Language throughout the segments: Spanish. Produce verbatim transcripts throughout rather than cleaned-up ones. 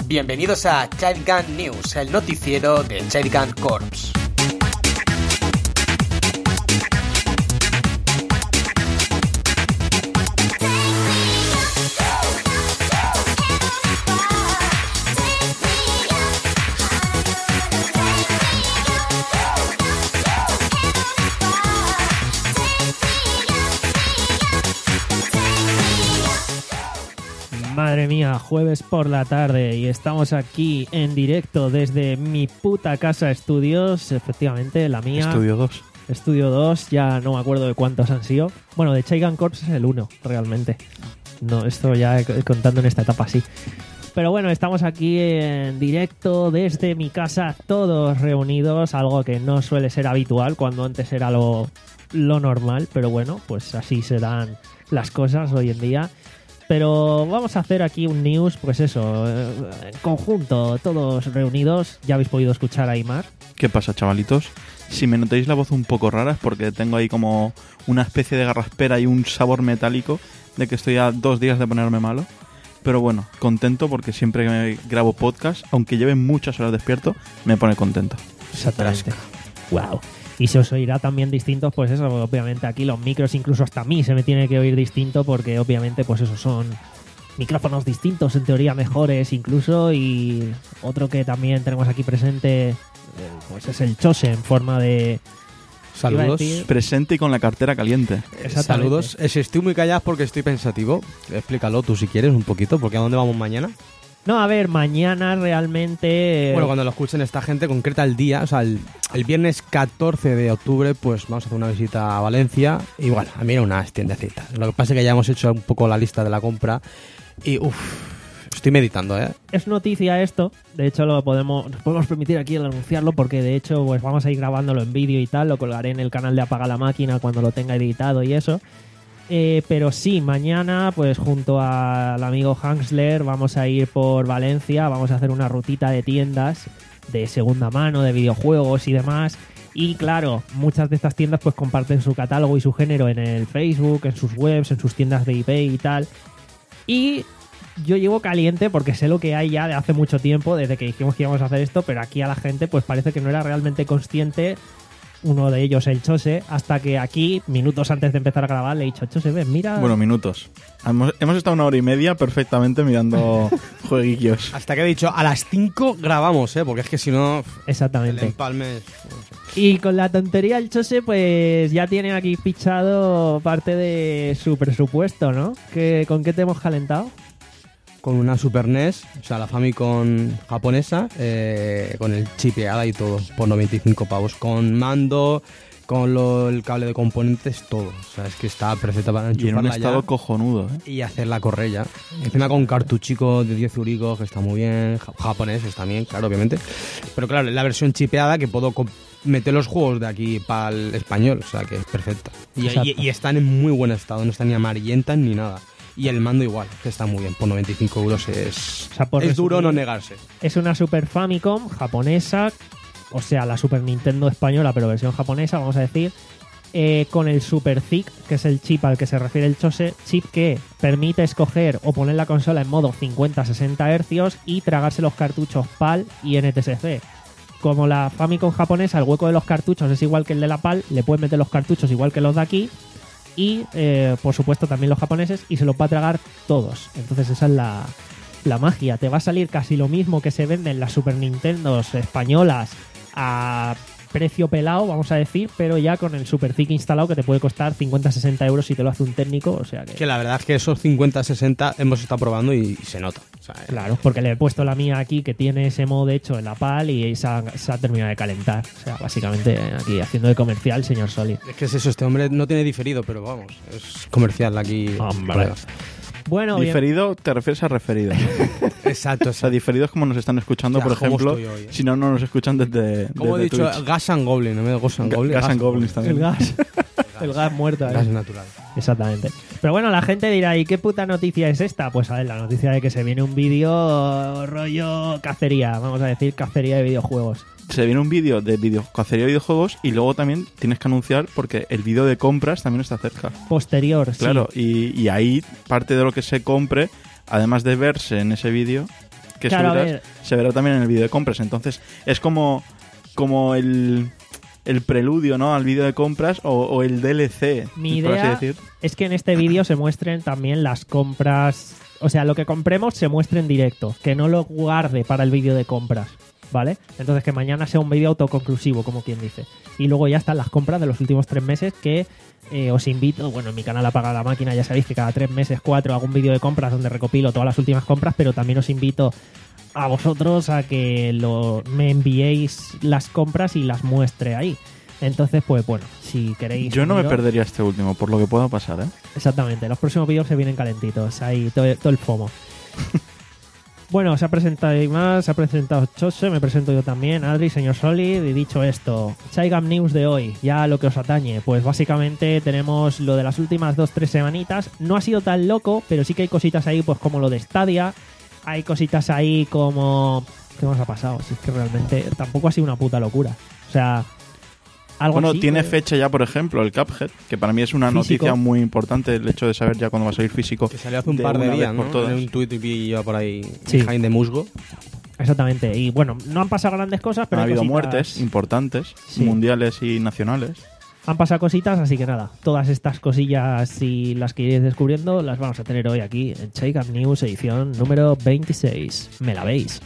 Bienvenidos a Childgun News, el noticiero de Childgun Corps. Madre mía, jueves por la tarde y estamos aquí en directo desde mi puta casa estudios, efectivamente, la mía. Estudio dos. Estudio dos, ya no me acuerdo de cuántos han sido. Bueno, de Childgun Corps es el uno, realmente. No, esto ya contando en esta etapa sí. Pero bueno, estamos aquí en directo desde mi casa, todos reunidos, algo que no suele ser habitual cuando antes era lo, lo normal, pero bueno, pues así se dan las cosas hoy en día. Pero vamos a hacer aquí un news, pues eso, en conjunto, todos reunidos. Ya habéis podido escuchar a Aimar. ¿Qué pasa, chavalitos? Si me notáis la voz un poco rara es porque tengo ahí como una especie de garraspera y un sabor metálico de que estoy a dos días de ponerme malo. Pero bueno, contento porque siempre que me grabo podcast, aunque lleve muchas horas despierto, me pone contento. Exactamente. Wow. Y se os oirá también distinto, pues eso, obviamente aquí los micros, incluso hasta a mí se me tiene que oír distinto porque obviamente pues eso son micrófonos distintos, en teoría mejores incluso, y otro que también tenemos aquí presente pues es el Chose en forma de... Saludos. Presente y con la cartera caliente. Saludos. Eh, si estoy muy callado porque estoy pensativo, explícalo tú si quieres un poquito, porque ¿a dónde vamos mañana? No, a ver, mañana realmente... Bueno, cuando lo escuchen esta gente, concreta el día, o sea, el, el viernes catorce de octubre, pues vamos a hacer una visita a Valencia y bueno, a mirar unas tiendecitas. Lo que pasa es que ya hemos hecho un poco la lista de la compra y uff, estoy meditando, ¿eh? Es noticia esto, de hecho lo podemos, nos podemos permitir aquí el anunciarlo porque de hecho pues vamos a ir grabándolo en vídeo y tal, lo colgaré en el canal de Apaga la Máquina cuando lo tenga editado y eso. Eh, pero sí, mañana, pues junto al amigo Hansler, vamos a ir por Valencia, vamos a hacer una rutita de tiendas de segunda mano, de videojuegos y demás. Y claro, muchas de estas tiendas pues comparten su catálogo y su género en el Facebook, en sus webs, en sus tiendas de eBay y tal. Y yo llevo caliente porque sé lo que hay ya de hace mucho tiempo, desde que dijimos que íbamos a hacer esto, pero aquí a la gente pues parece que no era realmente consciente. Uno de ellos, el Chose, hasta que aquí, minutos antes de empezar a grabar, le he dicho, Chose, ven, mira... Bueno, minutos. Hemos, hemos estado una hora y media perfectamente mirando jueguillos. Hasta que he dicho, a las cinco grabamos, ¿eh? Porque es que si no... Exactamente. El empalme es... Y con la tontería, el Chose, pues ya tiene aquí fichado parte de su presupuesto, ¿no? ¿Qué, ¿Con qué te hemos calentado? Con una Super N E S, o sea, la Famicom japonesa, eh, con el chipeada y todo, por noventa y cinco pavos. Con mando, con lo, el cable de componentes, todo. O sea, es que está perfecta para enchufarla. Y en un estado ya cojonudo, ¿eh? Y hacerla correr ya. Encima con cartuchico de diez euricos, que está muy bien. Japoneses también, claro, obviamente. Pero claro, es la versión chipeada que puedo meter los juegos de aquí para el español. O sea, que es perfecta. Y, y, y están en muy buen estado, no están ni amarillentas ni nada. Y el mando igual, que está muy bien, por noventa y cinco euros es, o sea, por es resumir, duro no negarse. Es una Super Famicom japonesa, o sea, la Super Nintendo española, pero versión japonesa, vamos a decir, eh, con el Super Z I C, que es el chip al que se refiere el Chose, chip que permite escoger o poner la consola en modo cincuenta a sesenta hercios y tragarse los cartuchos PAL y N T S C. Como la Famicom japonesa, el hueco de los cartuchos es igual que el de la PAL, le puedes meter los cartuchos igual que los de aquí. Y, eh, por supuesto, también los japoneses, y se los va a tragar todos. Entonces esa es la, la magia. Te va a salir casi lo mismo que se venden las Super Nintendos españolas a precio pelado, vamos a decir, pero ya con el Super Z I C instalado, que te puede costar cincuenta a sesenta euros si te lo hace un técnico. O sea que... que la verdad es que esos cincuenta a sesenta hemos estado probando y, y se nota. O sea, claro, porque le he puesto la mía aquí, que tiene ese modo hecho en la PAL, y se ha, se ha terminado de calentar. O sea, básicamente aquí haciendo de comercial, señor Solid. Es que es eso, este hombre no tiene diferido, pero vamos, es comercial aquí. Hombre. Bueno, diferido, bien. Te refieres a referido. Exacto. O sea, diferido es como nos están escuchando, o sea, por ejemplo. Hoy, eh? Si no, no nos escuchan desde. Como desde he dicho, Twitch. Gas and Goblin, no me digo Gas and Goblin. Gas and Goblins también. El gas. El gas muerto. El gas ¿eh? natural. Exactamente. Pero bueno, la gente dirá, ¿y qué puta noticia es esta? Pues a ver, la noticia de que se viene un vídeo rollo cacería, vamos a decir, cacería de videojuegos. Se viene un vídeo de video, cacería de videojuegos y luego también tienes que anunciar porque el vídeo de compras también está cerca. Posterior, claro, sí. y, y ahí parte de lo que se compre, además de verse en ese vídeo, que Claro, a subirás ver. se verá también en el vídeo de compras. Entonces, es como, como el, el preludio, ¿no?, al vídeo de compras o, o el D L C, Mi por así idea decir. es que en este vídeo se muestren también las compras, o sea, lo que compremos se muestre en directo, que no lo guarde para el vídeo de compras, ¿vale? Entonces que mañana sea un vídeo autoconclusivo, como quien dice. Y luego ya están las compras de los últimos tres meses que eh, os invito, bueno, en mi canal Apaga la Máquina ya sabéis que cada tres meses, cuatro, hago un vídeo de compras donde recopilo todas las últimas compras, pero también os invito a vosotros a que lo, me enviéis las compras y las muestre ahí. Entonces, pues bueno, si queréis... Yo no me uniros- perdería este último, por lo que pueda pasar, ¿eh? Exactamente, los próximos vídeos se vienen calentitos, ahí todo, todo el FOMO. Bueno, se ha presentado y más, se ha presentado Chose, me presento yo también, Adri, señor Solid, y dicho esto, Chaigam News de hoy, ya lo que os atañe, pues básicamente tenemos lo de las últimas dos, tres semanitas, no ha sido tan loco, pero sí que hay cositas ahí, pues como lo de Stadia, hay cositas ahí como... ¿Qué más ha pasado? Si es que realmente tampoco ha sido una puta locura, o sea... Algo Bueno, así, tiene pero- fecha ya, por ejemplo, el Cuphead, que para mí es una Físico. noticia muy importante el hecho de saber ya cuándo va a salir físico. Que salió hace un de par de una días, vez ¿no? por todas. En un tuit vi yo por ahí, Sí. behind the musgo. Exactamente, y bueno, no han pasado grandes cosas, pero Ha hay habido cositas- muertes importantes, Sí. mundiales y nacionales. Han pasado cositas, así que nada, todas estas cosillas, si las que iréis descubriendo, las vamos a tener hoy aquí en Chaigam News, edición número veintiséis. ¿Me la veis?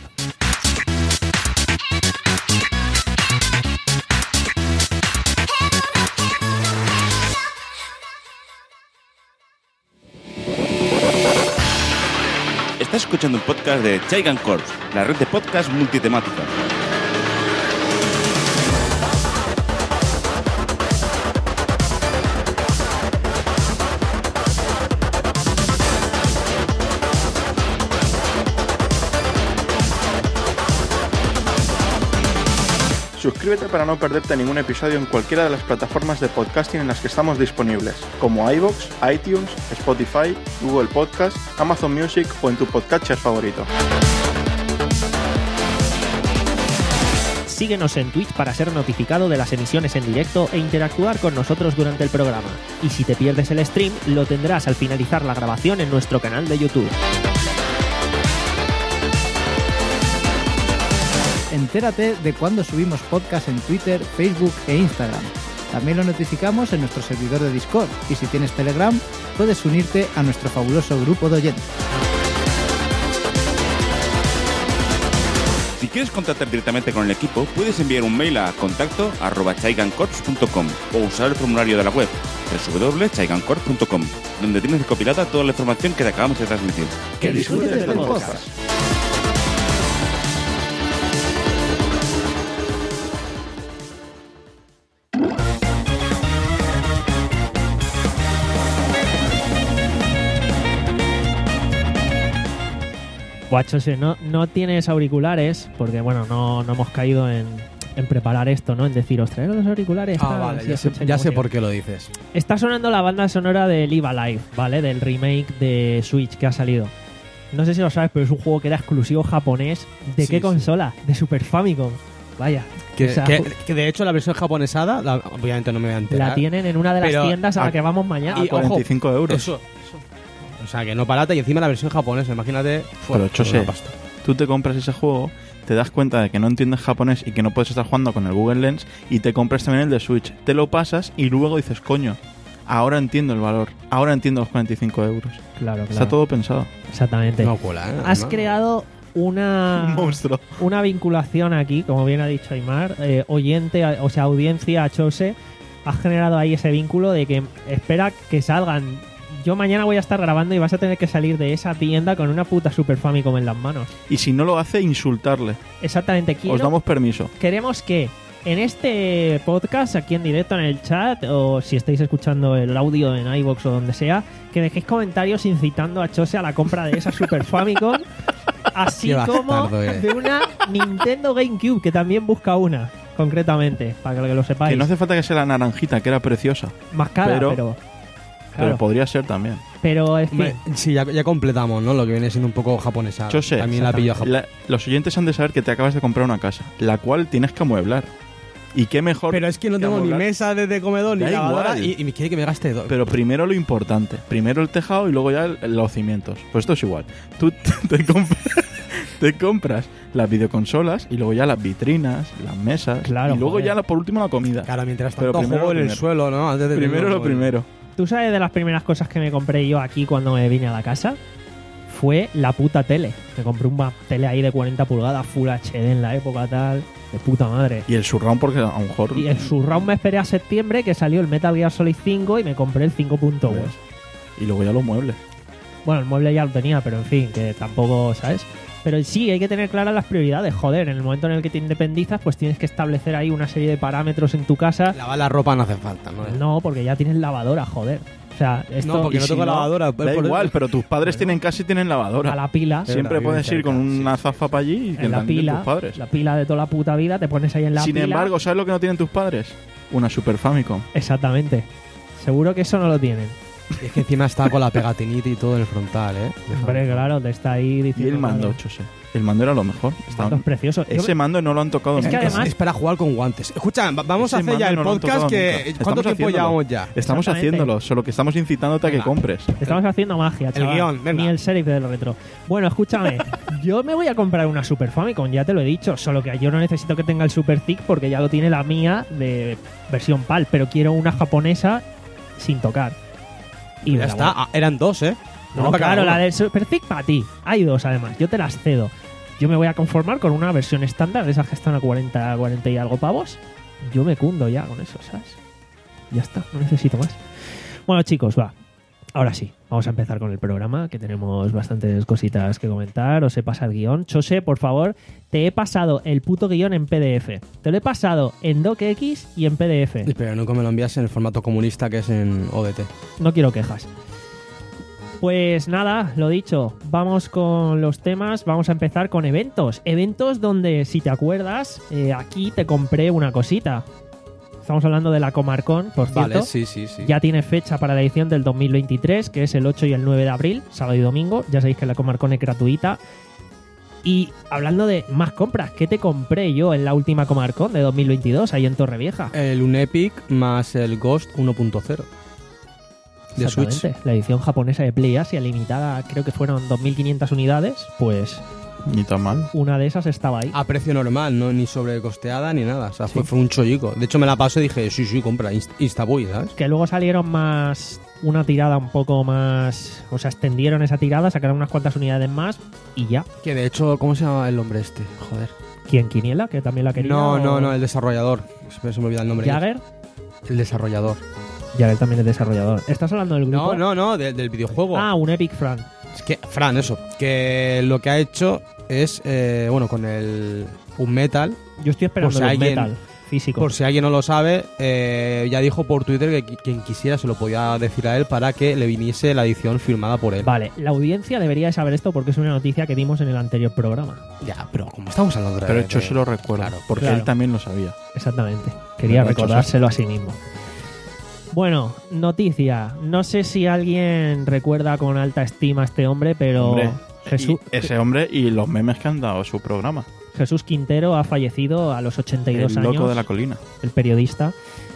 Estás escuchando un podcast de Chaigan Corps, la red de podcast multitemática. Suscríbete para no perderte ningún episodio en cualquiera de las plataformas de podcasting en las que estamos disponibles, como iVoox, iTunes, Spotify, Google Podcast, Amazon Music o en tu podcatcher favorito. Síguenos en Twitch para ser notificado de las emisiones en directo e interactuar con nosotros durante el programa. Y si te pierdes el stream, lo tendrás al finalizar la grabación en nuestro canal de YouTube. Entérate de cuando subimos podcast en Twitter, Facebook e Instagram. También lo notificamos en nuestro servidor de Discord y si tienes Telegram puedes unirte a nuestro fabuloso grupo de oyentes. Si quieres contactar directamente con el equipo, puedes enviar un mail a contacto arroba chaigancorps punto com o usar el formulario de la web doble u doble u doble u punto chaigancorps punto com, donde tienes recopilada toda la información que te acabamos de transmitir. ¡Que disfrutes del podcast! Guachose, no, no tienes auriculares, porque bueno, no, no hemos caído en, en preparar esto, ¿no? En deciros, traer los auriculares. Ah, tal, vale, así ya sé, escucháis ya sé música. por qué lo dices. Está sonando la banda sonora de Live Alive, ¿vale? Del remake de Switch que ha salido. No sé si lo sabes, pero es un juego que era exclusivo japonés. ¿De Sí, qué sí. consola? De Super Famicom. Vaya. Que, O sea, que- que de hecho la versión japonesada, la- obviamente no me voy a enterar. la tienen en una de las Pero- tiendas a la a- que vamos mañana. A Y, ojo, cuarenta y cinco euros. Eso, eso. O sea, que no barata y encima la versión japonesa, imagínate. Pero, fue Chose, una pasta. tú te compras ese juego, te das cuenta de que no entiendes japonés y que no puedes estar jugando con el Google Lens y te compras también el de Switch. Te lo pasas y luego dices, coño, ahora entiendo el valor, ahora entiendo los cuarenta y cinco euros. Claro, claro. Está todo pensado. Exactamente. No cuela, ¿eh? Has No. creado una... Un monstruo. una vinculación aquí, como bien ha dicho Aymar, eh, oyente, o sea, audiencia a Chose, ha generado ahí ese vínculo de que espera que salgan. Yo mañana voy a estar grabando y vas a tener que salir de esa tienda con una puta Super Famicom en las manos. Y si no lo hace, insultarle. Exactamente, quiero, Os damos permiso. queremos que en este podcast, aquí en directo en el chat, o si estáis escuchando el audio en iVoox o donde sea, que dejéis comentarios incitando a Chose a la compra de esa Super Famicom, así Qué como bastardo eres. de una Nintendo GameCube, que también busca una, concretamente, para que lo sepáis. Que no hace falta que sea la naranjita, que era preciosa. Más cara, pero- pero... Pero claro, podría ser también. pero es que... Hombre, sí, ya, ya completamos, ¿no? Lo que viene siendo un poco japonesado. Chose, También la pillo La- los oyentes han de saber que te acabas de comprar una casa, la cual tienes que amueblar. Y qué mejor. Pero es que no que tengo ni amueblar. mesa desde comedor ni Da lavadora igual. y, y me quiere que me gaste dos. Pero primero lo importante. Primero el tejado y luego ya el- los cimientos. Pues esto es igual. Tú te, te compras, te compras las videoconsolas y luego ya las vitrinas, las mesas Claro, y luego joder. ya la- por último la comida. Claro, mientras Pero tanto primero juego lo en el primero. suelo, ¿no? Antes de Primero tener lo un- primero. ¿Tú sabes de las primeras cosas que me compré yo aquí cuando me vine a la casa? Fue la puta tele. Me compré una tele ahí de cuarenta pulgadas, Full H D en la época tal, de puta madre. Y el surround porque a lo mejor... Y el surround me esperé a septiembre que salió el Metal Gear Solid cinco y me compré el cinco punto uno. Y luego ya los muebles. Bueno, el mueble ya lo tenía, pero en fin, que tampoco, ¿sabes? Pero sí, hay que tener claras las prioridades. Joder, en el momento en el que te independizas, pues tienes que establecer ahí una serie de parámetros en tu casa. Lavar la ropa no hace falta, ¿no? No, porque ya tienes lavadora, joder. O sea, esto No, porque Y no si tengo lavadora. Da por- igual, pero tus padres tienen casa y tienen a lavadora. la pila, Siempre Viven puedes ir cerca, con una sí. zafa para allí y que en la también pila, tus padres. la pila de toda la puta vida, te pones ahí en la Sin pila. embargo, ¿sabes lo que no tienen tus padres? Una Super Famicom. Exactamente. Seguro que eso no lo tienen. Es que encima está con la pegatinita y todo en el frontal, ¿eh? Hombre, claro, te está ahí Y diciendo... el mando, claro, Chose. El mando era lo mejor. el Estaba- mando es precioso. Yo- Ese mando no lo han tocado Es que nunca. además- Es para jugar con guantes. Escucha, va- vamos a Ese hacer ya mando el no lo han podcast tocado que... nunca. ¿Cuánto Estamos tiempo haciéndolo. llevamos ya? Estamos Exactamente. haciéndolo, solo que estamos incitándote a que Venga. compres. Estamos haciendo magia, chaval. guión, venga. Ni el sheriff del retro. Bueno, escúchame. Yo me voy a comprar una Super Famicom, ya te lo he dicho. Solo que yo no necesito que tenga el Super Thick porque ya lo tiene la mía de versión PAL. Pero quiero una japonesa sin tocar. Y Ya me la está. voy- Ah, eran dos, ¿eh? No, Una para claro, cada la uno. del Super Thick para ti. Hay dos además. Yo te las cedo. Yo me voy a conformar con una versión estándar, de esas que están a cuarenta, cuarenta y algo pavos. Yo me cundo ya con eso, ¿sabes? Ya está, no necesito más. Bueno, chicos, va. Ahora sí, vamos a empezar con el programa, que tenemos bastantes cositas que comentar. Os he pasado el guión. Chose, por favor, te he pasado el puto guión en P D F. Te lo he pasado en DocX y en P D F. Pero nunca me lo envías en el formato comunista que es en O D T. No quiero quejas. Pues nada, lo dicho, vamos con los temas, vamos a empezar con eventos. Eventos donde, si te acuerdas, eh, aquí te compré una cosita. Estamos hablando de la Comarcon, por cierto. Vale, sí, sí, sí. Ya tiene fecha para la edición del dos mil veintitrés, que es el ocho y el nueve de abril, sábado y domingo. Ya sabéis que la Comarcon es gratuita. Y hablando de más compras, ¿qué te compré yo en la última Comarcon de dos mil veintidós, ahí en Torrevieja? El Unepic más el Ghost uno punto cero. De Switch. Exactamente, la edición japonesa de Play Asia limitada, creo que fueron dos mil quinientas unidades, pues Ni tan mal. una de esas estaba ahí. A precio normal, no ni sobrecosteada ni nada. O sea, fue, Sí. fue un chollico. De hecho, me la paso y dije, sí, sí, compra, inst- Instaboy, ¿sabes? Que luego salieron más, una tirada un poco más, o sea, extendieron esa tirada, sacaron unas cuantas unidades más y ya. Que de hecho, ¿cómo se llama el hombre este? Joder. ¿Quién? ¿Quiniela? Que también la quería. No, o- no, no, el desarrollador. Se me olvida el nombre. Jagger. El desarrollador. Jagger también es desarrollador. ¿Estás hablando del grupo? No, no, no, de- del videojuego. Ah, un Epic Fran. Es que, Fran, eso. Que lo que ha hecho es, eh, bueno, con el un Metal, Yo estoy esperando Por si el alguien- metal físico. por si alguien no lo sabe, eh, ya dijo por Twitter que qui- quien quisiera se lo podía decir a él para que le viniese la edición firmada por él. Vale, la audiencia debería de saber esto porque es una noticia que dimos en el anterior programa. Ya, pero como estamos hablando de... Pero hecho de- se lo recuerdo, Claro, porque claro. él también lo sabía. Exactamente. Quería Pero hecho, recordárselo a sí mismo. Bueno, noticia. No sé si alguien recuerda con alta estima a este hombre, pero Hombre, Jesús, y ese hombre y los memes que han dado a su programa. Jesús Quintero ha fallecido a los ochenta y dos El loco años. de la colina. El periodista.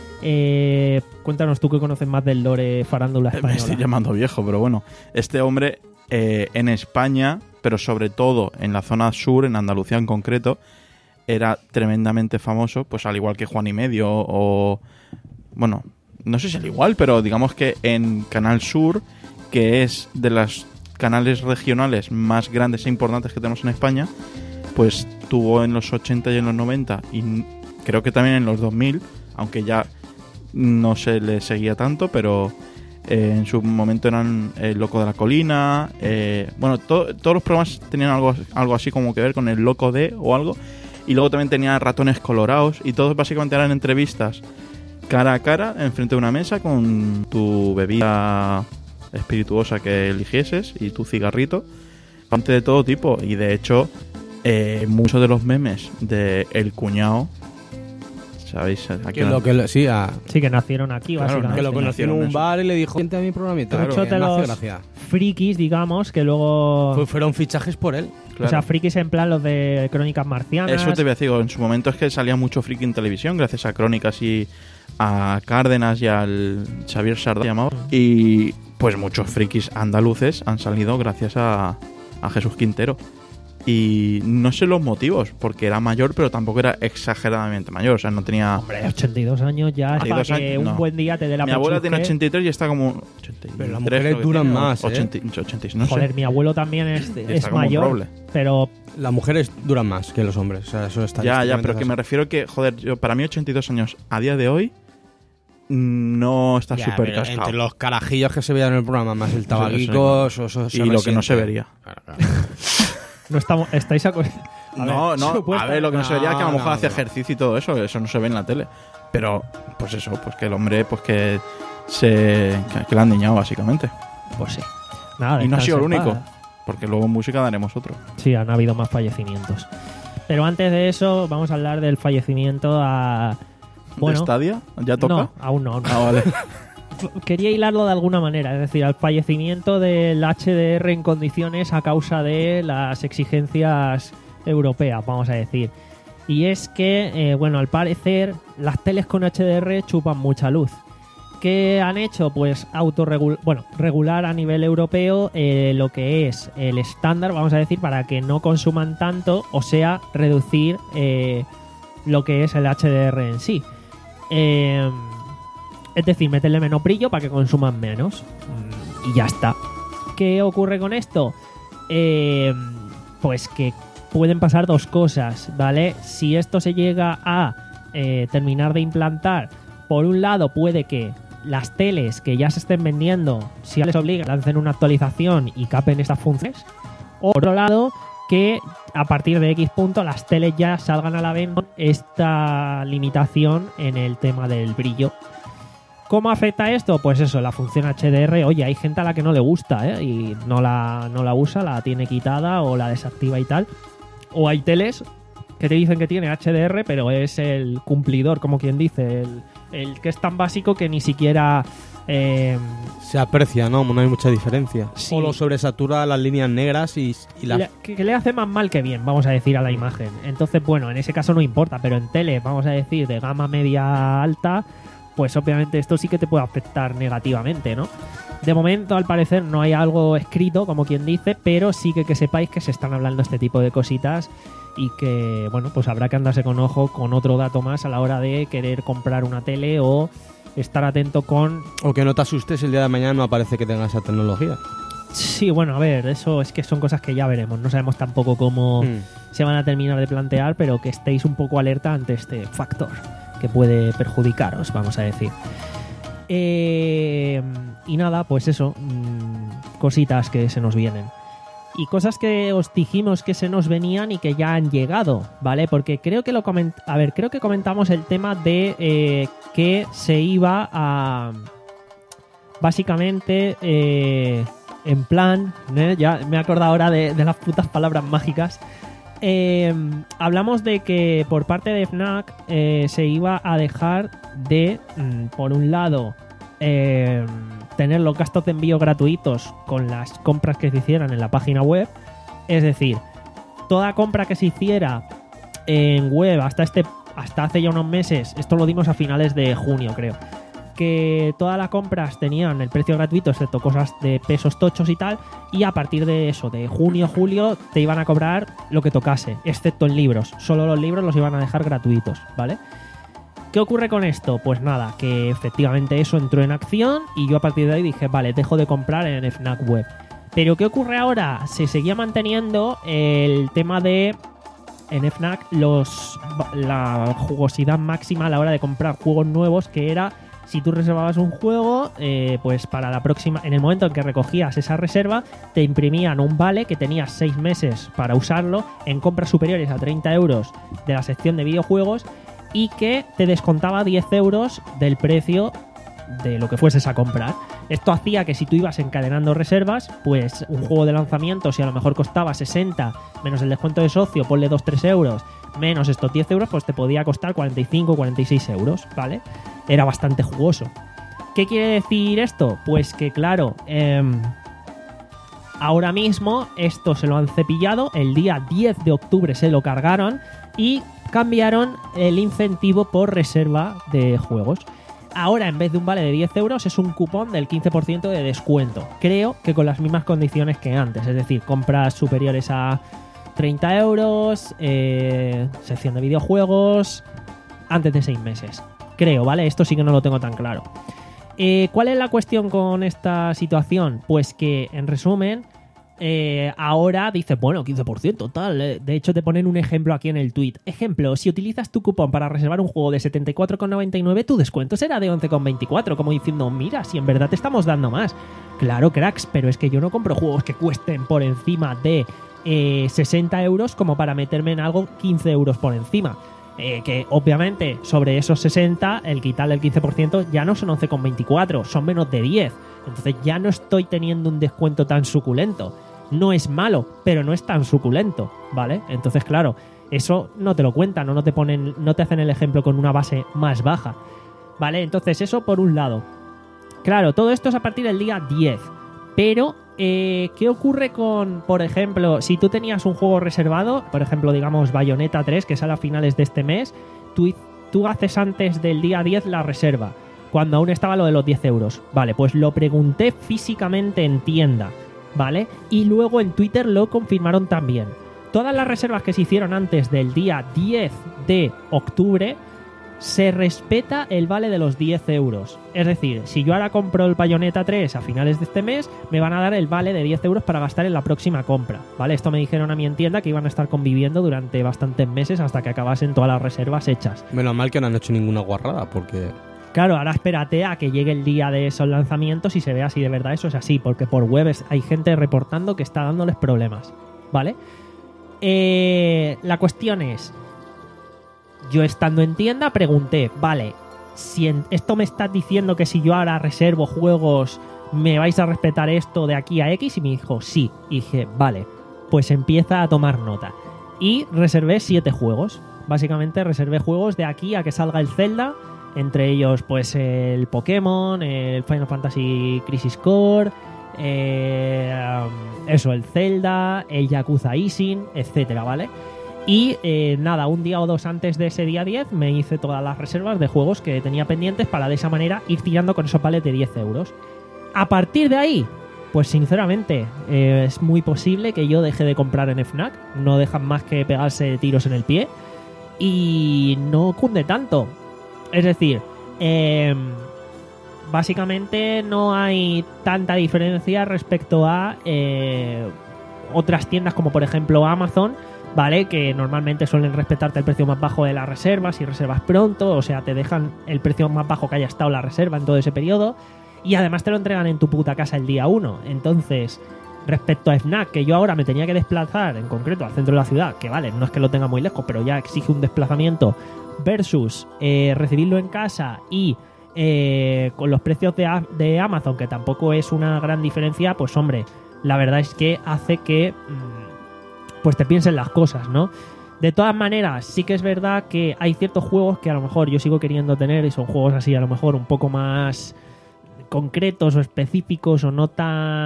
Eh, cuéntanos tú que conoces más del lore farándula Me española. estoy llamando viejo, pero bueno. Este hombre eh, en España, pero sobre todo en la zona sur, en Andalucía en concreto, era tremendamente famoso, pues al igual que Juan y Medio o... Bueno, no sé si al igual, pero digamos que en Canal Sur, que es de los canales regionales más grandes e importantes que tenemos en España, pues tuvo en los ochenta y en los noventa y n- creo que también en los dos mil, aunque ya no se le seguía tanto, pero eh, en su momento eran El Loco de la Colina, eh, bueno, to- todos los programas tenían algo, algo así como que ver con El Loco de o algo, y luego también tenía Ratones Colorados, y todos básicamente eran entrevistas cara a cara, enfrente de una mesa, con tu bebida espirituosa que eligieses y tu cigarrito, gente de todo tipo, y de hecho eh, muchos de los memes de El Cuñado, ¿sabéis? Aquí Que lo, que lo- sí, a- Sí, que nacieron aquí, Claro, básicamente. que lo Sí, conoció en hicieron un eso. bar y le dijo, vente a mi programa y tal. Muchos Que de me hace los gracia. frikis, digamos, que luego... Fue- fueron fichajes por él. O sea, frikis en plan los de Crónicas Marcianas. Eso te voy a decir, en su momento es que salía mucho friki en televisión, gracias a Crónicas y a Cárdenas y al Xavier Sardá llamado. Y pues muchos frikis andaluces han salido gracias a, a Jesús Quintero. Y no sé los motivos, porque era mayor, pero tampoco era exageradamente mayor. O sea, no tenía... Hombre, ochenta y dos años ya es para ochenta y dos que años, un no. buen día te dé la Mi abuela pechusque. tiene ochenta y tres y está como... ochenta y tres, Pero las creo mujeres que duran tiene, más, ¿eh? ochenta, ochenta, no Joder, sé. mi abuelo también es, Y es está como un mayor, roble. pero Las mujeres duran más que los hombres. O sea, eso está Ya, ya, pero estadísticamente que me así. refiero que, joder, yo, para mí ochenta y dos años a día de hoy no está Ya, súper pero cascado. entre los carajillos que se veían en el programa, más el Eso- tabaquico, eso- eso, eso y se lo que no se resiente. vería. Claro, claro. no estamos, estáis acos- A No, ver, no, supuesta- a ver, lo que no, se vería es que a lo No, mejor no, hace no. ejercicio y todo eso, eso no se ve en la tele. Pero, pues eso, pues que el hombre, pues que se que, que le han niñado, básicamente. Pues sí. Nada, Y no ha sido el descansa en único, paz. porque luego en música daremos otro. Sí, han habido más fallecimientos. Pero antes de eso, vamos a hablar del fallecimiento a... Bueno, ¿De Stadia? ¿Ya toca? no, aún no. aún no. Ah, vale. Quería hilarlo de alguna manera, es decir, al fallecimiento del H D R en condiciones a causa de las exigencias europeas, vamos a decir. Y es que, eh, bueno, al parecer las teles con H D R chupan mucha luz. ¿Qué han hecho? Pues autorregular, bueno, regular a nivel europeo eh, lo que es el estándar, vamos a decir, para que no consuman tanto, o sea, reducir eh, lo que es el H D R en sí. Eh, es decir, meterle menos brillo para que consuman menos. Mm, Y ya está. ¿Qué ocurre con esto? Eh, pues que pueden pasar dos cosas, ¿vale? Si esto se llega a eh, terminar de implantar, por un lado puede que las teles que ya se estén vendiendo, si les obliga, lancen una actualización y capen estas funciones. O por otro lado, que a partir de X punto las teles ya salgan a la venta con esta limitación en el tema del brillo. ¿Cómo afecta esto? Pues eso, la función H D R, oye, hay gente a la que no le gusta, ¿eh? Y no la, no la usa, la tiene quitada o la desactiva y tal. O hay teles que te dicen que tiene H D R, pero es el cumplidor, como quien dice, el, el que es tan básico que ni siquiera... Eh, Se aprecia, ¿no? No hay mucha diferencia. Sí. O lo sobresatura las líneas negras y, y las... le, que, que le hace más mal que bien, vamos a decir, a la imagen. Entonces, bueno, en ese caso no importa, pero en tele, vamos a decir, de gama media alta, pues obviamente esto sí que te puede afectar negativamente, ¿no? De momento, al parecer, no hay algo escrito, como quien dice, pero sí que que sepáis que se están hablando este tipo de cositas y que, bueno, pues habrá que andarse con ojo con otro dato más a la hora de querer comprar una tele o estar atento con... O que no te asustes el día de mañana no aparece que tenga esa tecnología. Sí, bueno, a ver, eso es que son cosas que ya veremos. No sabemos tampoco cómo Mm. se van a terminar de plantear, pero que estéis un poco alerta ante este factor que puede perjudicaros, vamos a decir. Eh, y nada, pues eso, mmm, cositas que se nos vienen. Y cosas que os dijimos que se nos venían y que ya han llegado, ¿vale? Porque creo que lo coment a ver, creo que comentamos el tema de eh, que se iba a básicamente eh, en plan, ¿eh? Ya me he acordado ahora de, de las putas palabras mágicas. Eh, hablamos de que por parte de Fnac eh, se iba a dejar de, mm, por un lado, eh, tener los gastos de envío gratuitos con las compras que se hicieran en la página web. Es decir, toda compra que se hiciera en web hasta este hasta hace ya unos meses, esto lo dimos a finales de junio, creo, que todas las compras tenían el precio gratuito, excepto cosas de pesos tochos y tal, y a partir de eso, de junio, julio, te iban a cobrar lo que tocase, excepto en libros. Solo los libros los iban a dejar gratuitos, ¿vale? ¿Qué ocurre con esto? Pues nada, que efectivamente eso entró en acción y yo a partir de ahí dije, vale, dejo de comprar en Fnac Web. Pero ¿qué ocurre ahora? Se seguía manteniendo el tema de en Fnac los, la jugosidad máxima a la hora de comprar juegos nuevos, que era si tú reservabas un juego, eh, pues para la próxima, en el momento en que recogías esa reserva, te imprimían un vale que tenías seis meses para usarlo en compras superiores a treinta euros de la sección de videojuegos y que te descontaba diez euros del precio de lo que fueses a comprar. Esto hacía que si tú ibas encadenando reservas, pues un juego de lanzamiento, si a lo mejor costaba sesenta, menos el descuento de socio, ponle dos a tres euros, menos estos diez euros, pues te podía costar cuarenta y cinco cuarenta y seis euros, ¿vale? Era bastante jugoso. ¿Qué quiere decir esto? Pues que claro, eh, ahora mismo esto se lo han cepillado, el día diez de octubre se lo cargaron y cambiaron el incentivo por reserva de juegos. Ahora, en vez de un vale de diez euros, es un cupón del quince por ciento de descuento. Creo que con las mismas condiciones que antes. Es decir, compras superiores a treinta euros, eh, sección de videojuegos, antes de seis meses. Creo, ¿vale? Esto sí que no lo tengo tan claro. Eh, ¿Cuál es la cuestión con esta situación? Pues que, en resumen, eh, ahora dice, bueno, quince por ciento, tal. Eh. De hecho, te ponen un ejemplo aquí en el tweet. Ejemplo, si utilizas tu cupón para reservar un juego de setenta y cuatro con noventa y nueve, tu descuento será de once con veinticuatro. Como diciendo, mira, si en verdad te estamos dando más. Claro, cracks, pero es que yo no compro juegos que cuesten por encima de eh, sesenta euros como para meterme en algo quince euros por encima. Eh, que obviamente sobre esos sesenta el quitarle el quince por ciento ya no son once con veinticuatro, son menos de diez. Entonces ya no estoy teniendo un descuento tan suculento. No es malo, pero no es tan suculento, ¿vale? Entonces, claro, eso no te lo cuentan o no te ponen, no te hacen el ejemplo con una base más baja, ¿vale? Entonces eso por un lado. Claro, todo esto es a partir del día diez, pero Eh, ¿qué ocurre con, por ejemplo, si tú tenías un juego reservado, por ejemplo, digamos Bayonetta tres, que sale a finales de este mes, tú, tú haces antes del día diez la reserva, cuando aún estaba lo de los diez euros? Vale, pues lo pregunté físicamente en tienda, ¿vale? Y luego en Twitter lo confirmaron también. Todas las reservas que se hicieron antes del día diez de octubre, se respeta el vale de los diez euros. Es decir, si yo ahora compro el Bayonetta tres a finales de este mes, me van a dar el vale de diez euros para gastar en la próxima compra, ¿vale? Esto me dijeron a mí en tienda, que iban a estar conviviendo durante bastantes meses hasta que acabasen todas las reservas hechas. Menos mal que no han hecho ninguna guarrada, porque... Claro, ahora espérate a que llegue el día de esos lanzamientos y se vea si de verdad eso es así, porque por webs hay gente reportando que está dándoles problemas, ¿vale? Eh, la cuestión es... Yo estando en tienda pregunté, vale, si en esto me estás diciendo que si yo ahora reservo juegos me vais a respetar esto de aquí a X, y me dijo sí. Y dije, vale, pues empieza a tomar nota. Y reservé siete juegos. Básicamente reservé juegos de aquí a que salga el Zelda, entre ellos pues el Pokémon, el Final Fantasy Crisis Core, eh, eso, el Zelda, el Yakuza Ishin, etcétera, ¿vale? Y eh, nada, un día o dos antes de ese día diez me hice todas las reservas de juegos que tenía pendientes para de esa manera ir tirando con esos vales de diez euros. A partir de ahí, pues sinceramente, eh, es muy posible que yo deje de comprar en FNAC. No dejan más que pegarse tiros en el pie. Y no cunde tanto. Es decir, eh, básicamente no hay tanta diferencia respecto a eh, otras tiendas como por ejemplo Amazon, ¿vale? Que normalmente suelen respetarte el precio más bajo de las reservas y reservas pronto, o sea, te dejan el precio más bajo que haya estado la reserva en todo ese periodo y además te lo entregan en tu puta casa el día uno. Entonces, respecto a FNAC, que yo ahora me tenía que desplazar, en concreto al centro de la ciudad, que vale, no es que lo tenga muy lejos, pero ya exige un desplazamiento, versus eh, recibirlo en casa y eh, con los precios de, a- de Amazon, que tampoco es una gran diferencia, pues hombre, la verdad es que hace que... Mmm, pues te piensen las cosas, ¿no? De todas maneras, sí que es verdad que hay ciertos juegos que a lo mejor yo sigo queriendo tener y son juegos así a lo mejor un poco más concretos o específicos o no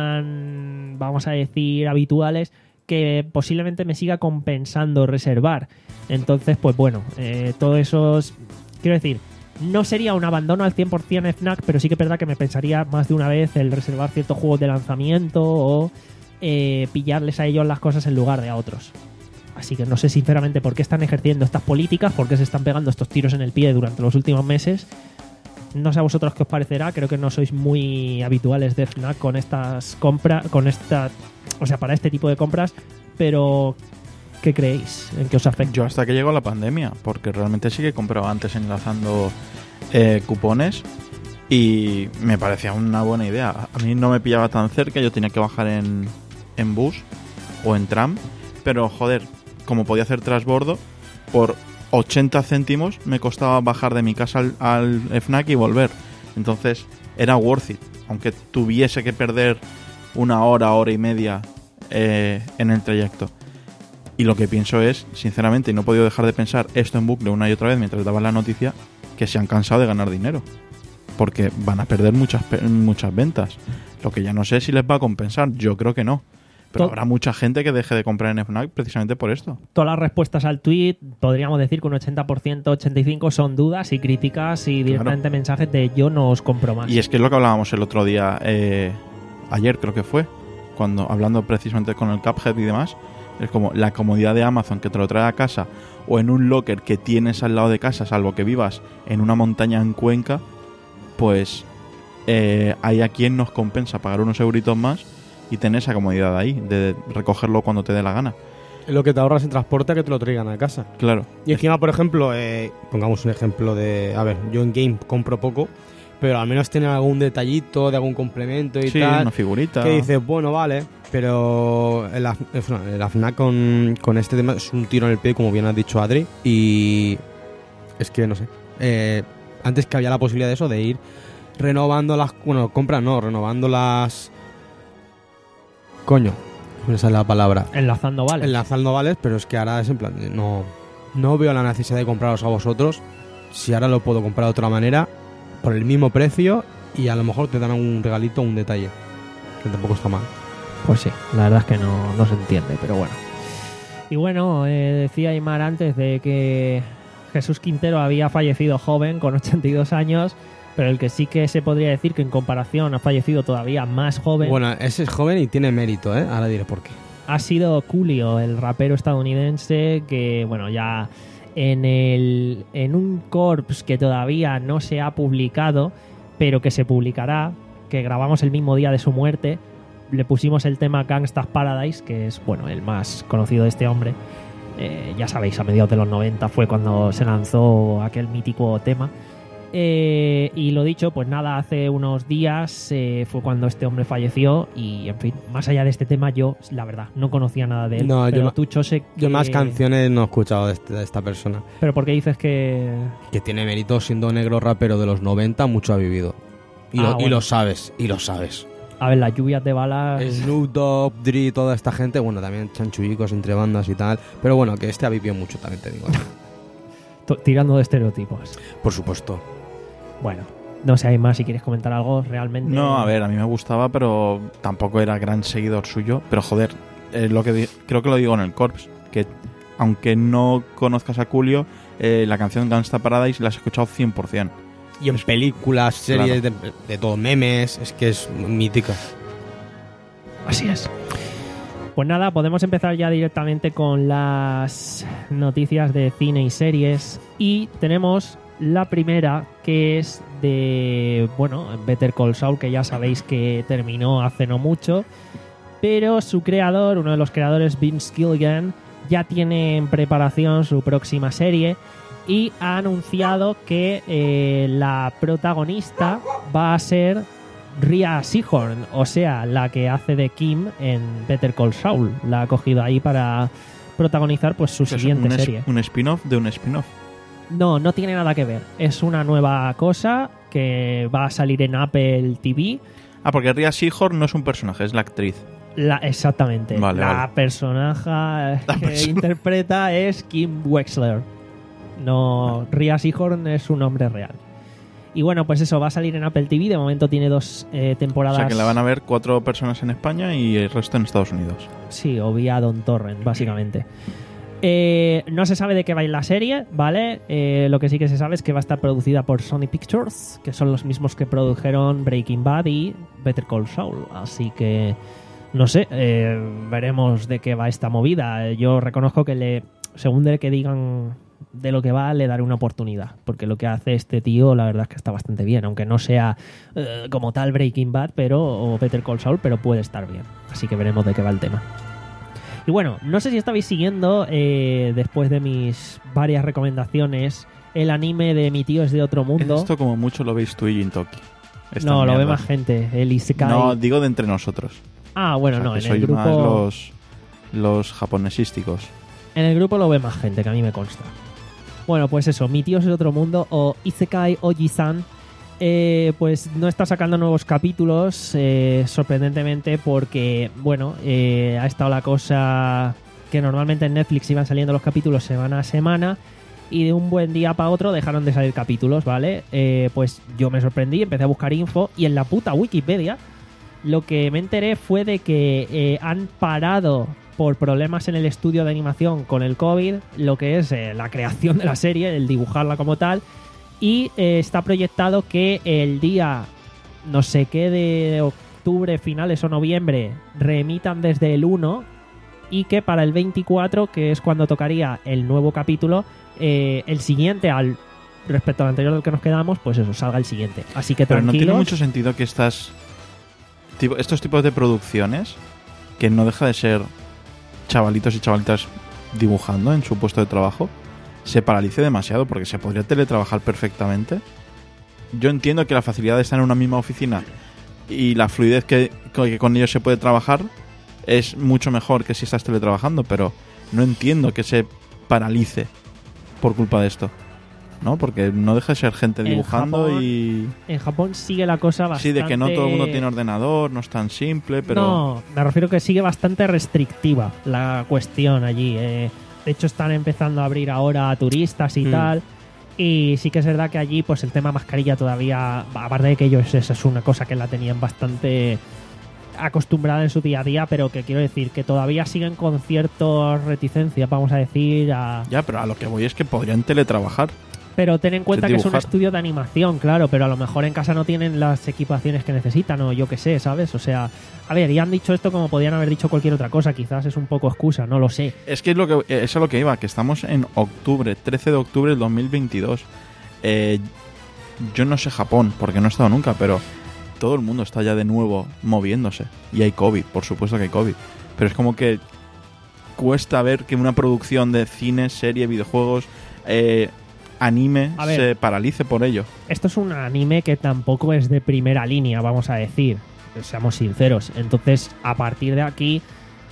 tan, vamos a decir, habituales, que posiblemente me siga compensando reservar. Entonces, pues bueno, eh, todo eso es, quiero decir, no sería un abandono al cien por ciento en FNAC, pero sí que es verdad que me pensaría más de una vez el reservar ciertos juegos de lanzamiento o Eh, pillarles a ellos las cosas en lugar de a otros. Así que no sé sinceramente por qué están ejerciendo estas políticas, por qué se están pegando estos tiros en el pie durante los últimos meses. No sé a vosotros qué os parecerá, creo que no sois muy habituales de FNAC con estas compras, con esta, o sea, para este tipo de compras, pero ¿qué creéis? ¿En qué os afecta? Yo hasta que llegó la pandemia, porque realmente sí que compraba antes enlazando eh, cupones. Y me parecía una buena idea. A mí no me pillaba tan cerca, yo tenía que bajar en, en bus o en tram. Pero, joder, como podía hacer transbordo, por ochenta céntimos me costaba bajar de mi casa al, al FNAC y volver. Entonces, era worth it. Aunque tuviese que perder una hora, hora y media eh, en el trayecto. Y lo que pienso es, sinceramente, y no he podido dejar de pensar esto en bucle una y otra vez mientras daba la noticia, que se han cansado de ganar dinero. Porque van a perder muchas muchas ventas. Lo que ya no sé si les va a compensar. Yo creo que no. Pero Todo. habrá mucha gente que deje de comprar en FNAC precisamente por esto. Todas las respuestas al tweet, podríamos decir que un ochenta por ciento, ochenta y cinco por ciento son dudas y críticas y directamente Claro. mensajes de yo no os compro más. Y es que es lo que hablábamos el otro día, eh, ayer creo que fue, cuando hablando precisamente con el Cuphead y demás, es como la comodidad de Amazon que te lo trae a casa o en un locker que tienes al lado de casa, salvo que vivas en una montaña en Cuenca, pues eh, hay a quien nos compensa pagar unos euritos más y tener esa comodidad ahí, de recogerlo cuando te dé la gana. Lo que te ahorras en transporte, que te lo traigan a casa. Claro. Y encima, por ejemplo, eh, pongamos un ejemplo de... A ver, yo en Game compro poco, pero al menos tiene algún detallito de algún complemento y sí, tal. una figurita. Que dices, bueno, vale, pero el, Af- el FNAC con, con este tema es un tiro en el pie, como bien has dicho Adri, y es que, no sé, eh, antes que había la posibilidad de eso, de ir renovando las... Bueno, compras no, renovando las... Coño, esa es la palabra. Enlazando vales. Enlazando vales, pero es que ahora es en plan, no, no veo la necesidad de compraros a vosotros si ahora lo puedo comprar de otra manera por el mismo precio y a lo mejor te dan un regalito o un detalle, que tampoco está mal. Pues sí, la verdad es que no, no se entiende, pero bueno. Y bueno, eh, decía Aymar antes de que Jesús Quintero había fallecido joven, con ochenta y dos años, pero el que sí que se podría decir que en comparación ha fallecido todavía más joven. Bueno, ese es joven y tiene mérito, ¿eh? Ahora diré por qué. Ha sido Coolio, el rapero estadounidense que, bueno, ya en, el, en un corpse que todavía no se ha publicado, pero que se publicará, que grabamos el mismo día de su muerte, le pusimos el tema Gangsta's Paradise, que es, bueno, el más conocido de este hombre. Eh, ya sabéis, a mediados de los noventa fue cuando se lanzó aquel mítico tema. Eh, y lo dicho, pues nada, hace unos días eh, fue cuando este hombre falleció y, en fin, más allá de este tema, yo, la verdad, no conocía nada de él. No, pero yo, tú, Chose, yo que... más canciones no he escuchado de, este, de esta persona. Pero ¿por qué dices que...? Que tiene mérito siendo negro rapero de los noventa, mucho ha vivido. Y, Ah, lo, bueno. y lo sabes, y lo sabes. A ver, las lluvias de balas... Snoop Dogg, Dre, toda esta gente, bueno, también chanchullicos entre bandas y tal. Pero bueno, que este ha vivido mucho, también te digo. t- tirando de estereotipos. Por supuesto. Bueno, no sé, hay más si quieres comentar algo realmente. No, a ver, a mí me gustaba, pero tampoco era gran seguidor suyo. Pero joder, eh, lo que di- creo que lo digo en el Corps, que aunque no conozcas a Coolio, eh, la canción Gangsta Paradise la has escuchado cien por ciento. Y en películas, series, de, de todo, memes, es que es mítica. Así es. Pues nada, podemos empezar ya directamente con las noticias de cine y series. Y tenemos la primera, que es de, bueno, Better Call Saul, que ya sabéis que terminó hace no mucho. Pero su creador, uno de los creadores, Vince Gilligan, ya tiene en preparación su próxima serie y ha anunciado que eh, la protagonista va a ser Rhea Seehorn, o sea, la que hace de Kim en Better Call Saul. La ha cogido ahí para protagonizar pues su Es siguiente un, es- serie. un spin-off de un spin-off. No, no tiene nada que ver. Es una nueva cosa que va a salir en Apple T V. Ah, porque Rhea Seehorn no es un personaje, es la actriz. La, exactamente. Vale, la vale. personaje La que persona- interpreta es Kim Wexler. No, Rhea Seehorn es un nombre real. Y bueno, pues eso, va a salir en Apple T V. De momento tiene dos eh, O temporadas. sea que la van a ver cuatro personas en España y el resto en Estados Unidos. Sí, o vía Don Torrent, básicamente. Eh, no se sabe de qué va a ir la serie, ¿vale? Eh, lo que sí que se sabe es que va a estar producida por Sony Pictures, que son los mismos que produjeron Breaking Bad y Better Call Saul. Así que, no sé, eh, veremos de qué va esta movida. Yo reconozco que, le, según de que digan de lo que va, le daré una oportunidad, porque lo que hace este tío, la verdad es que está bastante bien, aunque no sea eh, como tal Breaking Bad, pero o Better Call Saul, pero puede estar bien. Así que veremos de qué va el tema. Y bueno, no sé si estabais siguiendo, eh, después de mis varias recomendaciones, el anime de Mi tío es de otro mundo. Esto como mucho lo veis tú y Jintoki. Esta No, lo ve mierda. más gente, el Isekai. No, digo de entre nosotros. Ah, bueno, O sea, no, que en el sois grupo más los, los japonesísticos. en el grupo lo ve más gente, que a mí me consta. Bueno, pues eso, Mi tío es de otro mundo, o Isekai Oji-san, eh, pues no está sacando nuevos capítulos, eh, sorprendentemente, porque, bueno, eh, ha estado la cosa que normalmente en Netflix iban saliendo los capítulos semana a semana, y de un buen día para otro dejaron de salir capítulos, ¿vale? Eh, pues yo me sorprendí, empecé a buscar info, y en la puta Wikipedia lo que me enteré fue de que eh, han parado por problemas en el estudio de animación con el COVID lo que es eh, la creación de la serie, el dibujarla como tal, y eh, está proyectado que el día no sé qué de octubre, finales o noviembre, reemitan desde el uno y que para el veinticuatro, que es cuando tocaría el nuevo capítulo, eh, el siguiente al respecto al anterior del que nos quedamos, pues eso, salga el siguiente. Así que Pero no tranquilos. tiene mucho sentido que estas tipo, estos tipos de producciones, que no deja de ser chavalitos y chavalitas dibujando en su puesto de trabajo, se paralice demasiado, porque se podría teletrabajar perfectamente. Yo entiendo que la facilidad de estar en una misma oficina y la fluidez que, que con ellos se puede trabajar es mucho mejor que si estás teletrabajando, pero no entiendo que se paralice por culpa de esto, ¿no? Porque no deja de ser gente En dibujando Japón, y... En Japón sigue la cosa bastante... Sí, de que no todo el mundo tiene ordenador, no es tan simple, pero... No, me refiero que sigue bastante restrictiva la cuestión allí. Eh, de hecho, están empezando a abrir ahora a turistas y Mm. tal. Y sí que es verdad que allí, pues el tema mascarilla todavía, aparte de que ellos, esa es una cosa que la tenían bastante acostumbrada en su día a día, pero que quiero decir que todavía siguen con ciertas reticencias, vamos a decir, a... Ya, pero a lo que voy es que podrían teletrabajar. Pero ten en cuenta que es un dibujar. estudio de animación, claro, pero a lo mejor en casa no tienen las equipaciones que necesitan o yo qué sé, ¿sabes? O sea, a ver, y han dicho esto como podían haber dicho cualquier otra cosa, quizás es un poco excusa, no lo sé. Es que es lo que eso es lo que iba, que estamos en octubre, trece de octubre del dos mil veintidós. Eh, yo no sé Japón, porque no he estado nunca, pero todo el mundo está ya de nuevo moviéndose. Y hay COVID, por supuesto que hay COVID. Pero es como que cuesta ver que una producción de cine, serie, videojuegos, eh, anime A ver. se paralice por ello. Esto es un anime que tampoco es de primera línea, vamos a decir, seamos sinceros. Entonces, a partir de aquí,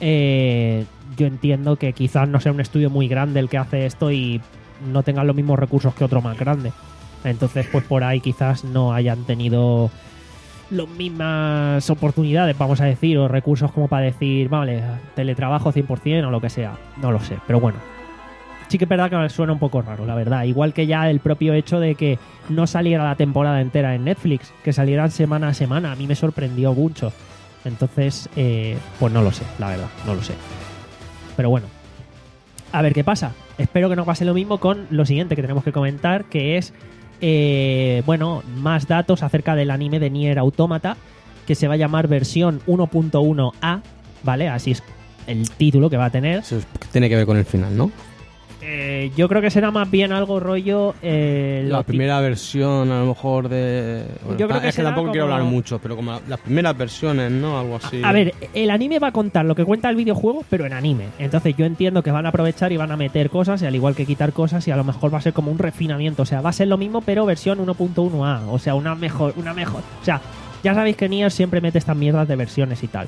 eh, yo entiendo que quizás no sea un estudio muy grande el que hace esto y no tengan los mismos recursos que otro más grande. Entonces, pues por ahí quizás no hayan tenido las mismas oportunidades, vamos a decir, o recursos como para decir, vale, teletrabajo cien por ciento o lo que sea. No lo sé, pero bueno. Sí que es verdad que me suena un poco raro, la verdad. Igual que ya el propio hecho de que no saliera la temporada entera en Netflix, que salieran semana a semana, a mí me sorprendió mucho. Entonces, eh, pues no lo sé, la verdad, no lo sé. Pero bueno, a ver qué pasa. Espero que no pase lo mismo con lo siguiente que tenemos que comentar, que es, eh, bueno, más datos acerca del anime de Nier Automata, que se va a llamar versión uno punto uno A, ¿vale? Así es el título que va a tener. Eso es- tiene que ver con el final, ¿no? Eh, yo creo que será más bien algo rollo... eh, La lo ti- primera versión, a lo mejor, de... Bueno, Yo creo que es que será tampoco quiero como- hablar mucho, pero como la- las primeras versiones, ¿no? Algo así. A ver, el anime va a contar lo que cuenta el videojuego, pero en anime. Entonces yo entiendo que van a aprovechar y van a meter cosas, y al igual que quitar cosas, y a lo mejor va a ser como un refinamiento. O sea, va a ser lo mismo, pero versión uno punto uno A. O sea, una mejor, una mejor. O sea, ya sabéis que Nier siempre mete estas mierdas de versiones y tal.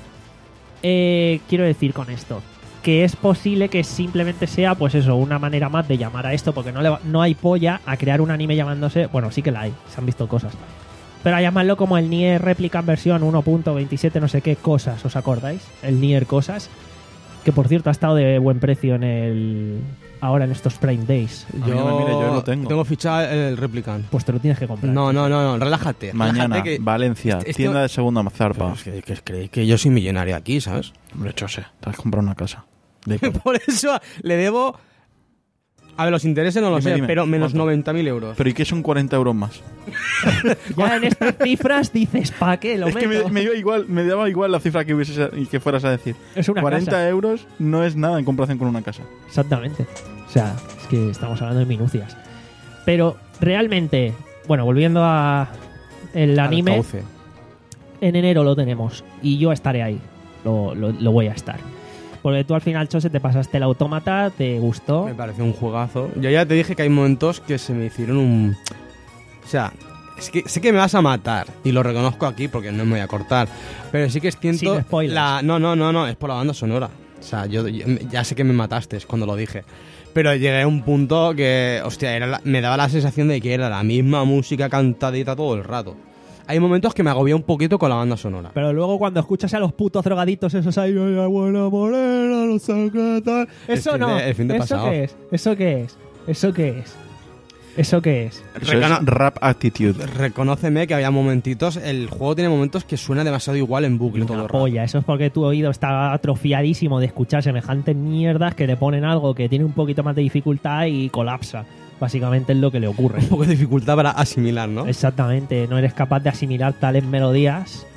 Eh, quiero decir con esto que es posible que simplemente sea, pues eso, una manera más de llamar a esto, porque no, le va- no hay polla a crear un anime llamándose... Bueno, sí que la hay, se han visto cosas. Pero a llamarlo como el Nier Replicant versión uno punto veintisiete no sé qué cosas, ¿os acordáis? El Nier Cosas, que por cierto ha estado de buen precio en el... ahora en estos Prime Days. A mí no me mire, yo lo tengo. Tengo fichado el Replicant. Pues te lo tienes que comprar. No, no, no, no, relájate. Mañana, relájate que- Valencia, esto- tienda de segunda Pero zarpa. es que, que creéis que yo soy millonario aquí, ¿sabes? Hombre, chose, te has comprado una casa. De Ikea. Por eso le debo... A ver, los intereses no lo Dime, sé, dime, pero menos ¿cuánto? noventa mil euros. Pero ¿y qué son cuarenta euros más? Ya en estas cifras dices, ¿pa' qué lo Es que me, meto? me iba igual, me daba igual la cifra que hubieses y que fueras a decir. Es una cuarenta casa. euros no es nada en comparación con una casa. Exactamente. O sea, es que estamos hablando de minucias. Pero realmente, bueno, volviendo a el Al anime, cauce. en enero lo tenemos y yo estaré ahí. Lo, lo, lo voy a estar. Porque tú al final, Chose, te pasaste el Autómata, te gustó. Me pareció un juegazo. Yo ya te dije que hay momentos que se me hicieron un... O sea, es que sé que me vas a matar y lo reconozco aquí porque no me voy a cortar. Pero sí que es cierto... Sin spoilers. La... No, no, no, no, es por la banda sonora. O sea, yo, yo- ya sé que me mataste cuando lo dije. Pero llegué a un punto que, hostia, era la- me daba la sensación de que era la misma música cantadita todo el rato. Hay momentos que me agobía un poquito con la banda sonora. Pero luego cuando escuchas a los putos drogaditos esos ahí, "Ay, la buena morena, no sé qué tal". Eso fin no. de- el fin de ¿Eso pasado. qué es? ¿Eso qué es? ¿Eso qué es? ¿Eso qué es? Eso Recono- es rap attitude. Reconóceme que había momentitos, el juego tiene momentos que suena demasiado igual en bucle todo Una el rato. polla, eso es porque tu oído está atrofiadísimo de escuchar semejantes mierdas que le ponen algo que tiene un poquito más de dificultad y colapsa. Básicamente es lo que le ocurre. Un poco de dificultad para asimilar, ¿no? Exactamente, no eres capaz de asimilar tales melodías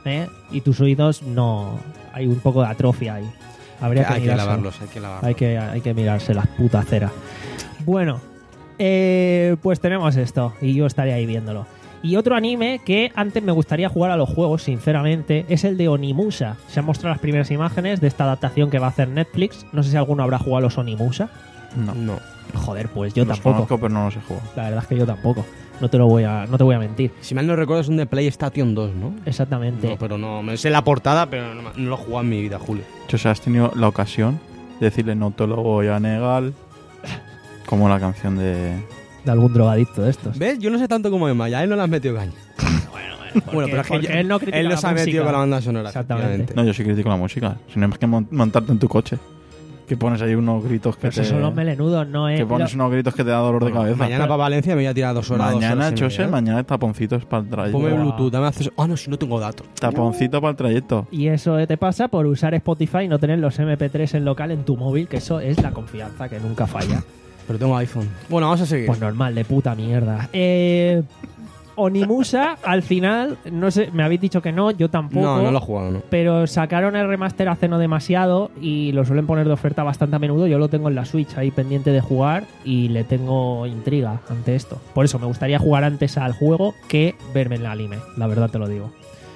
¿eh? Y tus oídos no... Hay un poco de atrofia ahí. Habría que, hay que mirarse. lavarlos, hay que lavarlos. Hay que, hay que mirarse las putas ceras. Bueno, eh, pues tenemos esto y yo estaré ahí viéndolo. Y otro anime que antes me gustaría jugar a los juegos, sinceramente, es el de Onimusha. Se han mostrado las primeras imágenes de esta adaptación que va a hacer Netflix. No sé si alguno habrá jugado a los Onimusha. No. No. Joder, pues yo Los tampoco. conozco, pero no los he jugado. La verdad es que yo tampoco. No te lo voy a, no te voy a mentir. Si mal no recuerdo es un de PlayStation dos, ¿no? Exactamente. No, pero no, me sé la portada, pero no, no lo he jugado en mi vida, Julio. O sea, has tenido la ocasión de decirle no te lo voy a negar, como la canción de... De algún drogadicto de estos. ¿Ves? Yo no sé tanto como Emma, ya él no le has metido caña. Bueno, pero es que porque yo- él no critica él no la se ha metido música. con la banda sonora. Exactamente. efectivamente. No, yo sí critico la música. Si no es que mon- montarte en tu coche. Que pones ahí unos gritos que Pero te... esos son los melenudos, no es. que pones lo- unos gritos que te da dolor de Bueno, cabeza. mañana para Valencia me voy a tirar dos horas. dos Mañana, horas y Chose, media, ¿eh? mañana taponcitos para el trayecto. Ponme Buah. Bluetooth, dame acceso. Ah, no, si no tengo datos. Taponcito para el trayecto. Y eso te pasa por usar Spotify y no tener los eme pe tres en local en tu móvil, que eso es la confianza que nunca falla. Pero tengo iPhone. Bueno, vamos a seguir. Pues normal, de puta mierda. Eh, Onimusha, al final, no sé, me habéis dicho que no, yo tampoco. no, no lo he jugado, no. Pero sacaron el remaster hace no demasiado y lo suelen poner de oferta bastante a menudo. Yo lo tengo en la Switch ahí pendiente de jugar y le tengo intriga ante esto. Por eso me gustaría jugar antes al juego que verme en el anime, la verdad te lo digo.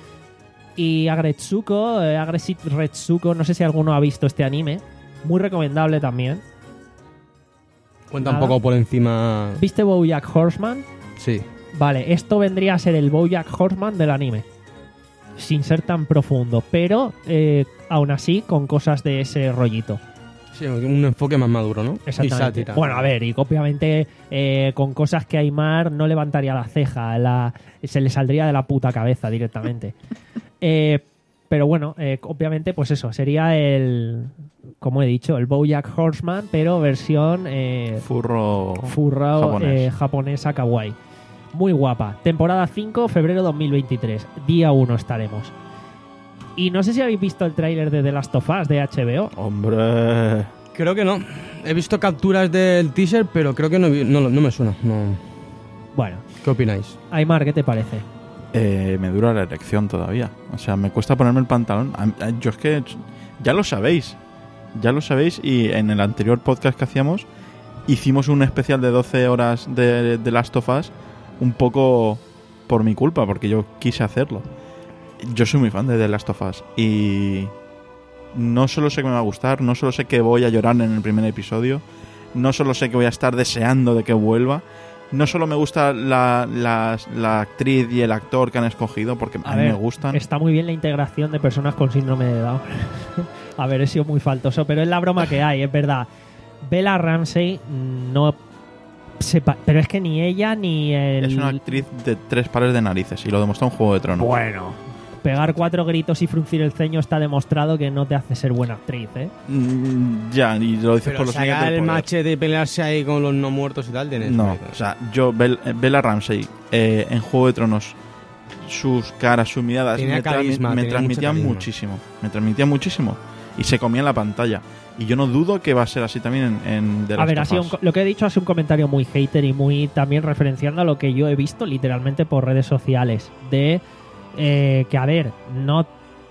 Y Agretsuko, eh, Agresit Retsuko, no sé si alguno ha visto este anime. Muy recomendable también. Cuenta Nada. un poco por encima. ¿Viste BoJack Horseman? Sí. Vale, esto vendría a ser el BoJack Horseman del anime. Sin ser tan profundo, pero eh, aún así con cosas de ese rollito. Sí, un enfoque más maduro, ¿no? Y Exactamente. sátira. Bueno, a ver, y obviamente eh, con cosas que Aymar no levantaría la ceja, la, se le saldría de la puta cabeza directamente. Eh, pero bueno, eh, obviamente, pues eso, sería el, como he dicho, el BoJack Horseman, pero versión eh, Furro... furra japonés. eh, japonesa kawaii. Muy guapa. Temporada cinco, febrero dos mil veintitrés. Día uno estaremos. Y no sé si habéis visto el tráiler de The Last of Us de H B O. Hombre... Creo que no. He visto capturas del teaser, pero creo que no, vi- no, no me suena. No. Bueno, ¿Qué opináis? Aymar, ¿qué te parece? Eh, me dura la erección todavía. O sea, me cuesta ponerme el pantalón. A- a- Yo es que... Ya lo sabéis. Ya lo sabéis. Y en el anterior podcast que hacíamos, hicimos un especial de doce horas de, de Last of Us. Un poco por mi culpa, porque yo quise hacerlo. Yo soy muy fan de The Last of Us. Y... no solo sé que me va a gustar, no solo sé que voy a llorar en el primer episodio, no solo sé que voy a estar deseando de que vuelva, no solo me gusta la, la, la actriz y el actor que han escogido, porque a, A mí ver, me gustan. Está muy bien la integración de personas con síndrome de Down. A ver, he sido muy faltoso, pero es la broma que hay, es verdad. Bella Ramsey no sepa, pero es que ni ella ni el... Es una actriz de tres pares de narices y lo demuestra un Juego de Tronos. Bueno, pegar cuatro gritos y fruncir el ceño está demostrado que no te hace ser buena actriz, ¿eh? Mm, ya, y lo dices Pero por los años sacar del el poder. machete y pelearse ahí con los no muertos y tal, tienes. No, o sea, yo, Bel- Bella Ramsey, eh, en Juego de Tronos, sus caras, sus miradas, Tenía me, transmi- carisma, me tenía transmitían mucho carisma. muchísimo. Me transmitían muchísimo. Y se comía en la pantalla. Y yo no dudo que va a ser así también en, en The A Last ver, ha of sido Us. un co- lo que he dicho ha sido un comentario muy hater y muy también referenciando a lo que yo he visto literalmente por redes sociales. De eh, que, a ver, no.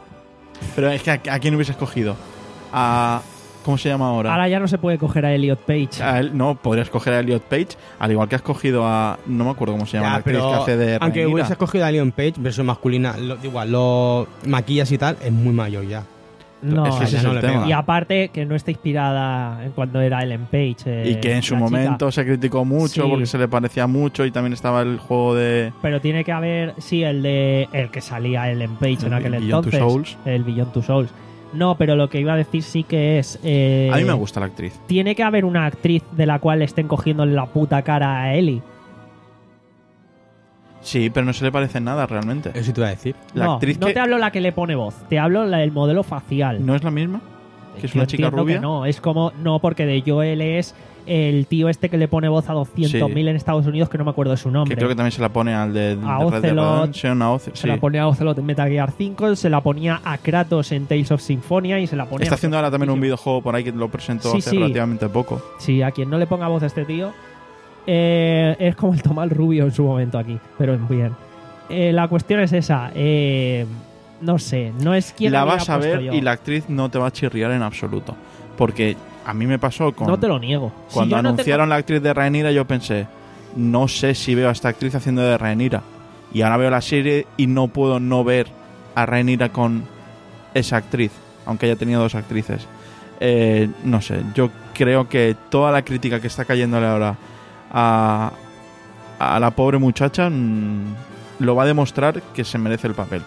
Pero es que ¿a, a quién hubiese escogido? A... ¿Cómo se llama ahora? Ahora ya no se puede coger a Elliot Page. A él, no, podrías coger a Elliot Page, al igual que has cogido a... No me acuerdo cómo se llama Ya, la actriz pero que hace de aunque Rhaenyra. hubiese escogido a Leon Page, versión masculina, lo, igual, lo maquillas y tal, es muy mayor ya. No, Es que ese ya es no el le tema. pega. y aparte que no está inspirada en cuando era Ellen Page. eh, Y que en su la momento chica. se criticó mucho Sí. porque se le parecía mucho y también estaba el juego de... Pero tiene que haber, sí, el de el que salía Ellen Page en El aquel Beyond Two entonces. Souls. El Beyond Two Souls. No, pero lo que iba a decir sí que es... eh, A mí me gusta la actriz. Tiene que haber una actriz de la cual le estén cogiendo la puta cara a Ellie. Sí, pero no se le parece en nada realmente. Eso sí te iba a decir. La no, actriz no que... te hablo la que le pone voz, te hablo la del modelo facial. ¿No es la misma? ¿Que es Yo una chica entiendo rubia? que no, es como... No, porque de Joel es el tío este que le pone voz a doscientos mil Sí. en Estados Unidos, que no me acuerdo de su nombre. Que creo que también se la pone al de, de A Red Dead Ocelot. Redemption, a Oce- Se sí. la ponía a Ocelot en Metal Gear cinco, se la ponía a Kratos en Tales of Symphonia y se la ponía... Está a- haciendo ahora también un videojuego por ahí que lo presentó Sí, hace sí. relativamente poco. Sí, a quien no le ponga voz a este tío eh, es como el Tomás Rubio en su momento aquí, pero bien. Eh, la cuestión es esa. eh, no sé, no es quien la hubiera vas a puesto ver yo. y la actriz no te va a chirriar en absoluto. Porque a mí me pasó con... No te lo niego. Si Cuando yo no anunciaron tengo- la actriz de Rhaenyra, yo pensé, no sé si veo a esta actriz haciendo de Rhaenyra. Y ahora veo la serie y no puedo no ver a Rhaenyra con esa actriz, aunque haya tenido dos actrices. Eh, no sé, yo creo que toda la crítica que está cayéndole ahora a, a la pobre muchacha mmm, lo va a demostrar que se merece el papel.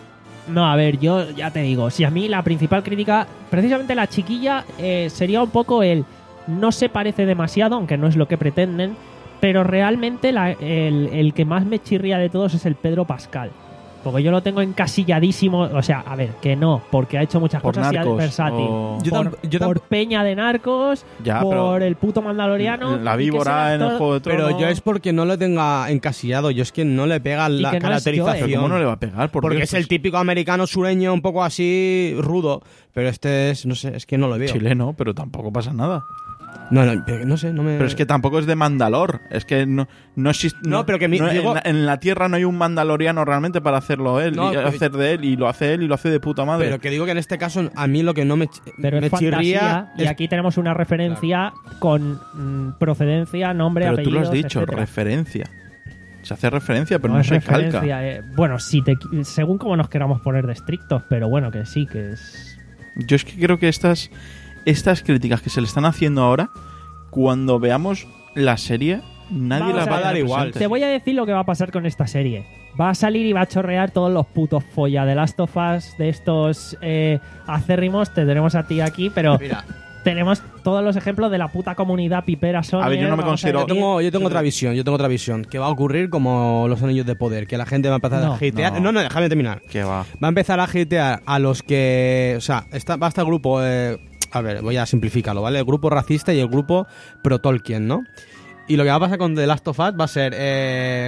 No, a ver, yo ya te digo, si a mí la principal crítica, precisamente la chiquilla, eh, sería un poco el no se parece demasiado, aunque no es lo que pretenden, pero realmente la- el, el que más me chirría de todos es el Pedro Pascal. Porque yo lo tengo encasilladísimo, o sea, a ver, que no, porque ha hecho muchas Por cosas y Narcos, es versátil. o- Yo por, tam- yo tam- por Peña de Narcos, Ya, por pero el puto Mandaloriano. la y que víbora será en el todo- Juego de Tronos... Pero yo es porque no lo tenga encasillado, yo es que no le pega Y la que no es Joel. caracterización. ¿Pero cómo no le va a pegar? ¿Por Porque qué? es el típico americano sureño un poco así rudo, pero este es, no sé, es que no lo veo. chileno, pero tampoco pasa nada. No, no, pero no sé, no me... Pero es que tampoco es de Mandalor. Es que no, no existe. No, pero que mi- no- digo- en, la, en la Tierra no hay un mandaloriano realmente para hacerlo él. No, y pero- hacer de él. Y lo hace él y lo hace de puta madre. Pero que digo que en este caso a mí lo que no me, ch- Pero me es fantasía, chirría y es- aquí tenemos una referencia con mm, procedencia, nombre, Pero tú lo has apellidos, dicho, etcétera. referencia. Se hace referencia, pero no, es se calca. referencia, eh, bueno, si te, según como nos queramos poner de estrictos, pero bueno, que sí, que es... Yo es que creo que estas, estas críticas que se le están haciendo ahora, cuando veamos la serie, nadie Vamos las a va a ver, dar igual. pues, Te voy a decir lo que va a pasar con esta serie. Va a salir y va a chorrear todos los putos folla de Last of Us, de estos eh, acérrimos. Te tenemos a ti aquí, pero Mira, tenemos todos los ejemplos de la puta comunidad pipera Sony. A ver, yo no me Vamos considero- ver yo aquí- tengo, yo tengo otra visión, yo tengo otra visión, que va a ocurrir como los anillos de poder, que la gente va a empezar No. a hatear. No. No, no, déjame terminar. Que va. Va a empezar a hatear a los que, o sea, está, va a estar el grupo, eh, a ver, voy a simplificarlo, ¿vale? El grupo racista y el grupo pro-Tolkien, ¿no? Y lo que va a pasar con The Last of Us va a ser, eh...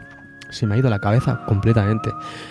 se me ha ido la cabeza completamente.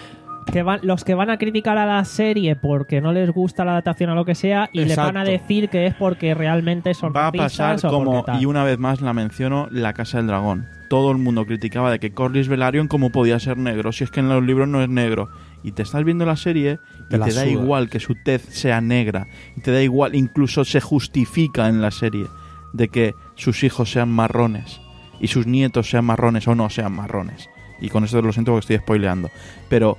que van, los que van a criticar a la serie porque no les gusta la adaptación o lo que sea y le van a Exacto. decir que es porque realmente son Va a racistas pasar o como, porque tal. y una vez más la menciono, La Casa del Dragón. Todo el mundo criticaba de que Corlys Velaryon cómo podía ser negro, si es que en los libros no es negro. Y te estás viendo la serie y Te la te da suda. igual que su tez sea negra. Y te da igual, incluso se justifica en la serie de que sus hijos sean marrones y sus nietos sean marrones o no sean marrones. Y con esto lo siento porque estoy spoileando. Pero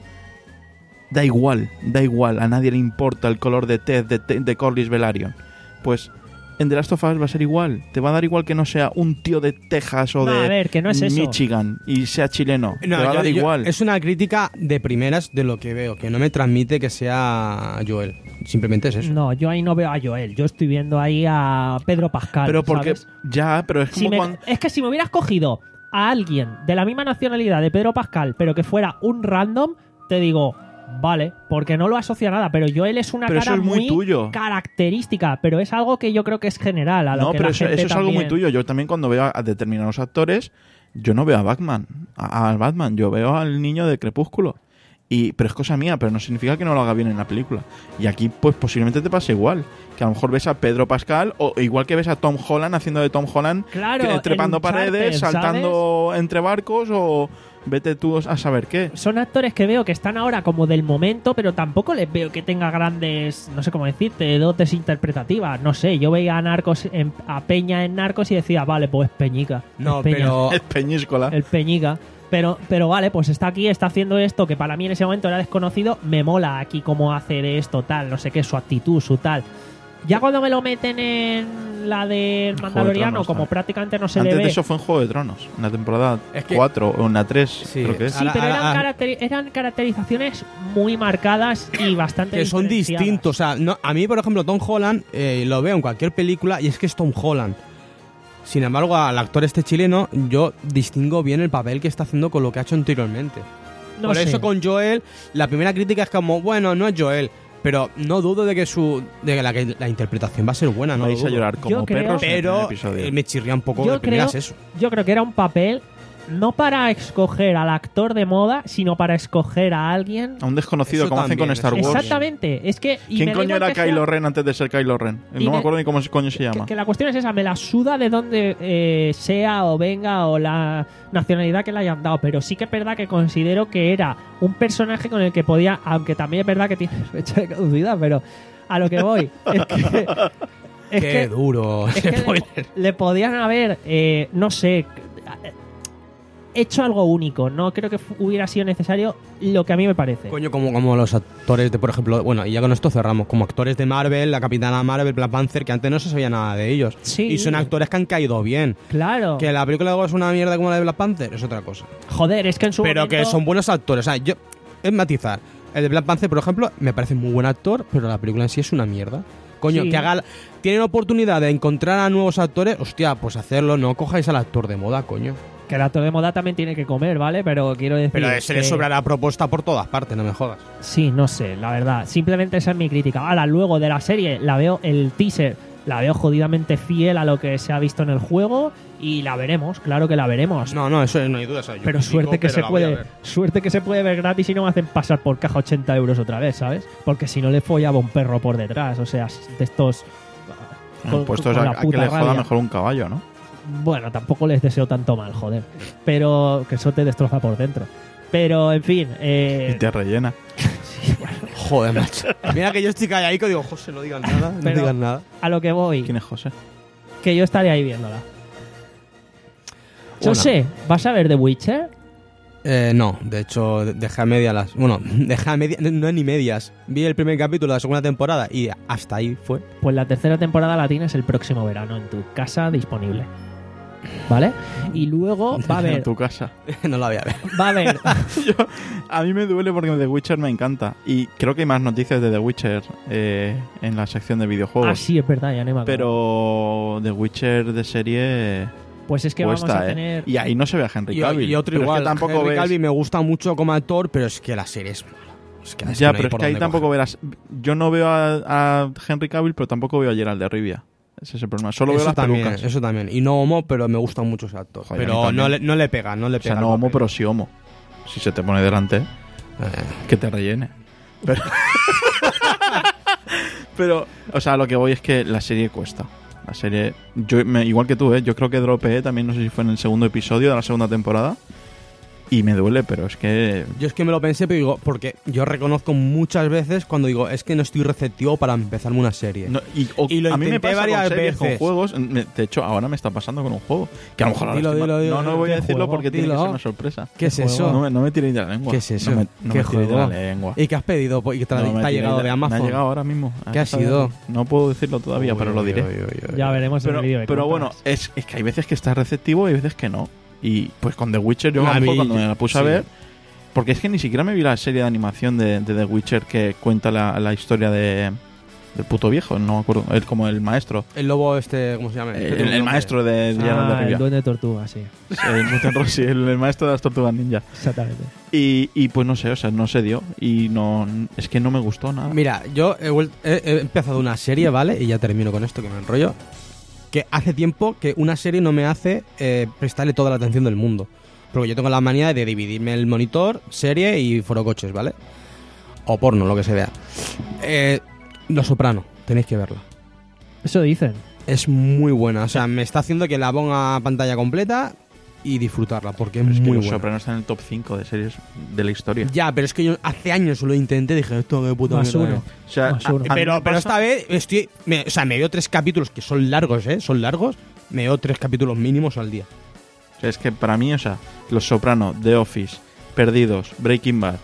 da igual, da igual, a nadie le importa el color de tez de, te- de Corlys Velaryon. Pues en The Last of Us va a ser igual. Te va a dar igual que no sea un tío de Texas o No, de a ver, que no es eso. Michigan y sea chileno. No, te va a yo- dar yo- igual. es una crítica de primeras de lo que veo, que no me transmite que sea Joel. Simplemente es eso. No, yo ahí no veo a Joel. Yo estoy viendo ahí a Pedro Pascal. Pero porque ¿sabes? ya, pero es como Si me- cuando... Es que si me hubieras cogido a alguien de la misma nacionalidad de Pedro Pascal, pero que fuera un random, te digo, vale, porque no lo asocia a nada. Pero Joel es una Pero cara eso es muy tuyo. característica, pero es algo que yo creo que es general. A lo No, que pero la eso, gente eso es algo muy también- tuyo. Yo también cuando veo a determinados actores, yo no veo a Batman, a- al Batman, yo veo al niño de Crepúsculo. Y, pero es cosa mía, pero no significa que no lo haga bien en la película. Y aquí, pues posiblemente te pase igual. Que a lo mejor ves a Pedro Pascal, o igual que ves a Tom Holland haciendo de Tom Holland, Claro, que- trepando en Uncharted, paredes, saltando entre barcos, o vete tú a saber qué. Son actores que veo que están ahora como del momento, pero tampoco les veo que tenga grandes, no sé cómo decirte, dotes interpretativas. No sé, yo veía a Narcos en- a Peña en Narcos y decía, vale, pues Peñica. No, es Peña, pero Es Peñíscola. el Peñica. Pero, pero vale, pues está aquí, está haciendo esto que para mí en ese momento era desconocido. Me mola aquí cómo hace de esto, tal, no sé qué, su actitud, su tal. Ya cuando me lo meten en la del Mandaloriano, Tronos, como tal. prácticamente no se Antes le de ve. eso fue en Juego de Tronos, en la temporada Es que- cuatro o en la tres, Sí, creo que es. Sí, Ahora- pero ahora- eran, ahora- caracteri- eran caracterizaciones muy marcadas y bastante que son diferenciadas. distintos. O sea, no, a mí, por ejemplo, Tom Holland eh, lo veo en cualquier película y es que es Tom Holland. Sin embargo, al actor este chileno, yo distingo bien el papel que está haciendo con lo que ha hecho anteriormente. No Por sé. eso con Joel, la primera crítica es como, bueno, no es Joel, pero no dudo de que su de que la, que la interpretación va a ser buena, no Vais lo a dudo. llorar como Yo creo- perros en el primer Pero episodio. eh, me chirría un poco Yo de primeras creo- eso. Yo creo que era un papel no para escoger al actor de moda, sino para escoger a alguien. A un desconocido, Eso como hacen también, con Star Wars. Exactamente. Es que. y me ¿Quién da coño igual era que sea- Kylo Ren antes de ser Kylo Ren? Y No me me- acuerdo ni cómo coño se llama. Que, que la cuestión es esa, me la suda de dónde eh, sea o venga o la nacionalidad que le hayan dado, pero sí que es verdad que considero que era un personaje con el que podía, aunque también es verdad que tiene fecha de caducidad, pero a lo que voy es que es Qué que, duro. es que le, le podían haber, eh, no sé, hecho algo único. No creo que fu- hubiera sido necesario lo que a mí me parece. Coño, como, como los actores de, por ejemplo, bueno, y ya con esto cerramos, como actores de Marvel, la Capitana Marvel, Black Panther, que antes no se sabía nada de ellos. Sí. Y son actores que han caído bien. Claro. Que la película luego es una mierda como la de Black Panther, es otra cosa. Joder, es que en su Pero momento... que son buenos actores. O sea, yo. Es matizar. El de Black Panther, por ejemplo, me parece muy buen actor, pero la película en sí es una mierda. Coño, Sí. que haga. la- Tienen oportunidad de encontrar a nuevos actores, hostia, pues hacerlo, no cojáis al actor de moda, coño. Que el actor de moda también tiene que comer, ¿vale? Pero quiero decir... Pero se le que- sobra la propuesta por todas partes, no me jodas. Sí, no sé, la verdad. Simplemente esa es mi crítica. Ahora, luego de la serie, la veo, el teaser, la veo jodidamente fiel a lo que se ha visto en el juego y la veremos, claro que la veremos. No, no, eso no hay duda. O sea, yo pero critico, suerte que pero se la voy a puede, ver. suerte que se puede ver gratis y no me hacen pasar por caja ochenta euros otra vez, ¿sabes? Porque si no le follaba un perro por detrás, o sea, de estos... con- Puestos con a, la a que puta le joda rabia. mejor un caballo, ¿no? Bueno, tampoco les deseo tanto mal, joder. Pero que eso te destroza por dentro. Pero, en fin... Eh... Y te rellena. sí, bueno, Joder, macho. Mira que yo estoy calladico y digo, José, no digas nada, no Pero- digas nada. a lo que voy, ¿Quién es José? que yo estaré ahí viéndola. Yo Bueno. sé, ¿vas a ver The Witcher? Eh, no, de hecho, de- dejé a medias las. Bueno, dejé a medias. No es ni medias. Vi el primer capítulo de la segunda temporada y hasta ahí fue. Pues la tercera temporada la tienes el próximo verano en tu casa disponible. ¿Vale? Y luego va a En haber... tu casa. No la voy a ver. Va a haber... Yo, a mí me duele porque The Witcher me encanta. Y creo que hay más noticias de The Witcher eh, en la sección de videojuegos. Ah, sí, es verdad, ya no me acuerdo. Pero The Witcher de serie Pues es que cuesta, vamos a ¿eh? tener... Y ahí no se ve a Henry Y, Cavill. y otro Pero es igual. que tampoco Henry ves... Cavill me gusta mucho como actor, pero es que la serie es mala. Es que, es Ya, que no hay pero es por que ahí dónde tampoco coger. verás... Yo no veo a, a Henry Cavill, pero tampoco veo a Geralt de Rivia. Ese es el problema. Solo veo Eso las también, pelucas. eso también. Y no homo, pero me gusta mucho ese actor. Joder, a mí pero también. no le, no le pega, no le O pega. sea, el no homo, papel. pero sí homo. Si se te pone delante, Eh, que te rellene. Pero... pero, o sea, lo que voy es que la serie cuesta. La serie, yo me- igual que tú, ¿eh? Yo creo que dropeé también, no sé si fue en el segundo episodio de la segunda temporada. Y me duele, pero es que... Yo es que me lo pensé, pero digo, porque yo reconozco muchas veces cuando digo, es que no estoy receptivo para empezarme una serie. no, y, o- Y lo a mí me intenté pasa varias con series, veces. con juegos. Me- de hecho, ahora me está pasando con un juego. Que a lo mejor ahora Dilo, estoy dilo, mal- dilo, No, no voy a ¿qué decirlo juego? porque tiene que Dilo. ser una sorpresa. ¿Qué es ¿Qué eso? No me, no me tiréis de la lengua. ¿Qué es eso? No me, no ¿Qué me tiréis de juego? la lengua. ¿Y qué has pedido? ¿Y te, No me te ha tiréis llegado de Amazon? Me ha llegado ahora mismo. ¿Qué ha sido? No puedo decirlo todavía, Uy, pero lo uy, diré. uy, uy, uy. Ya veremos Pero, en el vídeo de pero bueno, compras. es, es que hay veces que estás receptivo y hay veces que no. Y pues con The Witcher, yo A a lo mejor mí, cuando me la puse a sí. ver. Porque es que ni siquiera me vi la serie de animación de, de The Witcher que cuenta la, la historia de del puto viejo, no me acuerdo. Él como el maestro. El lobo este, ¿cómo se llama? El, el maestro de, de Geralt de Ah, el Rivia. duende de tortuga, sí. Sí, el Muten Rossi, el, el maestro de las tortugas ninja. Exactamente. Y, y pues no sé, o sea, no se dio. Y no es que no me gustó nada. Mira, yo he, vuel- he- he empezado una serie, ¿vale? Y ya termino con esto, que me enrollo. Que hace tiempo que una serie no me hace eh, prestarle toda la atención del mundo. Porque yo tengo la manía de dividirme el monitor, serie y forocoches, ¿vale? O porno, lo que se vea. Eh, Los Soprano, tenéis que verla. Eso dicen. Es muy buena, o sea, me está haciendo que la ponga a pantalla completa y disfrutarla, porque es Pero es que muy Los buena. Sopranos está en el top cinco de series de la historia. Ya, pero es que yo hace años lo intenté, dije, esto de puta Más mierda uno. es. O sea, Más a- uno. a mí Pero, me pero pasa- esta vez estoy. Me, o sea, me veo tres capítulos que son largos, ¿eh? Son largos. Me veo tres capítulos mínimos al día. O sea, es que para mí, o sea, Los Soprano, The Office, Perdidos, Breaking Bad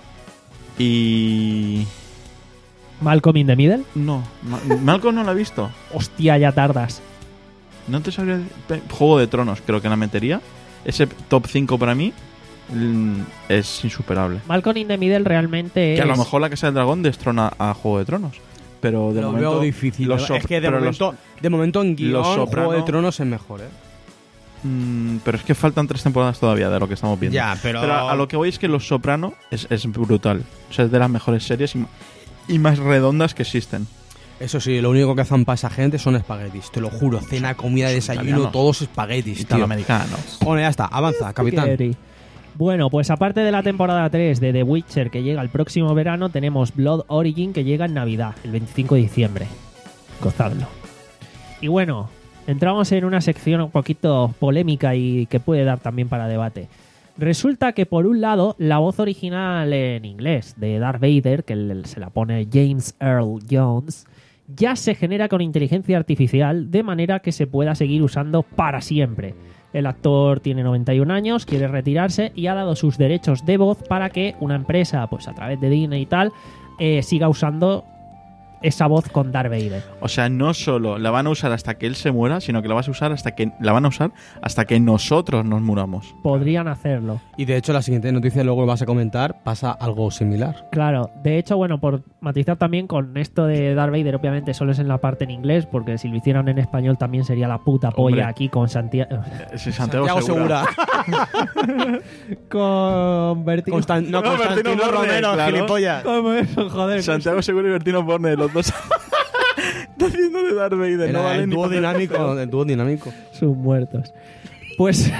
y... Malcolm in the Middle. No, Ma- Malcolm no la he visto. Hostia, ya tardas. No te sabría... decir- Juego de Tronos creo que la metería. Ese top cinco para mí mm, es insuperable. Malcolm in the Middle realmente es... Que a lo mejor la Casa del Dragón destrona a Juego de Tronos. Pero de lo momento... veo difícil. Los es Sop- que de pero los- momento, de momento en guión, Los Juego Soprano- de Tronos es mejor, ¿eh? Mm, pero es que faltan tres temporadas todavía de lo que estamos viendo. Ya, pero... Pero a lo que voy es que Los Soprano es, es brutal. O sea, es de las mejores series y, y más redondas que existen. Eso sí, lo único que hacen para esa gente son espaguetis. Te lo juro, cena, comida, desayuno, italianos. todos espaguetis, tío. Italoamericanos. Bueno, ya está, avanza, capitán. Scary. Bueno, pues aparte de la temporada tres de The Witcher que llega el próximo verano, tenemos Blood Origin que llega en Navidad, el veinticinco de diciembre. Gozadlo. Y bueno, entramos en una sección un poquito polémica y que puede dar también para debate. Resulta que por un lado, la voz original en inglés de Darth Vader, que se la pone James Earl Jones, ya se genera con inteligencia artificial de manera que se pueda seguir usando para siempre. El actor tiene noventa y un años, quiere retirarse y ha dado sus derechos de voz para que una empresa, pues a través de Disney y tal, eh, siga usando esa voz con Darth Vader. O sea, no solo la van a usar hasta que él se muera, sino que la vas a usar hasta que la van a usar hasta que nosotros nos muramos. Podrían hacerlo. Y de hecho, la siguiente noticia, luego lo vas a comentar, pasa algo similar. Claro, de hecho, bueno, por matizar también con esto de Darth Vader, obviamente solo es en la parte en inglés, porque si lo hicieran en español también sería la puta polla. Hombre. Aquí con Santiago. Sí, Santiago, Santiago Segura. Segura. con Bertino. Constan- no, No, Constantino Bertino Borne, Romero, claro. gilipollas. ¿Cómo eso? Joder. Santiago Segura y Bertino Borne, los dos está haciendo de Darth Vader. Era no vale el ni dúo para hacer dinámico, feo. el dúo dinámico. Sus muertos. Pues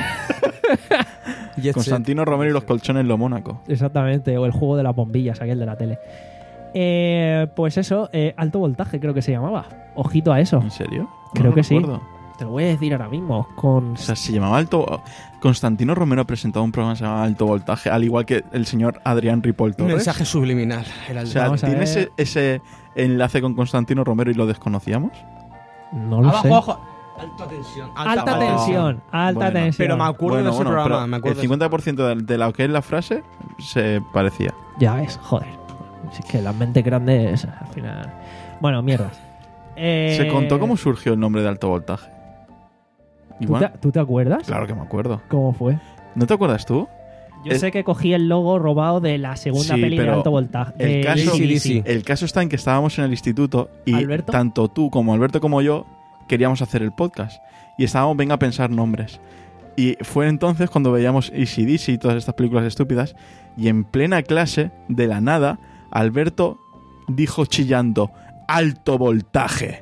Jet Set. Constantino Romero y los colchones lo Mónaco. exactamente, o el juego de las bombillas, aquel de la tele. Eh, pues eso, eh, alto voltaje creo que se llamaba. Ojito a eso. ¿En serio? Creo No que sí. recuerdo. Te lo voy a decir ahora mismo. Con O sea, se llamaba Alto... Constantino Romero ha presentado un programa que se llama Alto Voltaje, al igual que el señor Adrián Ripoll Un Torres. mensaje subliminal. Era el O sea, Vamos a ¿tiene ver. ese, ese enlace con Constantino Romero y lo desconocíamos? no lo abajo, sé. abajo. Alta tensión. Alta abajo. tensión, alta Bueno, tensión. Pero me acuerdo de ese programa. pero Me acuerdo el de cincuenta por ciento de, de lo que es la frase se parecía. Ya ves, joder. Si es que las mentes grandes, al final. Bueno, mierdas. Eh, ¿Se contó cómo surgió el nombre de Alto Voltaje? ¿Tú Iván, te, tú te acuerdas? claro que me acuerdo. ¿Cómo fue? ¿No te acuerdas tú? Yo Es- sé que cogí el logo robado de la segunda Sí, peli de pero alto voltaje. el de caso- A C D C. Sí. El caso está en que estábamos en el instituto y ¿Alberto? tanto tú como Alberto como yo queríamos hacer el podcast. Y estábamos, venga a pensar nombres. Y fue entonces cuando veíamos A C D C y todas estas películas estúpidas. Y en plena clase, de la nada, Alberto dijo chillando, alto voltaje.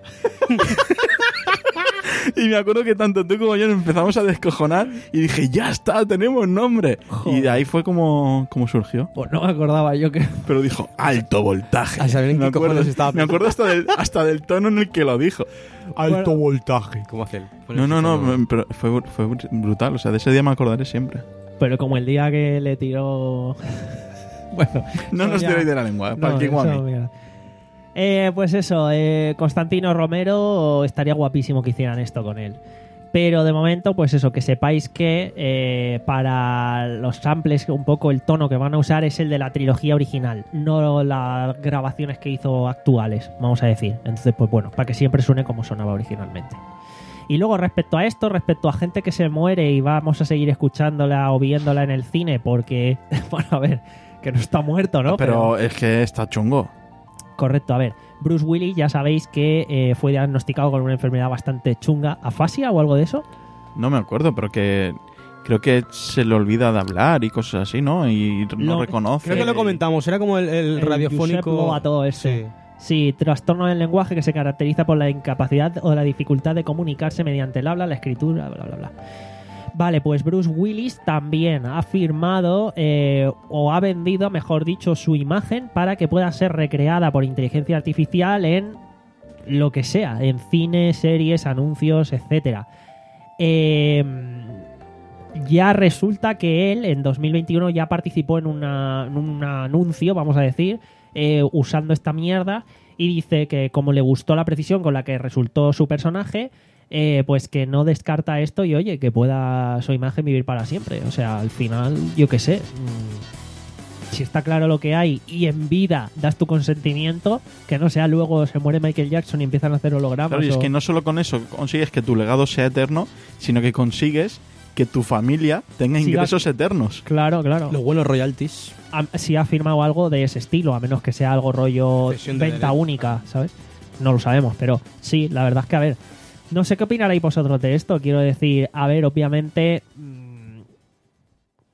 Y me acuerdo que tanto tú como yo nos empezamos a descojonar y dije, ya está, tenemos nombre. Joder. Y de ahí fue como, como surgió. Pues no me acordaba yo que. Pero dijo, alto voltaje. A saber en me qué acuerdo, cojones estaba me acuerdo hasta del, hasta del tono en el que lo dijo. Alto voltaje. ¿Cómo hace él? No, no, no, pero fue, fue brutal. O sea, de ese día me acordaré siempre. Pero como el día que le tiró. bueno. No eso nos ya- tiréis de la lengua, No, para el eso, Kiwami. mira. Eh, pues eso, eh, Constantino Romero estaría guapísimo que hicieran esto con él. Pero de momento, pues eso, que sepáis que eh, para los samples, un poco el tono que van a usar es el de la trilogía original, no las grabaciones que hizo actuales, vamos a decir. Entonces, pues bueno, para que siempre suene como sonaba originalmente. Y luego, respecto a esto, respecto a gente que se muere y vamos a seguir escuchándola o viéndola en el cine, porque, bueno, a ver, que no está muerto, ¿no? Pero es que está chungo. Correcto, a ver, Bruce Willis ya sabéis que eh, fue diagnosticado con una enfermedad bastante chunga, afasia o algo de eso. No me acuerdo, pero que creo que se le olvida de hablar y cosas así, ¿no? Y no Lo- reconoce. Creo que lo comentamos. Era como el, el El radiofónico. Josep Lobato ese. Sí. Sí, trastorno del lenguaje que se caracteriza por la incapacidad o la dificultad de comunicarse mediante el habla, la escritura, bla, bla, bla. Vale, pues Bruce Willis también ha firmado eh, o ha vendido, mejor dicho, su imagen para que pueda ser recreada por inteligencia artificial en lo que sea, en cine, series, anuncios, etcétera. Eh, ya resulta que él en dos mil veintiuno ya participó en, una, en un anuncio, vamos a decir, eh, usando esta mierda, y dice que como le gustó la precisión con la que resultó su personaje, eh, pues que no descarta esto y oye, que pueda su imagen vivir para siempre. O sea, al final, yo qué sé, mmm, si está claro lo que hay y en vida das tu consentimiento, que no sea luego se muere Michael Jackson y empiezan a hacer hologramas. Claro, y es o- que no solo con eso consigues que tu legado sea eterno, sino que consigues que tu familia tenga Siga- ingresos eternos. Claro, claro. Los buenos royalties. A- si ha firmado algo de ese estilo, a menos que sea algo rollo Cesión de venta derechos. única, ¿sabes? No lo sabemos, pero sí, la verdad es que, a ver, no sé qué opinaréis vosotros de esto. Quiero decir, a ver, obviamente, mmm,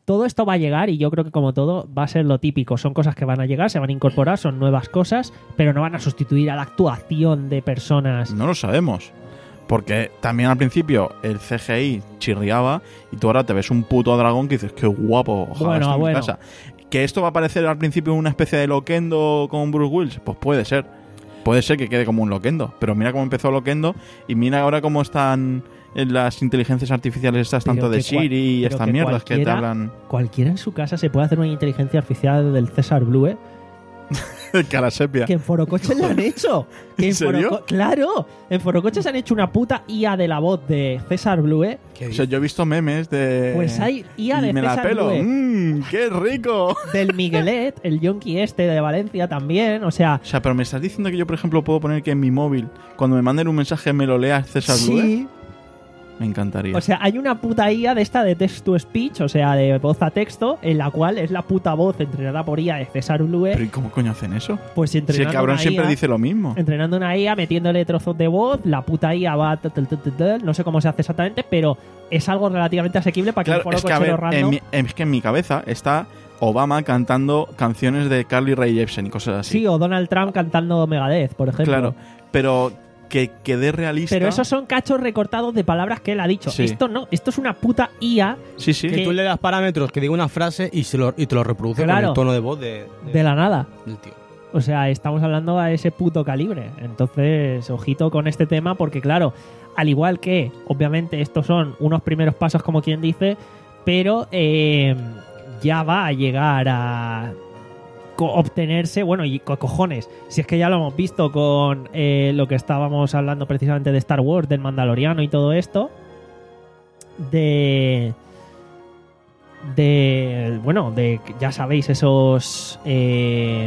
todo esto va a llegar y yo creo que como todo va a ser lo típico. Son cosas que van a llegar, se van a incorporar, son nuevas cosas, pero no van a sustituir a la actuación de personas. No lo sabemos. Porque también al principio el C G I chirriaba y tú ahora te ves un puto dragón que dices, qué guapo, ojalá Bueno, esté en mi bueno. casa. ¿Que esto va a parecer al principio una especie de Loquendo con Bruce Willis? Pues puede ser. Puede ser que quede como un Loquendo. Pero mira cómo empezó Loquendo y mira ahora cómo están las inteligencias articulares estas, Pero tanto de que cual- Siri y pero estas que mierdas que te cualquiera- hablan. Cualquiera en su casa se puede hacer una inteligencia artificial del César Blue, Cara sepia. que en Forocoches lo han hecho. Que ¿En serio? Foroco- Claro, en Forocoches han hecho una puta I A de la voz de César Blue. O sea, yo he visto memes de. Pues hay I A y de me la César pelo. Blue. ¡Mmm! ¡Qué rico! Del Miguelet, el yonki este de Valencia también, o sea... O sea, pero me estás diciendo que yo, por ejemplo, puedo poner que en mi móvil, cuando me manden un mensaje, me lo lea César Blue. Sí, Me encantaría. o sea, hay una puta I A de esta de text to speech, o sea, de voz a texto, en la cual es la puta voz entrenada por I A de César Blue, ¿Pero y cómo coño hacen eso? pues Si entrenando el cabrón una siempre I A, dice lo mismo. entrenando una I A, metiéndole trozos de voz, la puta I A va... tal, tal, tal, tal, tal, no sé cómo se hace exactamente, pero es algo relativamente asequible para que Claro, un foro es que, a cochero ver, random... en mi, es que en mi cabeza está Obama cantando canciones de Carly Rae Jepsen y cosas así. Sí, o Donald Trump cantando Megadeth, por ejemplo. Claro, pero que quede realista. Pero esos son cachos recortados de palabras que él ha dicho. Sí. Esto no, esto es una puta I A Sí, sí. Que que- tú le das parámetros, que diga una frase y, se lo, y te lo reproduce Claro. con el tono de voz de, de- de la nada. del tío. O sea, estamos hablando a ese puto calibre. Entonces, ojito con este tema porque, claro, al igual que, obviamente, estos son unos primeros pasos, como quien dice, pero eh, ya va a llegar a co- obtenerse, bueno, y co- cojones, si es que ya lo hemos visto con eh, lo que estábamos hablando precisamente de Star Wars, del Mandaloriano y todo esto, de... de bueno, de, ya sabéis, esos... eh,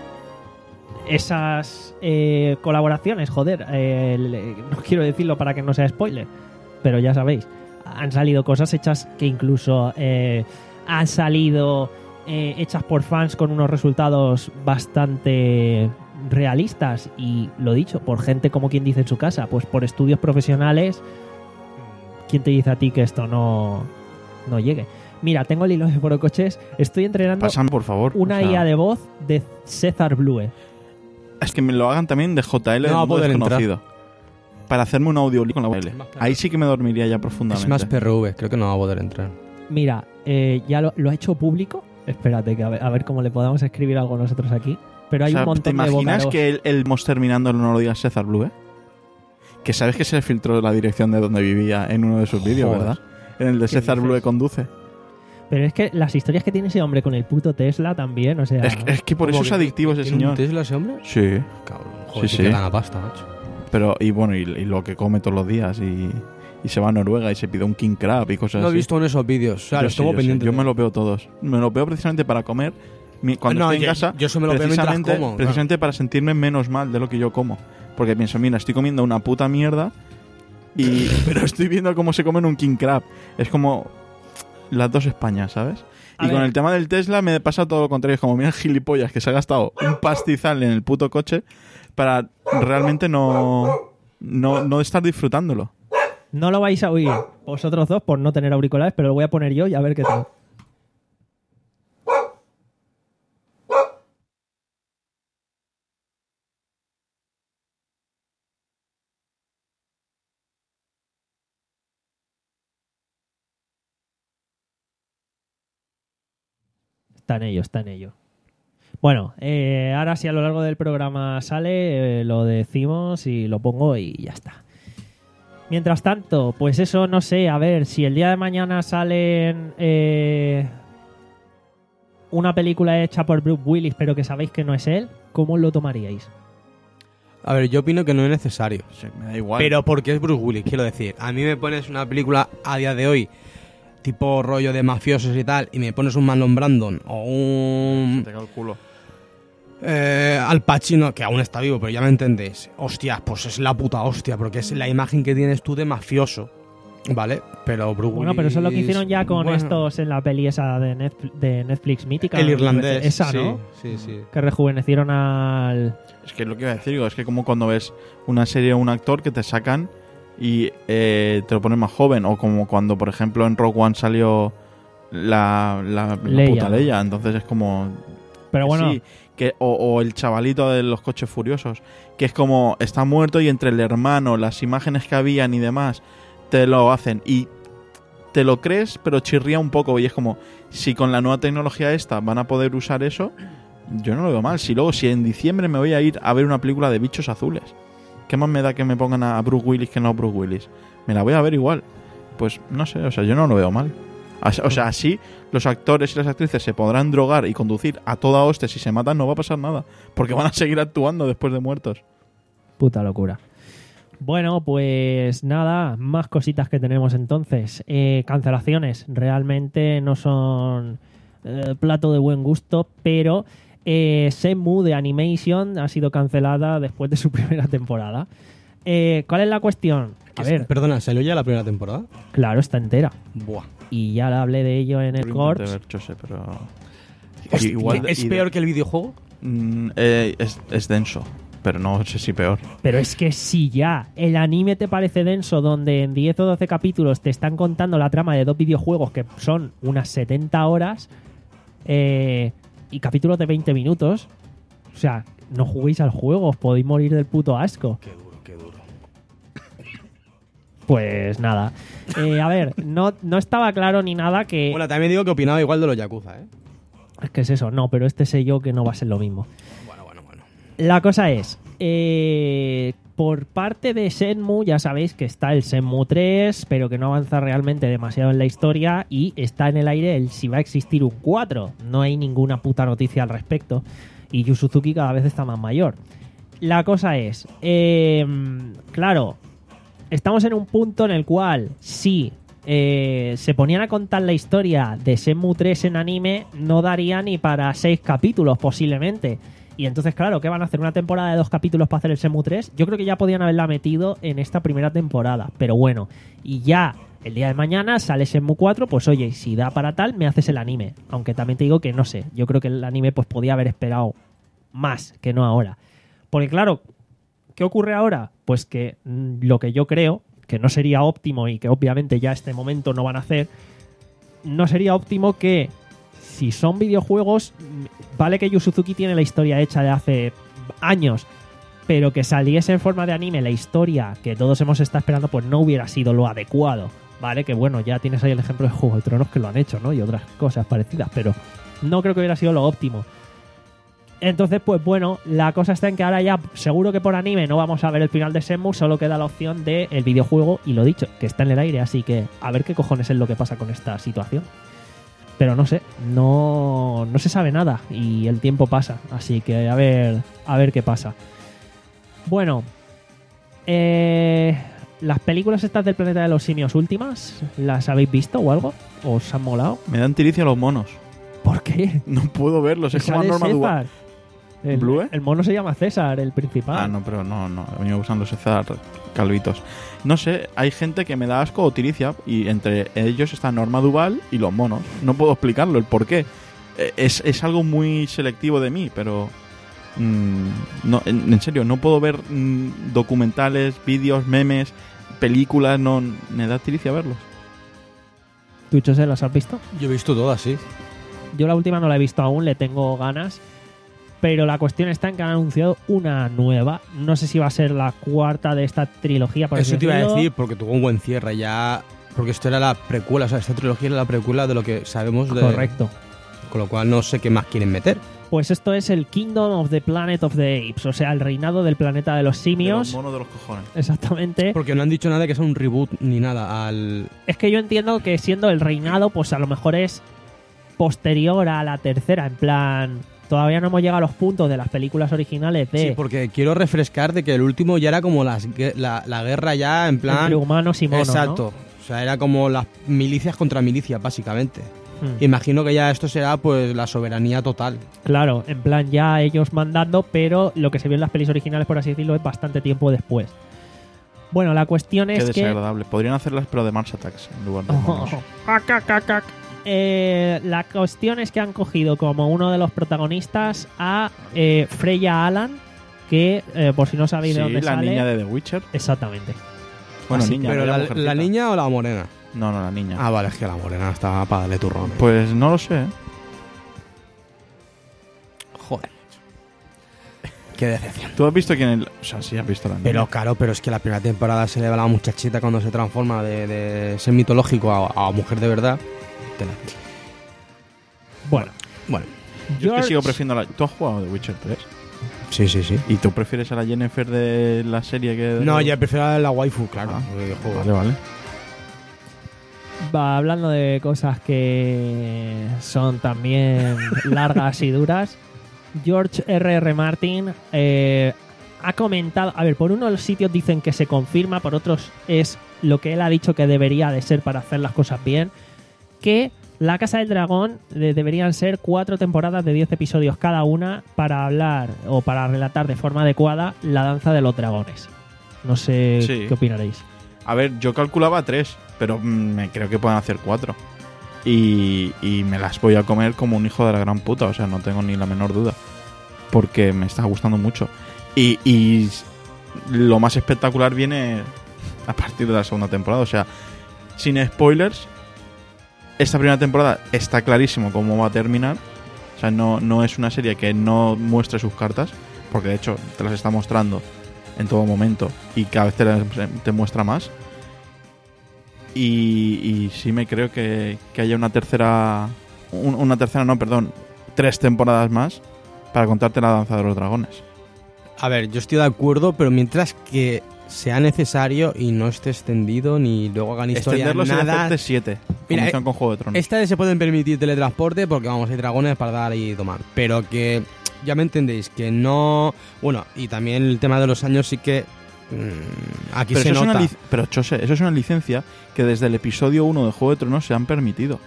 esas eh, colaboraciones, joder, eh, le- no quiero decirlo para que no sea spoiler, pero ya sabéis, han salido cosas hechas que incluso eh, han salido eh, hechas por fans con unos resultados bastante realistas y, lo dicho, por gente como quien dice en su casa, pues por estudios profesionales. ¿Quién te dice a ti que esto no, no llegue? Mira, tengo el hilo de Forocoches, estoy entrenando Pásame, por favor. una O sea, I A de voz de César Blue. Es que me lo hagan también de J L No va a Mundo poder Desconocido. Para hacerme un audiolibro con la Es L. más Ahí sí que me dormiría ya profundamente. Es más P R V, creo que no va a poder entrar. Mira, eh, ya lo, lo ha hecho público. Espérate, que a ver, a ver cómo le podemos escribir algo nosotros aquí. Pero hay O sea, un montón ¿te de imaginas vocaros. que el, el Mos terminando no lo diga César Blue? ¿Eh? Que sabes que se le filtró la dirección de donde vivía en uno de sus vídeos, Joder. ¿verdad? En el de ¿Qué César dices? Blue conduce. Pero es que las historias que tiene ese hombre con el puto Tesla también, o sea... Es, es que por eso ¿Cómo es que adictivo ese ¿Tiene un señor. Tesla ese hombre? Sí. Cabrón, joder, Sí, sí, sí. que gana pasta, macho. Pero, y bueno, y, y lo que come todos los días. Y, y se va a Noruega y se pide un king crab y cosas Lo he así. visto en esos vídeos. O sea, Yo lo sí, estuvo yo pendiente. sí. Yo de- me lo veo todos. Me lo veo precisamente para comer. Mi- Cuando No, estoy en yo- casa, yo eso me lo veo mientras precisamente, como, claro. precisamente para sentirme menos mal de lo que yo como. Porque pienso, mira, estoy comiendo una puta mierda, y pero estoy viendo cómo se comen un king crab. Es como las dos Españas, ¿sabes? A Y ver. con el tema del Tesla me pasa todo lo contrario. Es como, mira, el gilipollas que se ha gastado un pastizal en el puto coche para realmente no, no, no estar disfrutándolo. No lo vais a oír vosotros dos por no tener auriculares, pero lo voy a poner yo y a ver qué tal. Está en ello, está en ello. Bueno, eh, ahora si a lo largo del programa sale, eh, lo decimos y lo pongo y ya está. Mientras tanto, pues eso, no sé, a ver, si el día de mañana salen eh, una película hecha por Bruce Willis, pero que sabéis que no es él, ¿cómo lo tomaríais? A ver, yo opino que no es necesario. Sí, me da igual. Pero porque es Bruce Willis, quiero decir. A mí me pones una película a día de hoy, tipo rollo de mafiosos y tal, y me pones un Marlon Brandon o un te cago el culo. eh, Al Pacino, que aún está vivo, pero ya me entendéis. Hostia, pues es la puta hostia, porque es la imagen que tienes tú de mafioso, ¿vale? Pero Bruce Bueno, pero eso es lo que Willis, hicieron ya con bueno, estos en la peli esa de Netflix, de Netflix mítica. El irlandés. Esa, sí, ¿no? Sí, sí. Que rejuvenecieron al... Es que es lo que iba a decir, digo, es que como cuando ves una serie o un actor que te sacan y eh, te lo ponen más joven, o como cuando, por ejemplo, en Rogue One salió la, la, la Leia. puta Leia. Entonces es como... Pero bueno, Sí, que, o, o el chavalito de los coches furiosos, que es como está muerto y entre el hermano, las imágenes que habían y demás, te lo hacen y te lo crees, pero chirría un poco. Y es como, si con la nueva tecnología esta van a poder usar eso, yo no lo veo mal. Si luego, si en diciembre me voy a ir a ver una película de bichos azules, ¿qué más me da que me pongan a Bruce Willis que no a Bruce Willis? Me la voy a ver igual. Pues no sé, o sea, yo no lo veo mal. O sea, así los actores y las actrices se podrán drogar y conducir a toda hostia. Si se matan no va a pasar nada, porque van a seguir actuando después de muertos. puta locura. Bueno, pues nada, más cositas que tenemos entonces. Eh, cancelaciones realmente no son eh, plato de buen gusto, pero eh, Shenmue de Animation ha sido cancelada después de su primera temporada. Eh, ¿Cuál es la cuestión? A ver, Perdona, ¿salió ya la primera temporada? claro, está entera. Buah. Y ya la hablé de ello en el Lo Corps. intenté ver, yo sé, pero... Hostia, Igual de- ¿Es y de- peor que el videojuego? Mm, eh, es, es denso, pero no sé si peor. Pero es que si ya el anime te parece denso, donde en diez o doce capítulos te están contando la trama de dos videojuegos que son unas setenta horas eh, y capítulos de veinte minutos, o sea, no juguéis al juego, os podéis morir del puto asco. Qué duro, qué duro. Pues nada. Eh, a ver, no, no estaba claro ni nada que... Bueno, también digo que opinaba igual de los Yakuza, ¿eh? Es que es eso, no, pero este sé yo que no va a ser lo mismo. Bueno, bueno, bueno. La cosa es, eh, por parte de Shenmue, ya sabéis que está el Shenmue tres, pero que no avanza realmente demasiado en la historia y está en el aire el si va a existir un cuatro. No hay ninguna puta noticia al respecto y Yu Suzuki cada vez está más mayor. La cosa es, eh, claro, estamos en un punto en el cual si eh, se ponían a contar la historia de Shenmue tres en anime, no daría ni para seis capítulos posiblemente. Y entonces, claro, ¿qué van a hacer? ¿Una temporada de dos capítulos para hacer el Shenmue tres? Yo creo que ya podían haberla metido en esta primera temporada. Pero bueno, y ya el día de mañana sale Shenmue cuatro, pues oye, si da para tal, me haces el anime. Aunque también te digo que no sé, yo creo que el anime pues podía haber esperado más que no ahora. Porque claro, ¿qué ocurre ahora? Pues que mm, lo que yo creo, que no sería óptimo y que obviamente ya a este momento no van a hacer, no sería óptimo que si son videojuegos, vale que Yu Suzuki tiene la historia hecha de hace años, pero que saliese en forma de anime la historia que todos hemos estado esperando, pues no hubiera sido lo adecuado, ¿vale? Que bueno, ya tienes ahí el ejemplo de Juego de Tronos que lo han hecho, ¿no? Y otras cosas parecidas, pero no creo que hubiera sido lo óptimo. Entonces, pues bueno, la cosa está en que ahora ya seguro que por anime no vamos a ver el final de Shenmue, solo queda la opción del videojuego y lo dicho, que está en el aire, así que a ver qué cojones es lo que pasa con esta situación. Pero no sé, no, no se sabe nada y el tiempo pasa, así que a ver, a ver qué pasa. Bueno, eh, las películas estas del Planeta de los Simios últimas, ¿las habéis visto o algo? ¿Os han molado? Me dan tiricia los monos. ¿Por qué? No puedo verlos, es como Sale Norma César. Duval. El, ¿Blue, eh? el mono se llama César, el principal. Ah, no, pero no, no. A mí me gustan los César calvitos. No sé, hay gente que me da asco o tiricia y entre ellos está Norma Duval y los monos. No puedo explicarlo, el por qué. Eh, Es, es algo muy selectivo de mí, pero... mmm, no, en, en serio, no puedo ver mmm, documentales, vídeos, memes, películas, no me da tiricia verlos. ¿Tú, José, las has visto? Yo he visto todas, sí. Yo la última no la he visto aún, le tengo ganas. Pero la cuestión está en que han anunciado una nueva. No sé si va a ser la cuarta de esta trilogía. Por Eso así te iba a decirlo. decir, porque tuvo un buen cierre ya. Porque esto era la precuela, o sea, esta trilogía era la precuela de lo que sabemos de. Correcto. Con lo cual no sé qué más quieren meter. Pues esto es el Kingdom of the Planet of the Apes, o sea, el reinado del planeta de los De simios. los monos de los cojones. Exactamente. Porque no han dicho nada de que sea un reboot ni nada al. Es que yo entiendo que siendo el reinado, pues a lo mejor es posterior a la tercera, en plan... Todavía no hemos llegado a los puntos de las películas originales de Sí, porque quiero refrescar de que el último ya era como las, gue- la, la guerra ya en plan. entre humanos y monos, Exacto. O sea, era como las milicias contra milicias, básicamente. ¿no? Hmm. Imagino que ya esto será pues la soberanía total. Claro, en plan ya ellos mandando, pero lo que se vio en las pelis originales, por así decirlo, es bastante tiempo después. Bueno, la cuestión Qué es que... desagradable. Podrían hacerlas pero de Mars Attacks en lugar de monos. Cac, cac, cac, cac. Eh, la cuestión es que han cogido como uno de los protagonistas a eh, Freya Allan, que eh, por si no sabéis Sí, de dónde la sale... niña de The Witcher. Exactamente. Bueno, Así niña, Pero era la, mujercita. la niña o la morena. No, no, la niña. Ah, vale, es que la morena estaba para darle turrón. Pues no lo sé, ¿eh? Joder. Qué decepción. ¿Tú has visto quién es? O sea, sí has visto la niña. Pero claro, pero es que la primera temporada se le va a la muchachita cuando se transforma de, de ser mitológico a, a mujer de verdad. Tela. Bueno, Bueno, Yo es que George- sigo prefiriendo la... ¿Tú has jugado The Witcher tres? sí, sí, sí. ¿Y tú prefieres a la Yennefer de la serie que...? de- No, ya prefiero a la waifu, claro. Ah, porque juego. Vale, vale. Va hablando de cosas que son también largas y duras. George R R. Martin eh, ha comentado, a ver, por uno de los sitios dicen que se confirma, por otros es lo que él ha dicho que debería de ser para hacer las cosas bien, que La Casa del Dragón de- deberían ser cuatro temporadas de diez episodios cada una para hablar o para relatar de forma adecuada la danza de los dragones. No sé Sí. qué opinaréis. A ver, yo calculaba tres, pero mm, me creo que pueden hacer cuatro. Y, y me las voy a comer como un hijo de la gran puta, o sea, no tengo ni la menor duda. Porque me está gustando mucho. Y, y lo más espectacular viene a partir de la segunda temporada, o sea, sin spoilers, esta primera temporada está clarísimo cómo va a terminar. O sea, no, no es una serie que no muestre sus cartas, porque de hecho te las está mostrando en todo momento y cada vez te, las- te muestra más. Y, y sí me creo que, que haya una tercera... un- una tercera, no, perdón, tres temporadas más para contarte la danza de los dragones. A ver, yo estoy de acuerdo, pero mientras que sea necesario y no esté extendido ni luego hagan historia Extenderlo sería nada. hacerte siete, como Mira, hicieron con Juego de Tronos. Esta vez se pueden permitir teletransporte porque vamos, hay dragones para dar y tomar. Pero que ya me entendéis, que no... Bueno, y también el tema de los años sí que... mmm, aquí pero se eso es nota. una lic- pero Chose, eso es una licencia que desde el episodio uno de Juego de Tronos se han permitido.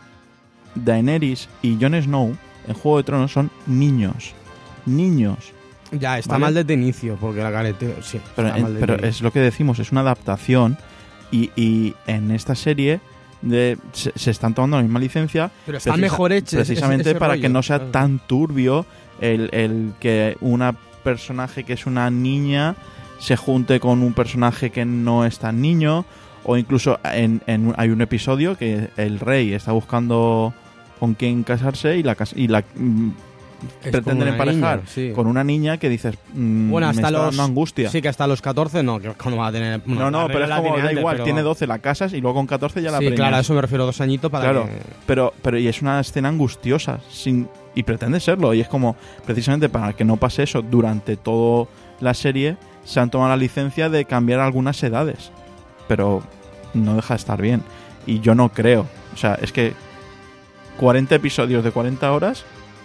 Daenerys y Jon Snow en Juego de Tronos son niños. Niños. Ya, está ¿Vale? mal desde inicio, porque la carete... Sí, Pero, está en- mal desde pero inicio. es lo que decimos, es una adaptación. Y, y en esta serie de, se, se están tomando la misma licencia. Pero está precisa- mejor hecho. ese- Precisamente ese para rollo, que no sea claro. tan turbio el, el que una personaje que es una niña se junte con un personaje que no es tan niño. O incluso en, en un- hay un episodio que el rey está buscando con quién casarse y la, cas- y la mm, Es pretenden con una emparejar niña, sí. con una niña que dices, mm, Bueno, hasta me está los... dando angustia. Sí, que hasta los catorce no, que cuando va a tener... bueno, no, no, la pero es regla como, tiene da antes, igual, pero- tiene doce, la casas y luego con catorce ya la Sí, preñas. claro, a eso me refiero, dos añitos para Claro, que... pero, pero y es una escena angustiosa sin, y pretende serlo. Y es como, precisamente para que no pase eso durante toda la serie, se han tomado la licencia de cambiar algunas edades. Pero no deja de estar bien. Y yo no creo. O sea, es que cuarenta episodios de cuarenta horas,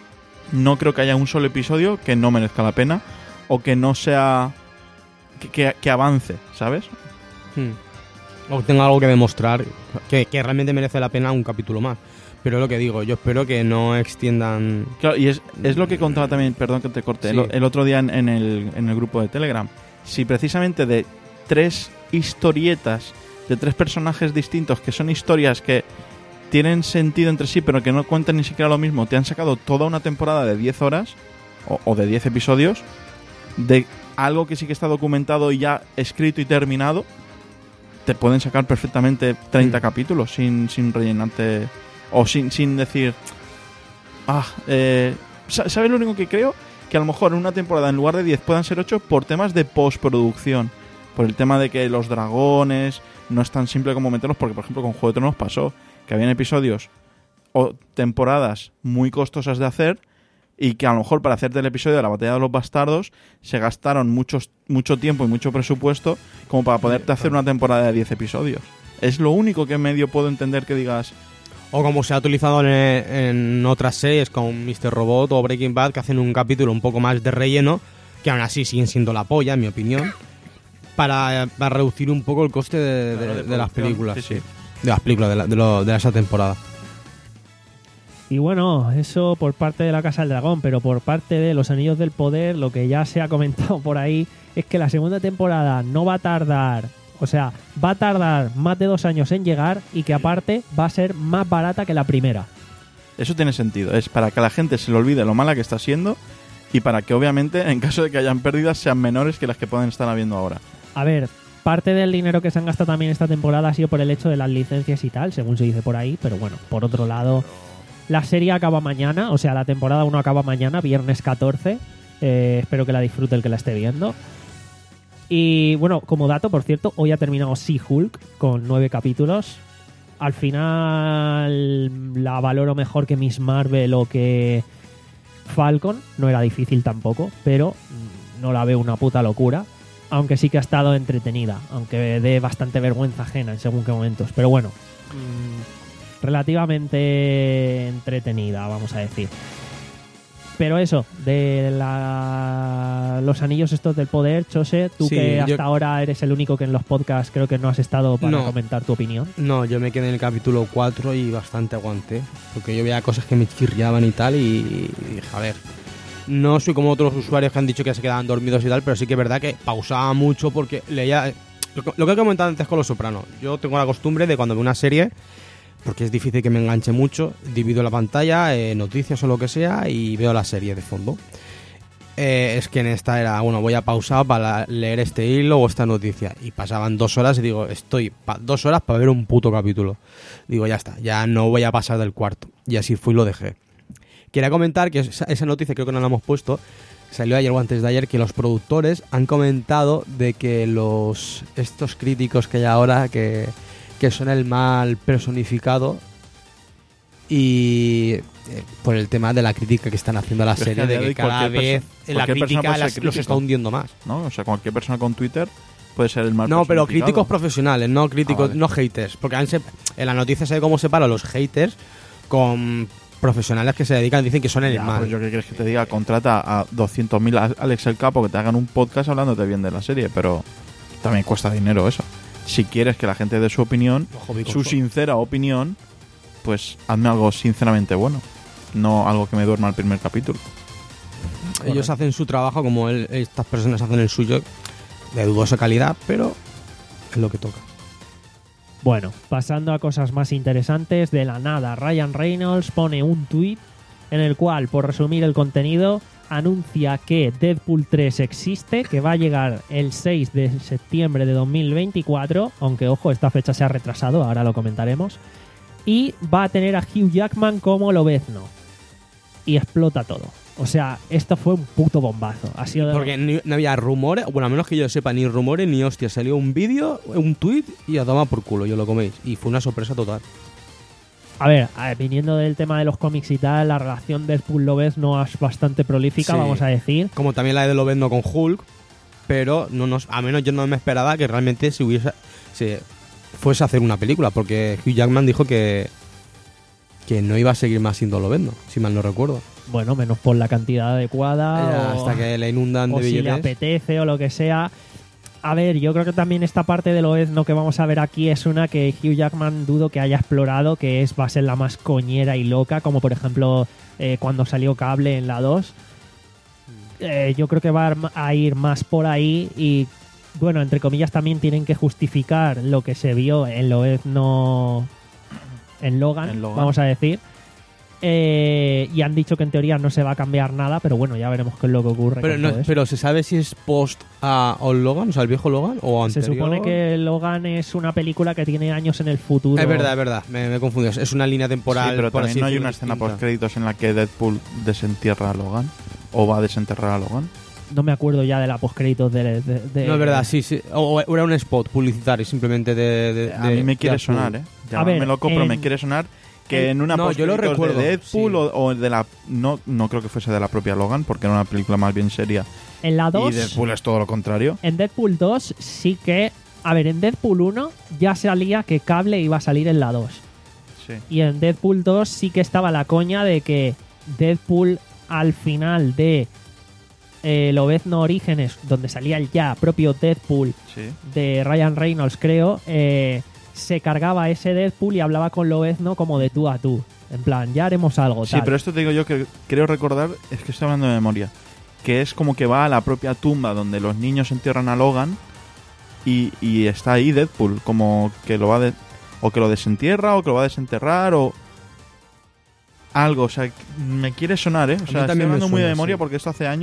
no creo que haya un solo episodio que no merezca la pena o que no sea... que, que, que avance, ¿sabes? Hmm. O tenga algo que demostrar que, que realmente merece la pena un capítulo más. Pero es lo que digo, yo espero que no extiendan... Claro, y es, es lo que contaba también, perdón que te corte, Sí. el, el otro día en, en el, en el grupo de Telegram. Si precisamente de tres historietas, de tres personajes distintos, que son historias que tienen sentido entre sí, pero que no cuentan ni siquiera lo mismo, te han sacado toda una temporada de diez horas, o, o de diez episodios, de algo que sí que está documentado y ya escrito y terminado, te pueden sacar perfectamente treinta Mm. capítulos sin, sin rellenarte... O sin, sin decir... Ah, eh, sa- ¿sabes lo único que creo? Que a lo mejor en una temporada en lugar de diez puedan ser ocho por temas de postproducción. Por el tema de que los dragones no es tan simple como meterlos. Porque, por ejemplo, con Juego de Tronos pasó que habían episodios o temporadas muy costosas de hacer y que a lo mejor para hacerte el episodio de la Batalla de los Bastardos se gastaron muchos, mucho tiempo y mucho presupuesto como para poderte hacer una temporada de diez episodios. Es lo único que medio puedo entender que digas... O como se ha utilizado en, en otras series con mister Robot o Breaking Bad, que hacen un capítulo un poco más de relleno, que aún así siguen siendo la polla, en mi opinión, para, para reducir un poco el coste de, de- Claro, de de las producción. películas. Sí, sí. De las películas, de, la- de, lo- de esa temporada. Y bueno, eso por parte de la Casa del Dragón, pero por parte de Los Anillos del Poder, lo que ya se ha comentado por ahí es que la segunda temporada no va a tardar, o sea, va a tardar más de dos años en llegar y que aparte va a ser más barata que la primera. Eso tiene sentido. Es para que a la gente se le olvide lo mala que está siendo y para que, obviamente, en caso de que hayan pérdidas, sean menores que las que pueden estar habiendo ahora. A ver, parte del dinero que se han gastado también esta temporada ha sido por el hecho de las licencias y tal, según se dice por ahí, pero bueno, por otro lado, la serie acaba mañana, o sea, la temporada uno acaba mañana, viernes catorce. Eh, espero que la disfrute el que la esté viendo. Y bueno, como dato, por cierto, hoy ha terminado She-Hulk con nueve capítulos. Al final la valoro mejor que Miss Marvel o que Falcon. No era difícil tampoco, pero no la veo una puta locura. Aunque sí que ha estado entretenida, aunque dé bastante vergüenza ajena en según qué momentos. Pero bueno, mmm, relativamente entretenida, vamos a decir. Pero eso, de la... los anillos estos del poder, Chose, tú Sí, que hasta yo- ahora eres el único que en los podcasts creo que no has estado para No. comentar tu opinión. No, yo me quedé en el capítulo cuatro y bastante aguanté. Porque yo veía cosas que me chirriaban y tal y, y dije, a ver, no soy como otros usuarios que han dicho que se quedaban dormidos y tal, pero sí que es verdad que pausaba mucho porque leía... Lo que, lo que he comentado antes con Los Sopranos. Yo tengo la costumbre de cuando veo una serie, porque es difícil que me enganche mucho, divido la pantalla, eh, noticias o lo que sea, y veo la serie de fondo. Eh, es que en esta era, bueno, voy a pausar para leer este hilo o esta noticia. Y pasaban dos horas y digo, estoy pa- dos horas para ver un puto capítulo. Digo, ya está, ya no voy a pasar del cuarto. Y así fui y lo dejé. Quería comentar que esa, esa noticia, creo que no la hemos puesto, salió ayer o antes de ayer, que los productores han comentado de que los estos críticos que hay ahora, que, que son el mal personificado, y eh, por el tema de la crítica que están haciendo a la Pero es que serie, a día de de que hoy cada cualquier vez perso- la cualquier persona crítica puede ser las- los crítico. está hundiendo más. ¿No? O sea, cualquier persona con Twitter puede ser el mal No, pero personificado. críticos profesionales, no críticos, Ah, vale. no haters. Porque han se- en la noticia se ve cómo separa los haters con profesionales que se dedican, dicen que son el Ya, mal. pues yo qué quieres que te diga, contrata a doscientos mil a Alex el Capo que te hagan un podcast hablándote bien de la serie, pero también cuesta dinero eso. Si quieres que la gente dé su opinión, Ojo, mi su conso- sincera opinión, pues hazme algo sinceramente bueno, no algo que me duerma al primer capítulo. Ellos hacen su trabajo como él- estas personas hacen el suyo, de dudosa calidad, pero es lo que toca. Bueno, pasando a cosas más interesantes, de la nada, Ryan Reynolds pone un tuit en el cual, por resumir el contenido, anuncia que Deadpool tres existe, que va a llegar el seis de septiembre de dos mil veinticuatro, aunque ojo, esta fecha se ha retrasado, ahora lo comentaremos, y va a tener a Hugh Jackman como Lobezno. Y explota todo. O sea, esto fue un puto bombazo. Ha sido de- Porque ni- no había rumores, bueno, a menos que yo sepa, ni rumores ni hostia. Salió un vídeo, un tweet y a tomar por culo, yo lo coméis. Y fue una sorpresa total. A ver, a ver, viniendo del tema de los cómics y tal, la relación Deadpool-Lobezno es bastante prolífica, Sí. vamos a decir. Como también la de Lobezno con Hulk, pero no nos, a menos yo no me esperaba que realmente se hubiese, se fuese a hacer una película, porque Hugh Jackman dijo que que no iba a seguir más siendo Lobezno, si mal no recuerdo. Bueno, menos por la cantidad adecuada. o, Hasta que le inundan o de si le billetes. apetece o lo que sea. A ver, yo creo que también esta parte de Lobezno que vamos a ver aquí es una que Hugh Jackman dudo que haya explorado, que es va a ser la más coñera y loca, como por ejemplo eh, cuando salió Cable en la dos. Eh, yo creo que va a ir más por ahí y, bueno, entre comillas también tienen que justificar lo que se vio en Lobezno en Logan, En Logan. vamos a decir. Eh, y han dicho que en teoría no se va a cambiar nada, pero bueno, ya veremos qué es lo que ocurre. Pero, con no- todo eso. pero se sabe si es post a Old Logan, o sea, el viejo Logan, o Se anterior. supone que Logan es una película que tiene años en el futuro. Es verdad, es verdad, me, me he confundido. Es una línea temporal. Sí, pero por también así no hay decirlo, una escena distinta. post créditos en la que Deadpool desentierra a Logan o va a desenterrar a Logan. No me acuerdo ya de la postcréditos de, de, de- No es verdad, sí, sí. O, o era un spot publicitario simplemente de. de- A de- mí me quiere de Azul. sonar, ¿eh? A ver, me loco, pero en- me quiere sonar que en- en una No, yo lo postcréditos recuerdo, de Deadpool sí. o, o de la no no creo que fuese de la propia Logan porque era una película más bien seria En la y dos, Deadpool es todo lo contrario. en Deadpool dos sí que... A ver, en Deadpool uno ya salía que Cable iba a salir en la dos. Sí. Y en Deadpool dos sí que estaba la coña de que Deadpool al final de eh, Lobezno Orígenes, donde salía el ya propio Deadpool Sí. de Ryan Reynolds, creo, eh, se cargaba ese Deadpool y hablaba con Lobezno como de tú a tú. En plan, ya haremos algo. Sí, tal. pero esto te digo yo que creo recordar, es que estoy hablando de memoria, que es como que va a la propia tumba donde los niños entierran a Logan y, y está ahí Deadpool, como que lo va de, o que lo desentierra o que lo va a desenterrar o algo, o sea, me quiere sonar, ¿eh? O mí sea, estoy también me hablando muy de suena, memoria sí. porque esto hace años,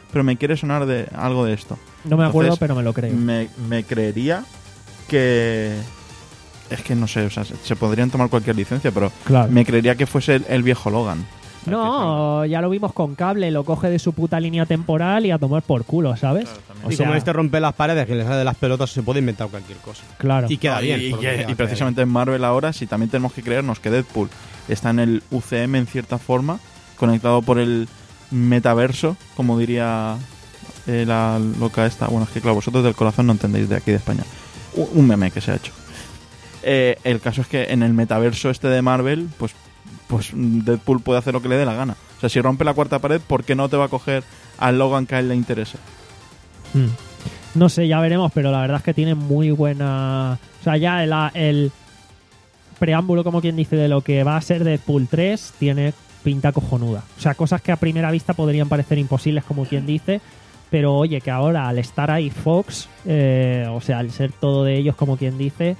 pero me quiere sonar de algo de esto. No me acuerdo, Entonces, pero me lo creo. Me, me creería que... Es que no sé, o sea, se, se podrían tomar cualquier licencia, pero Claro. me creería que fuese el, el viejo Logan. No, ya lo vimos con Cable, lo coge de su puta línea temporal y a tomar por culo, ¿sabes? Claro, también. O y sea, como este rompe las paredes, que le sale de las pelotas, se puede inventar cualquier cosa. claro. Y queda No, bien. y, por y- lo que y hace. precisamente en Marvel ahora, sí también tenemos que creernos que Deadpool está en el U C M en cierta forma, conectado por el metaverso, como diría eh, la loca esta. Bueno, es que claro, vosotros del corazón no entendéis de aquí de España. U- Un meme que se ha hecho. Eh, el caso es que en el metaverso este de Marvel, pues, pues Deadpool puede hacer lo que le dé la gana. O sea, si rompe la cuarta pared, ¿por qué no te va a coger al Logan que a él le interese? Hmm. No sé, ya veremos, pero la verdad es que tiene muy buena... O sea, ya el, el preámbulo, como quien dice, de lo que va a ser Deadpool tres tiene pinta cojonuda. O sea, cosas que a primera vista podrían parecer imposibles, como quien dice, pero oye, que ahora al estar ahí Fox, eh, o sea, al ser todo de ellos, como quien dice,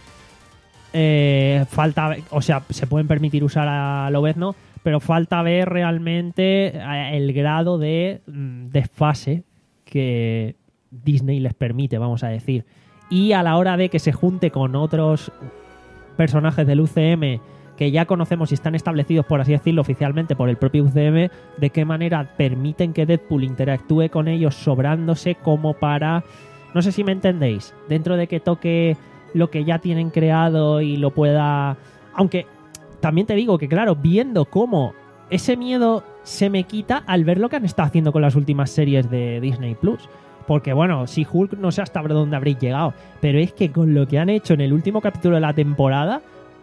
eh, falta... O sea, se pueden permitir usar a Lobezno, pero falta ver realmente eh, el grado de mm, desfase que Disney les permite, vamos a decir. Y a la hora de que se junte con otros personajes del U C M que ya conocemos y están establecidos, por así decirlo, oficialmente por el propio U C M, de qué manera permiten que Deadpool interactúe con ellos sobrándose como para... No sé si me entendéis. Dentro de que toque lo que ya tienen creado y lo pueda... Aunque también te digo que, claro, viendo cómo ese miedo se me quita al ver lo que han estado haciendo con las últimas series de Disney Plus. Porque, bueno, si Hulk no sé hasta dónde habréis llegado, pero es que con lo que han hecho en el último capítulo de la temporada,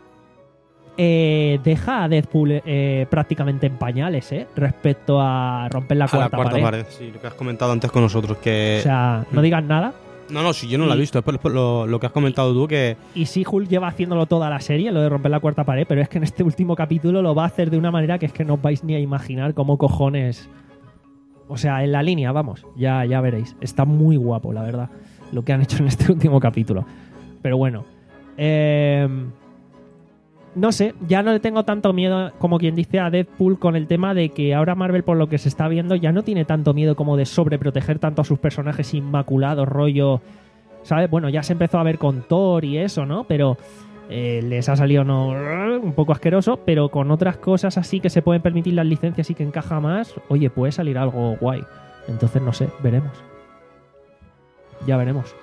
eh, deja a Deadpool eh, prácticamente en pañales, ¿eh? Respecto a romper la A cuarta, la cuarta pared. pared. Sí, lo que has comentado antes con nosotros, que... O sea, no digas nada. no, no, si yo no lo he y- visto, es por, por lo, lo que has comentado tú, que... Y sí, Hulk lleva haciéndolo toda la serie, lo de romper la cuarta pared, pero es que en este último capítulo lo va a hacer de una manera que es que no os vais ni a imaginar cómo cojones... O sea, en la línea, vamos, ya, ya veréis. Está muy guapo, la verdad, lo que han hecho en este último capítulo. Pero bueno, eh, no sé, ya no le tengo tanto miedo como quien dice a Deadpool con el tema de que ahora Marvel, por lo que se está viendo, ya no tiene tanto miedo como de sobreproteger tanto a sus personajes inmaculados, rollo... ¿Sabes? Bueno, ya se empezó a ver con Thor y eso, ¿no? Pero eh, les ha salido no, un poco asqueroso, pero con otras cosas así que se pueden permitir las licencias y que encaja más, oye, puede salir algo guay. Entonces, no sé, veremos. Ya veremos.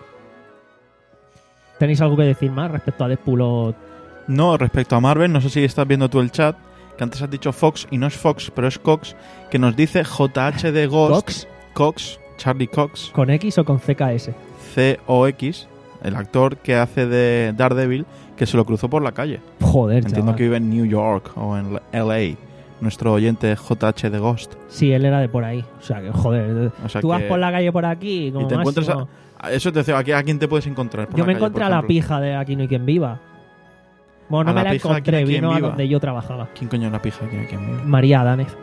¿Tenéis algo que decir más respecto a Deadpool o...? No, respecto a Marvel, no sé si estás viendo tú el chat, que antes has dicho Fox y no es Fox, pero es Cox, que nos dice J H de Ghost. ¿Cox? Cox, Charlie Cox, ¿Con X o con C K S? C O X, el actor que hace de Daredevil, que se lo cruzó por la calle. Joder, Entiendo chaval. que vive en New York o en L A. Nuestro oyente J H de Ghost. Sí, él era de por ahí. O sea, que joder. O sea Tú vas que- por la calle por aquí como y te encuentras máximo- a, a- eso te decía, ¿a, a quién te puedes encontrar? por Yo la me calle, encontré por a la ejemplo? pija de Aquí no hay quien viva. Bueno, no A me la la pija de Aquí no encontré, hay quien vino a viva. donde yo trabajaba. ¿Quién coño es la pija aquí? ¿Quién vive? María Adánez.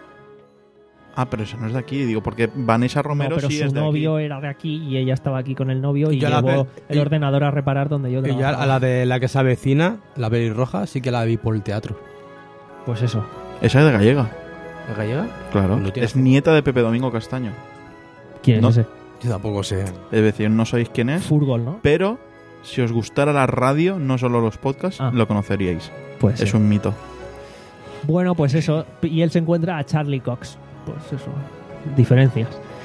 Ah, pero eso no es de aquí, digo, porque Vanessa Romero No, pero sí su es de novio aquí. era de aquí y ella estaba aquí con el novio y Yo la llevó pe- el y- ordenador a reparar donde yo Y ya trabajaba. a la de la que se avecina, la pelirroja, sí que la vi por el teatro. Pues eso. Esa es de Gallega, ¿Es gallega? claro. No tiene es foto. nieta de Pepe Domingo Castaño. ¿Quién No. es ese? Yo tampoco sé. Es decir, no sabéis quién es, Furgol, ¿no? pero si os gustara la radio, no solo los podcasts, Ah. lo conoceríais. Pues Es un mito. Bueno, pues eso. Y él se encuentra a Charlie Cox. Pues eso. Diferencias.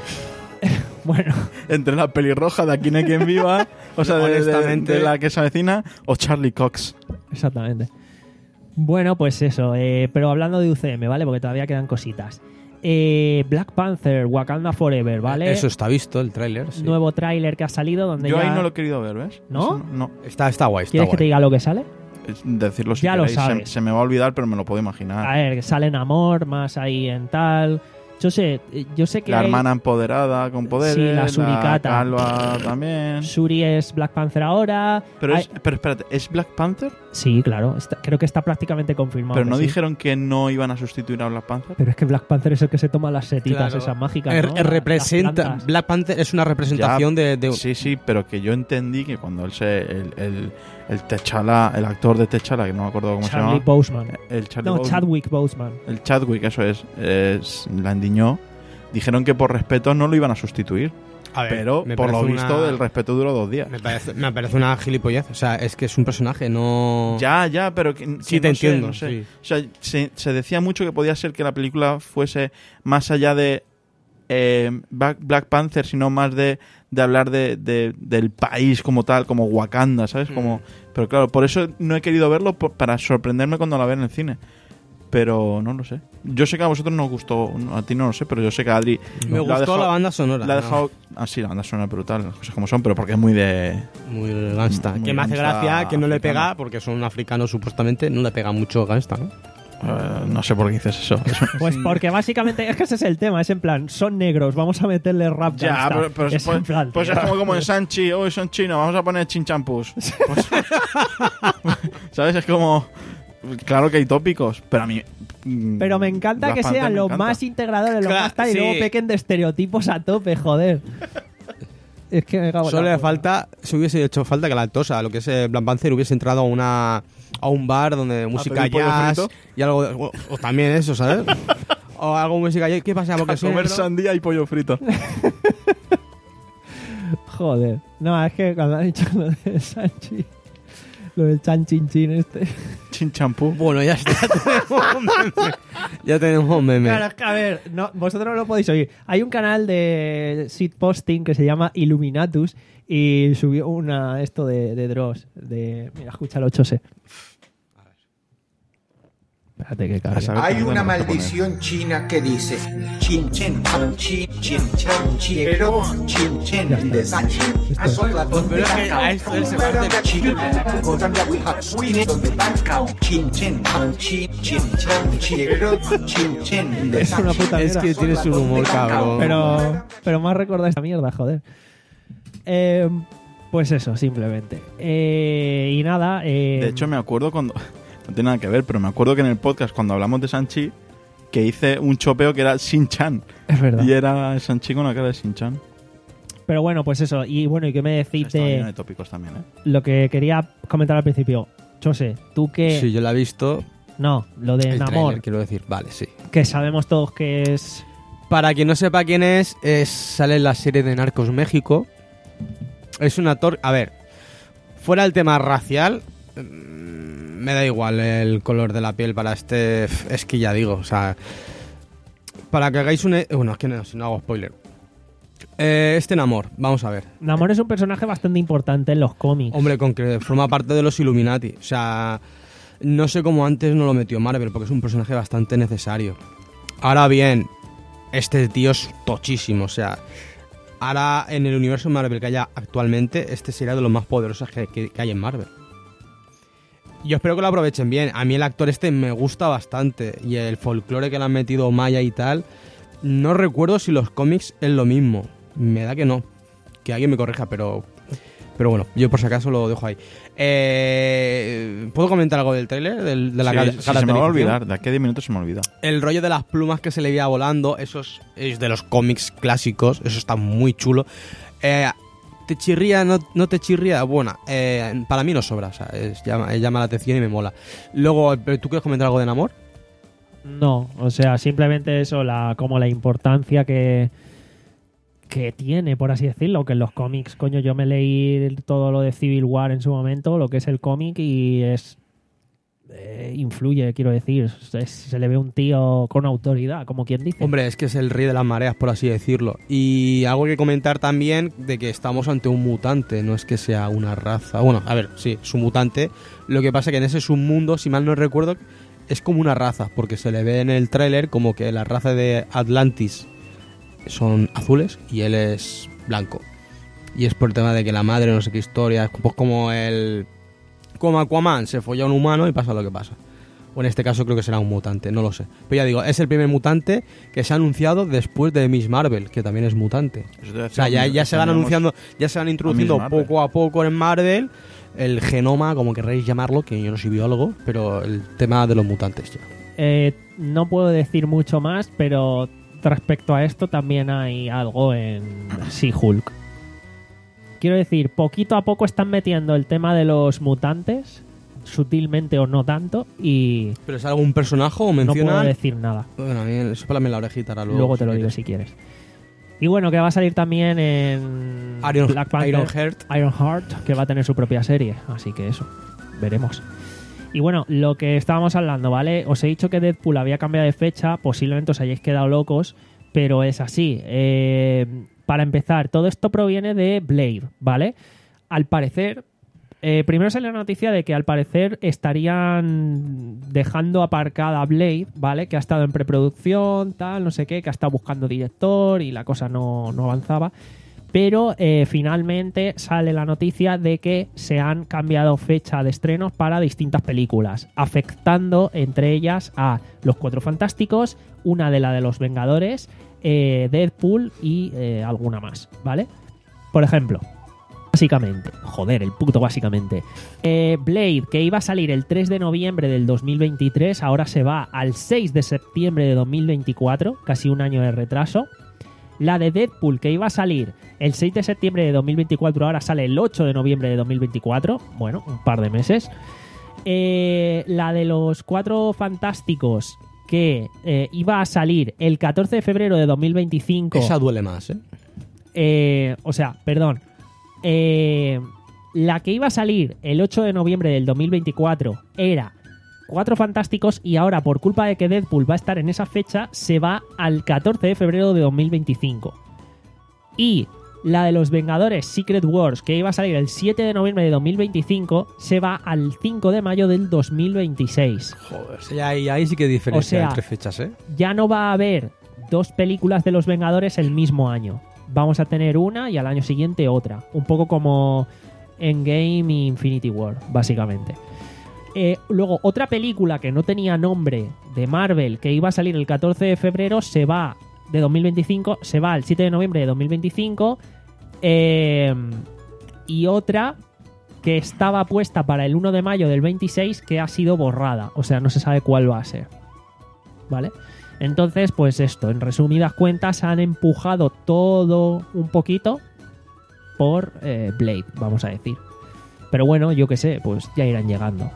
Bueno, Entre la pelirroja de Aquí no hay quien viva, o sea, de, de- Honestamente- de la que se avecina, o Charlie Cox. exactamente. Bueno, pues eso. eh, pero hablando de U C M, ¿vale? Porque todavía quedan cositas. Eh, Black Panther, Wakanda Forever, ¿vale? Eso está visto, el tráiler. Sí. Nuevo tráiler que ha salido donde Yo ya... ahí no lo he querido ver, ¿ves? ¿No? Eso no. Está, está guay, está ¿Quieres que te guay. diga lo que sale? Es decirlo si Ya lo queréis. Se- sabes. Se, me va a olvidar, pero me lo puedo imaginar. A ver, sale en amor, más ahí en tal... Yo sé, yo sé que La hay- hermana empoderada con poderes, Sí, la suricata. calva también. Shuri es Black Panther ahora. Pero, Hay- es, pero espérate, ¿es Black Panther? Sí, claro. está- creo que está prácticamente confirmado. Pero que no sí. dijeron que no iban a sustituir a Black Panther. Pero es que Black Panther es el que se toma las setitas Claro. esas mágicas, Er- ¿no? er- Las representa, plantas. Black Panther es una representación Ya, de, de- Sí, sí, pero que yo entendí que cuando él se. El, el, el T'Challa, el actor de T'Challa, que no me acuerdo cómo Charlie se llama. Boseman. El Charlie No, Boseman. Chadwick Boseman. El Chadwick, eso es. es la endiñó. dijeron que por respeto no lo iban a sustituir. A ver, pero me por lo parece visto una- el respeto duró dos días. Me parece, me parece una gilipollez. O sea, es que es un personaje, no... Ya, ya, pero que, Sí, que te no sé, entiendo, no sé. sí. O sea, se, se decía mucho que podía ser que la película fuese más allá de eh, Black, Black Panther, sino más de, de hablar de, de- del país como tal, como Wakanda, ¿sabes? Como, pero claro, por eso no he querido verlo, por- para sorprenderme cuando la vea en el cine. Pero no lo sé. Yo sé que a vosotros no os gustó, a ti no lo sé, pero yo sé que a Adri Me la ha gustó dejado- la banda sonora. La ha ¿no? dejado... Ah, sí, la banda sonora brutal, las cosas como son, pero porque es muy de... Muy gangsta. Muy Que me hace gangsta gracia que no le africano. pega, porque son africanos supuestamente, no le pega mucho gangsta, ¿no? eh, no sé por qué dices eso. Es un- Pues porque básicamente es que ese es el tema, es en plan, son negros, vamos a meterle rap Ya, gangsta. pero, pero es pues, en plan, pues tío. es como, como en Sanchi, hoy son chinos, vamos a poner chinchampús. Pues, ¿sabes? Es como... Claro que hay tópicos, pero a mí... mm, Pero me encanta Black que Panther sean me los encanta. más integradores, los Claro, más tal, y sí. luego pequen de estereotipos a tope, joder. Es que me cago en Solo la le puta. falta, se hubiese hecho falta que la Tosa, lo que es eh, Black Panther, hubiese entrado a una a un bar donde música pedir pollo jazz frito? y algo de- o, o también eso, ¿sabes? O algo música jazz. ¿Qué pasa? Porque A soy comer negro. sandía y pollo frito. Joder. No, es que cuando has dicho lo de Sanchi, lo del chan chin chin este. Chinchampú. Bueno, ya está, ya tenemos un meme. Ya tenemos un meme. Claro, es que a ver, no, vosotros no lo podéis oír. Hay un canal de shitposting que se llama Illuminatus y subió una esto de, de Dross. De, mira, escucha el ocho C. Espérate que A cargue. saber Hay qué una mierda me maldición china que dice chin chen chan chi chin chan chiero chin chen de san Pero es que a esto él se parte chin chen chan chi chin chan chiero chin chen de Es una puta Es mierda. que tienes un humor, cabrón. Pero, pero más recordar esta mierda, joder. Eh, pues eso, simplemente. Eh, y nada. Eh, De hecho, me acuerdo cuando... No tiene nada que ver, pero me acuerdo que en el podcast, cuando hablamos de Sanchi, que hice un chopeo que era Shin-Chan. es verdad. Y era Sanchi con la cara de Shin-Chan. Pero bueno, pues eso. Y bueno, ¿y qué me decís Estaba lleno de de tópicos también, ¿eh? lo que quería comentar al principio? Chose, tú que... Sí, yo la he visto. No, lo de El Namor, tráiler, quiero decir. Vale, sí. que sabemos todos que es... Para quien no sepa quién es, es sale en la serie de Narcos México. Es un actor... A ver, fuera el tema racial, mm, me da igual el color de la piel para este... Es que ya digo, o sea... Para que hagáis un... Bueno, es que no, si no hago spoiler. Eh, este Namor, vamos a ver. Namor es un personaje bastante importante en los cómics. Hombre, con que forma parte de los Illuminati. O sea, no sé cómo antes no lo metió Marvel, porque es un personaje bastante necesario. Ahora bien, este tío es tochísimo. O sea, ahora en el universo Marvel que haya actualmente, este sería de los más poderosos que, que- que hay en Marvel. Yo espero que lo aprovechen bien. A mí el actor este me gusta bastante. Y el folclore que le han metido Maya y tal, no recuerdo si los cómics es lo mismo. Me da que no. Que alguien me corrija, pero... Pero bueno, yo por si acaso lo dejo ahí. Eh, ¿Puedo comentar algo del tráiler? Del- De, la Sí, ca- sí, se me va a caracterización? olvidar. De aquí a diez minutos se me olvida. El rollo de las plumas que se le veía volando, eso es, es de los cómics clásicos, eso está muy chulo. Eh, ¿Te chirría? No, no te chirría? Bueno, eh, para mí no sobra, o sea, es- llama, llama la atención y me mola. Luego, ¿pero ¿tú quieres comentar algo de Namor? No, o sea, simplemente eso, la como la importancia que, que tiene, por así decirlo, que en los cómics, coño, yo me leí todo lo de Civil War en su momento, lo que es el cómic, y es... eh, influye, quiero decir. Es- se le ve un tío con autoridad, como quien dice. Hombre, es que es el rey de las mareas, por así decirlo. Y algo que comentar también de que estamos ante un mutante, no es que sea una raza. Bueno, a ver, sí, es un mutante. Lo que pasa que en ese submundo, si mal no recuerdo, es como una raza, porque se le ve en el tráiler como que la raza de Atlantis son azules y él es blanco. Y es por el tema de que la madre, no sé qué historia, pues como el... Como Aquaman se folla a un humano y pasa lo que pasa. O en este caso creo que será un mutante, no lo sé. Pero ya digo, es el primer mutante que se ha anunciado después de Miss Marvel, que también es mutante. Eso te voy a O sea, decir, ya, ya se van tenemos- anunciando, ya se van introduciendo Miss Marvel. poco a poco en Marvel el genoma, como querréis llamarlo, que yo no soy biólogo, pero el tema de los mutantes ya. Eh, no puedo decir mucho más, pero respecto a esto también hay algo en She-Hulk. Quiero decir, poquito a poco están metiendo el tema de los mutantes sutilmente o no tanto, y ¿Pero es algún personaje o no menciona? puedo decir nada. Bueno, a mí eso para mí la orejita ahora luego. Luego te si lo digo quieres. si quieres. Y bueno, que va a salir también en Iron, Black Panther, Ironheart. Ironheart, que va a tener su propia serie. Así que eso, veremos. Y bueno, lo que estábamos hablando, ¿vale? Os he dicho que Deadpool había cambiado de fecha, posiblemente os hayáis quedado locos, pero es así. Eh, para empezar, todo esto proviene de Blade, ¿vale? Al parecer, eh, primero salió la noticia de que al parecer estarían dejando aparcada Blade, ¿vale? Que ha estado en preproducción, tal, no sé qué, que ha estado buscando director y la cosa no, no avanzaba. Pero eh, finalmente sale la noticia de que se han cambiado fecha de estrenos para distintas películas, afectando entre ellas a Los Cuatro Fantásticos, una de la de Los Vengadores, eh, Deadpool y eh, alguna más, ¿vale? Por ejemplo, básicamente, joder, el puto básicamente, eh, Blade, que iba a salir el tres de noviembre del dos mil veintitrés, ahora se va al seis de septiembre de dos mil veinticuatro, casi un año de retraso. La de Deadpool, que iba a salir el seis de septiembre de dos mil veinticuatro, ahora sale el ocho de noviembre de dos mil veinticuatro. Bueno, un par de meses. Eh, la de Los Cuatro Fantásticos, que eh, iba a salir el catorce de febrero de dos mil veinticinco. Esa duele más, ¿eh? Eh, o sea, perdón. Eh, la que iba a salir el ocho de noviembre del dos mil veinticuatro era Cuatro Fantásticos, y ahora por culpa de que Deadpool va a estar en esa fecha se va al catorce de febrero de dos mil veinticinco. Y la de Los Vengadores Secret Wars, que iba a salir el siete de noviembre de dos mil veinticinco, se va al cinco de mayo del dos mil veintiséis. Joder, sí, ahí, ahí sí que hay diferencia O sea, entre fechas, ¿eh? Ya no va a haber dos películas de Los Vengadores el mismo año. Vamos a tener una y al año siguiente otra. Un poco como Endgame y Infinity War, básicamente. Eh, luego, otra película que no tenía nombre de Marvel, que iba a salir el catorce de febrero, se va de dos mil veinticinco, se va el siete de noviembre de dos mil veinticinco. Eh, y otra que estaba puesta para el uno de mayo del veintiséis, que ha sido borrada. O sea, no se sabe cuál va a ser. ¿Vale? Entonces, pues esto, en resumidas cuentas, han empujado todo un poquito por eh, Blade, vamos a decir. Pero bueno, yo qué sé, pues ya irán llegando.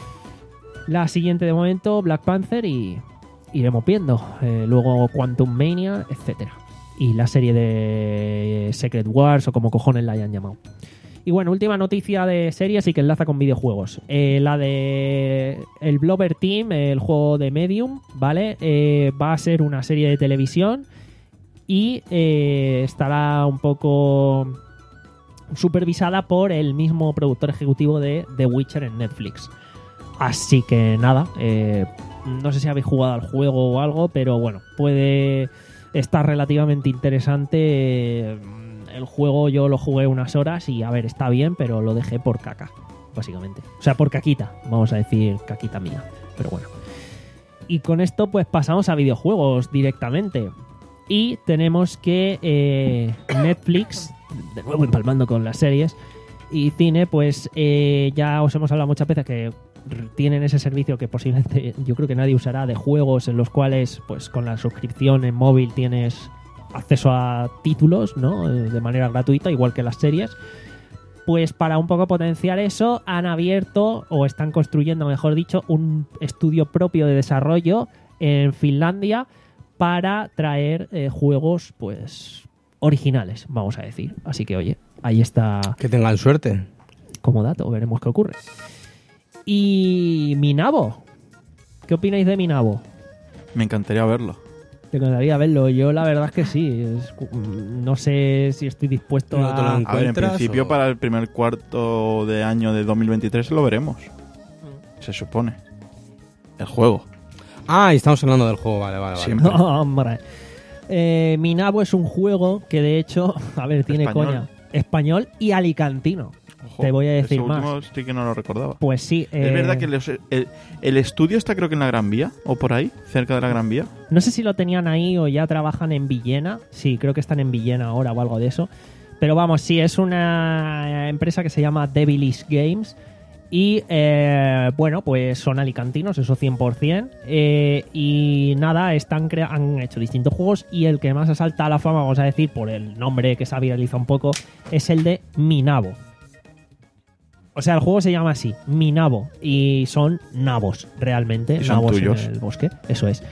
La siguiente de momento, Black Panther, y iremos viendo. Eh, luego Quantum Mania, etcétera. Y la serie de Secret Wars, o como cojones la hayan llamado. Y bueno, última noticia de series y que enlaza con videojuegos. Eh, la de el Blover Team, el juego de Medium, ¿vale? Eh, va a ser una serie de televisión y eh, estará un poco supervisada por el mismo productor ejecutivo de The Witcher en Netflix. Así que nada, eh, no sé si habéis jugado al juego o algo, pero bueno, puede estar relativamente interesante. El juego yo lo jugué unas horas y a ver, está bien, pero lo dejé por caca, básicamente. O sea, por caquita, vamos a decir caquita mía, pero bueno. Y con esto pues pasamos a videojuegos directamente. Y tenemos que eh, Netflix, de nuevo empalmando con las series y cine, pues eh, ya os hemos hablado muchas veces que tienen ese servicio que posiblemente yo creo que nadie usará, de juegos en los cuales pues con la suscripción en móvil tienes acceso a títulos, ¿no? De manera gratuita, igual que las series. Pues para un poco potenciar eso han abierto, o están construyendo mejor dicho, un estudio propio de desarrollo en Finlandia para traer eh, juegos pues originales, vamos a decir. Así que oye, ahí está. Que tengan suerte. Como dato, veremos qué ocurre. Y Minabo, ¿qué opináis de Minabo? Me encantaría verlo. Te encantaría verlo. Yo la verdad es que sí. Es, no sé si estoy dispuesto No te lo a... A ver, en principio o- para el primer cuarto de año de dos mil veintitrés lo veremos. Se supone. El juego. Ah, y estamos hablando del juego, vale, vale, vale. Siempre. No, hombre. Eh, Minabo es un juego que de hecho, a ver, tiene Español. coña. Español y alicantino. Ojo, Te voy a decir ese más. último sí que no lo recordaba. Pues sí. Es eh, verdad que los- el, el estudio está creo que en la Gran Vía, o por ahí, cerca de la Gran Vía. No sé si lo tenían ahí o ya trabajan en Villena. Sí, creo que están en Villena ahora o algo de eso. Pero vamos, sí, es una empresa que se llama Devilish Games. Y eh, bueno, pues son alicantinos, eso cien por ciento. Eh, y nada, están crea- han hecho distintos juegos. Y el que más asalta a la fama, vamos a decir, por el nombre que se ha viralizado un poco, es el de Minabo. O sea, el juego se llama así, Mi Nabo, y son nabos, realmente, Y son nabos tuyos. en el bosque, eso es.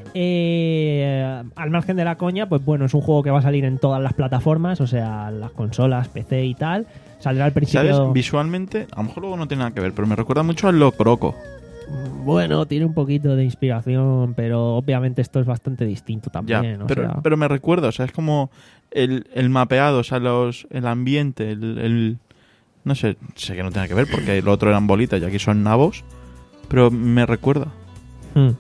Eh, al margen de la coña, pues bueno, es un juego que va a salir en todas las plataformas, o sea, las consolas, P C y tal. Saldrá al principio... ¿Sabes? Visualmente, a lo mejor luego no tiene nada que ver, pero me recuerda mucho al Locroco. Bueno, tiene un poquito de inspiración, pero obviamente esto es bastante distinto Ya, también. o pero, sea, pero me recuerda, o sea, es como el, el mapeado, o sea, los, el ambiente, el, el... No sé, sé que no tiene que ver porque lo otro eran bolitas y aquí son nabos, pero me recuerda. hmm.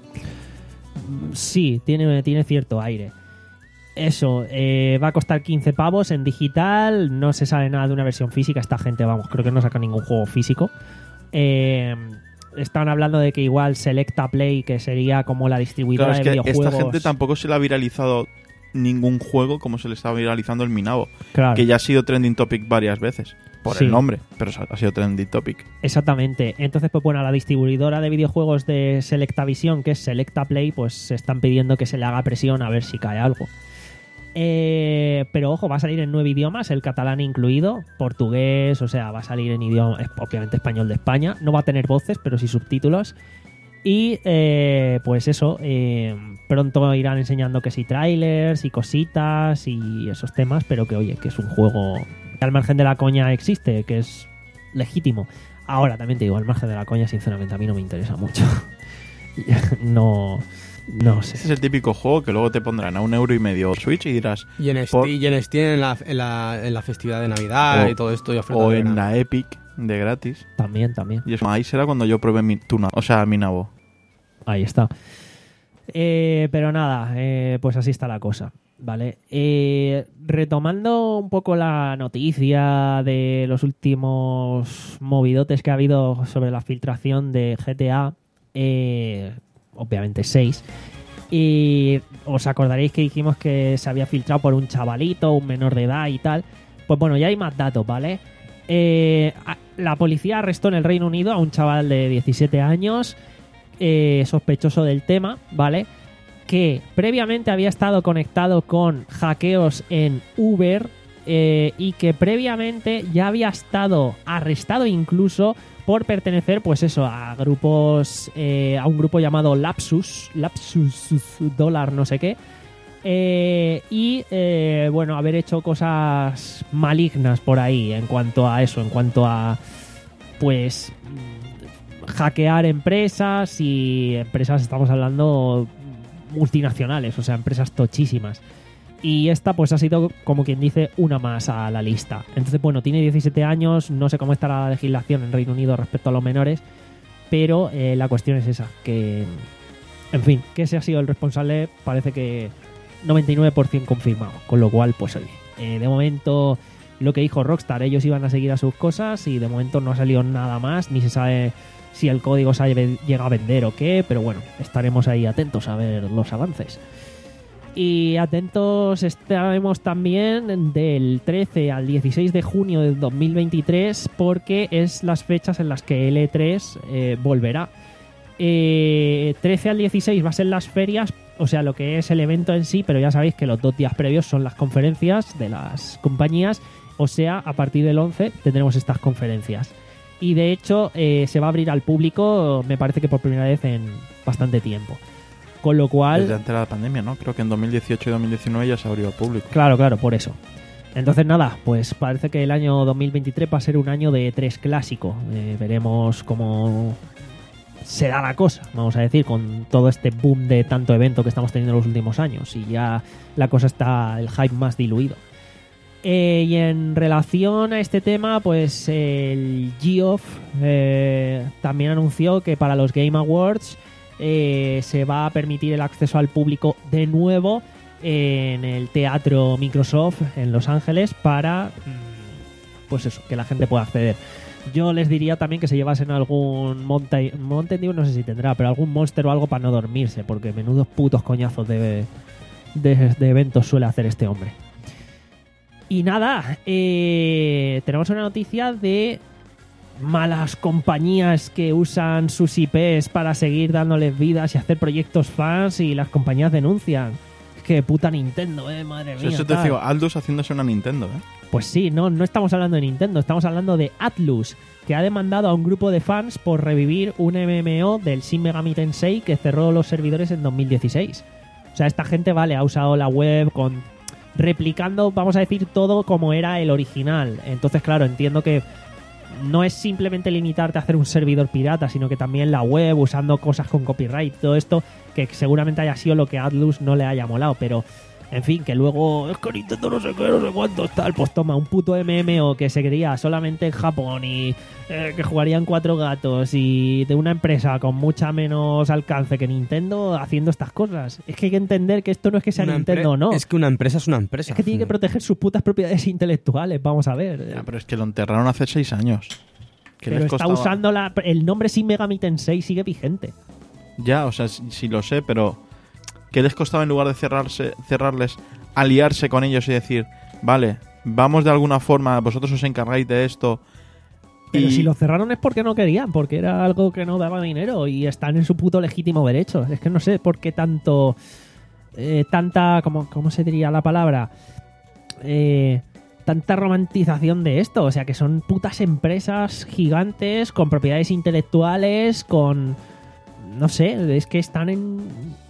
Sí, tiene, tiene cierto aire. Eso, eh, va a costar quince pavos en digital, no se sabe nada de una versión física, esta gente, vamos, creo que no saca ningún juego físico. Eh, estaban hablando de que igual Selecta Play, que sería como la distribuidora Claro, es de que videojuegos... esta gente tampoco se le ha viralizado ningún juego como se le está viralizando el Minabo, Claro. que ya ha sido trending topic varias veces, por Sí. el nombre, pero ha sido trending topic. Exactamente. Entonces, pues bueno, a la distribuidora de videojuegos de Selectavision, que es Selecta Play, pues se están pidiendo que se le haga presión a ver si cae algo. Eh, pero ojo, va a salir en nueve idiomas, el catalán incluido, portugués, o sea, va a salir en idioma, obviamente español de España. No va a tener voces, pero sí subtítulos. Y eh, pues eso, eh, pronto irán enseñando que sí trailers y cositas y esos temas, pero que oye, que es un juego que al margen de la coña existe, que es legítimo. Ahora también te digo, al margen de la coña, sinceramente a mí no me interesa mucho. no, no Este es sé. el típico juego que luego te pondrán a un euro y medio Switch y dirás, Y en Por- Steam, y en, Steam en, la, en, la, en la festividad de Navidad O- y todo esto. Y ofertas o de en verano. la Epic de gratis. También, también. Y eso ahí será cuando yo pruebe mi tuna, o sea, mi nabo. Ahí está. Eh, pero nada, eh, pues así está la cosa, ¿vale? Eh, retomando un poco la noticia de los últimos movidotes que ha habido sobre la filtración de G T A, eh, obviamente seis, y os acordaréis que dijimos que se había filtrado por un chavalito, un menor de edad y tal. Pues bueno, ya hay más datos, ¿vale? Eh, a- la policía arrestó en el Reino Unido a un chaval de diecisiete años, eh, sospechoso del tema, ¿vale? Que previamente había estado conectado con hackeos en Uber eh, y que previamente ya había estado arrestado incluso por pertenecer, pues eso, a grupos, eh, a un grupo llamado Lapsus, Lapsus Dólar no sé qué, eh, y eh, bueno, haber hecho cosas malignas por ahí en cuanto a eso, en cuanto a pues hackear empresas y empresas, estamos hablando multinacionales, o sea, empresas tochísimas. Y esta pues ha sido, como quien dice, una más a la lista. Entonces, bueno, tiene diecisiete años, no sé cómo está la legislación en Reino Unido respecto a los menores, pero eh, la cuestión es esa, que, en fin, que ese ha sido el responsable, parece que noventa y nueve por ciento confirmado, con lo cual, pues oye, eh, de momento lo que dijo Rockstar, ellos iban a seguir a sus cosas y de momento no ha salido nada más, ni se sabe si el código se llega a vender o qué, pero bueno, estaremos ahí atentos a ver los avances. Y atentos estaremos también del trece al dieciséis de junio del dos mil veintitrés, porque es las fechas en las que L tres eh, volverá. Eh, trece al dieciséis va a ser las ferias, o sea, lo que es el evento en sí, pero ya sabéis que los dos días previos son las conferencias de las compañías, o sea, a partir del once tendremos estas conferencias. Y de hecho eh, se va a abrir al público, me parece que por primera vez en bastante tiempo. Con lo cual... Desde antes de la pandemia, ¿no? Creo que en dos mil dieciocho y dos mil diecinueve ya se abrió al público. Claro, claro, por eso. Entonces nada, pues parece que el año dos mil veintitrés va a ser un año de E tres clásico. Eh, veremos cómo será la cosa, vamos a decir, con todo este boom de tanto evento que estamos teniendo en los últimos años. Y ya la cosa está, el hype más diluido. Eh, y en relación a este tema, pues el Geoff eh, también anunció que para los Game Awards eh, se va a permitir el acceso al público de nuevo en el Teatro Microsoft en Los Ángeles para, pues eso, que la gente pueda acceder. Yo les diría también que se llevasen algún Mountain, Mountain Dew, no sé si tendrá, pero algún Monster o algo para no dormirse, porque menudos putos coñazos de, de, de eventos suele hacer este hombre. Y nada, eh, tenemos una noticia de malas compañías que usan sus I Pes para seguir dándoles vidas y hacer proyectos fans, y las compañías denuncian. que puta Nintendo, eh, madre Sí, mía. eso te tal. digo, Aldous haciéndose una Nintendo, ¿eh? Pues sí, no, no estamos hablando de Nintendo, estamos hablando de Atlus, que ha demandado a un grupo de fans por revivir un M M O del Shin Megami Tensei que cerró los servidores en dos mil dieciséis. O sea, esta gente, vale, ha usado la web con replicando, vamos a decir, todo como era el original. Entonces, claro, entiendo que no es simplemente limitarte a hacer un servidor pirata, sino que también la web, usando cosas con copyright, todo esto, que seguramente haya sido lo que a Atlus no le haya molado, pero en fin, que luego es que Nintendo no sé qué, no sé cuánto tal, pues toma un puto M M O que se quería solamente en Japón y eh, que jugarían cuatro gatos y de una empresa con mucha menos alcance que Nintendo haciendo estas cosas. Es que hay que entender que esto no es que sea Una Nintendo o empre- no. Es que una empresa es una empresa. Es que tiene que proteger sus putas propiedades intelectuales, vamos a ver. Ya, pero es que lo enterraron hace seis años. ¿Qué Pero les está costaba? usando la, el nombre Shin Megami Tensei, sigue vigente. Ya, o sea, sí, sí lo sé, pero ¿qué les costaba en lugar de cerrarse, cerrarles, aliarse con ellos y decir, vale, vamos de alguna forma, vosotros os encargáis de esto? Pero y... si lo cerraron es porque no querían, porque era algo que no daba dinero y están en su puto legítimo derecho. Es que no sé por qué tanto... Eh, tanta... ¿cómo, ¿Cómo se diría la palabra? Eh... tanta romantización de esto, o sea que son putas empresas gigantes con propiedades intelectuales, con no sé, es que están en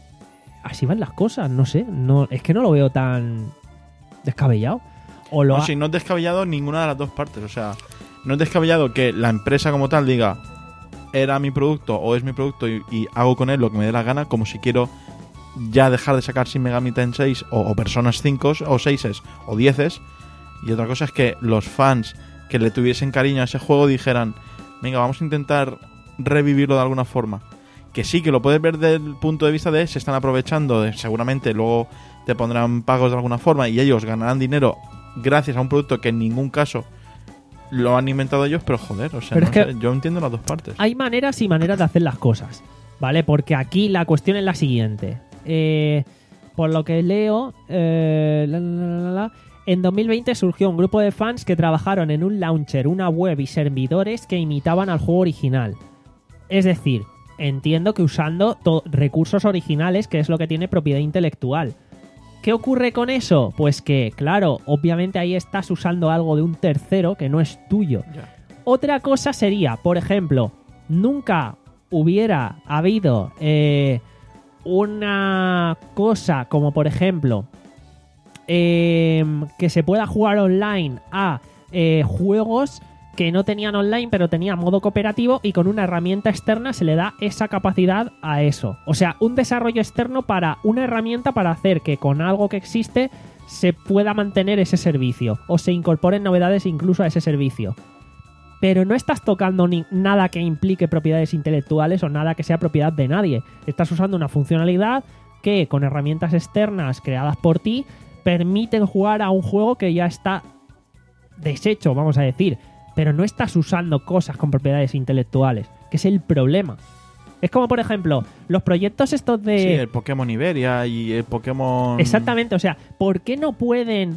así van las cosas, no sé, no es que no lo veo tan descabellado. O lo No, ha- sí, no es descabellado ninguna de las dos partes, o sea, no es descabellado que la empresa como tal diga era mi producto o es mi producto y, y hago con él lo que me dé la gana, como si quiero ya dejar de sacar Shin Megami Tensei o, o Personas cinco o seis o diez. Y otra cosa es que los fans que le tuviesen cariño a ese juego dijeran, venga, vamos a intentar revivirlo de alguna forma. Que sí, que lo puedes ver desde el punto de vista de se están aprovechando, de, seguramente luego te pondrán pagos de alguna forma y ellos ganarán dinero gracias a un producto que en ningún caso lo han inventado ellos, pero joder, o sea, Pero no es que- sé, yo entiendo las dos partes. Hay maneras y maneras de hacer las cosas, ¿vale? Porque aquí la cuestión es la siguiente. Eh, por lo que leo, eh, la, la, la, la, la, en dos mil veinte surgió un grupo de fans que trabajaron en un launcher, una web y servidores que imitaban al juego original. Es decir, entiendo que usando to- recursos originales, que es lo que tiene propiedad intelectual. ¿Qué ocurre con eso? Pues que, claro, obviamente ahí estás usando algo de un tercero que no es tuyo. Ya. Otra cosa sería, por ejemplo, nunca hubiera habido eh, una cosa como, por ejemplo, eh, que se pueda jugar online a eh, juegos que no tenían online pero tenían modo cooperativo y con una herramienta externa se le da esa capacidad a eso. O sea, un desarrollo externo para una herramienta para hacer que con algo que existe se pueda mantener ese servicio o se incorporen novedades incluso a ese servicio. Pero no estás tocando ni nada que implique propiedades intelectuales o nada que sea propiedad de nadie. Estás usando una funcionalidad que con herramientas externas creadas por ti permiten jugar a un juego que ya está deshecho, vamos a decir. Pero no estás usando cosas con propiedades intelectuales, que es el problema. Es como, por ejemplo, los proyectos estos de... Sí, el Pokémon Iberia y el Pokémon... Exactamente, o sea, ¿por qué no pueden...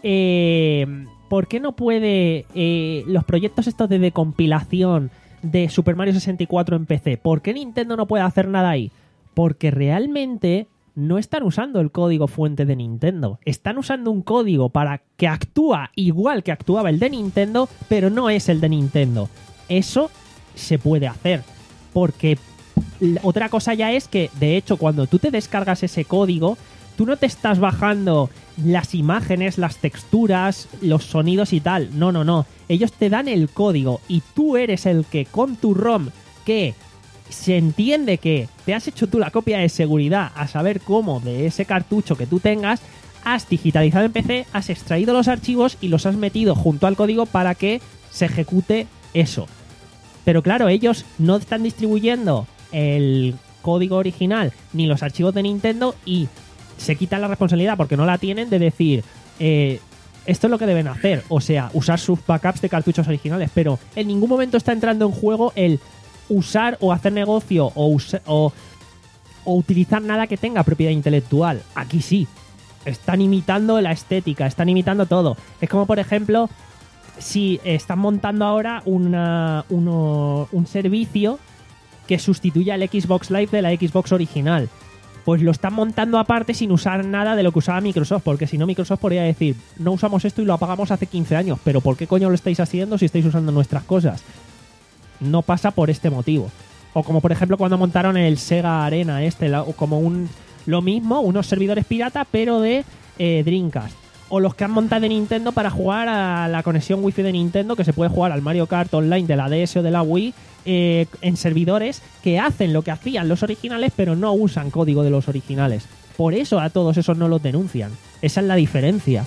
Eh, ¿Por qué no puede eh, los proyectos estos de decompilación de Super Mario sesenta y cuatro en P C? ¿Por qué Nintendo no puede hacer nada ahí? Porque realmente no están usando el código fuente de Nintendo. Están usando un código para que actúa igual que actuaba el de Nintendo, pero no es el de Nintendo. Eso se puede hacer. Porque l- otra cosa ya es que, de hecho, cuando tú te descargas ese código, tú no te estás bajando las imágenes, las texturas, los sonidos y tal. No, no, no. Ellos te dan el código y tú eres el que con tu ROM, que se entiende que te has hecho tú la copia de seguridad a saber cómo de ese cartucho que tú tengas, has digitalizado en P C, has extraído los archivos y los has metido junto al código para que se ejecute eso. Pero claro, ellos no están distribuyendo el código original ni los archivos de Nintendo y se quitan la responsabilidad porque no la tienen de decir eh, esto es lo que deben hacer, o sea, usar sus backups de cartuchos originales, pero en ningún momento está entrando en juego el usar o hacer negocio o, usa- o, o utilizar nada que tenga propiedad intelectual. Aquí sí, están imitando la estética, están imitando todo. Es como, por ejemplo, si están montando ahora una, uno, un servicio que sustituya al Xbox Live de la Xbox original. pues lo están montando aparte sin usar nada de lo que usaba Microsoft, porque si no Microsoft podría decir, no usamos esto y lo apagamos hace quince años, pero ¿por qué coño lo estáis haciendo si estáis usando nuestras cosas? No pasa por este motivo. O como por ejemplo cuando montaron el Sega Arena este, la, como un lo mismo, unos servidores pirata, pero de eh, Dreamcast. O los que han montado de Nintendo para jugar a la conexión Wi-Fi de Nintendo, que se puede jugar al Mario Kart Online de la D S o de la Wii eh, en servidores que hacen lo que hacían los originales, pero no usan código de los originales. Por eso a todos esos no los denuncian. Esa es la diferencia.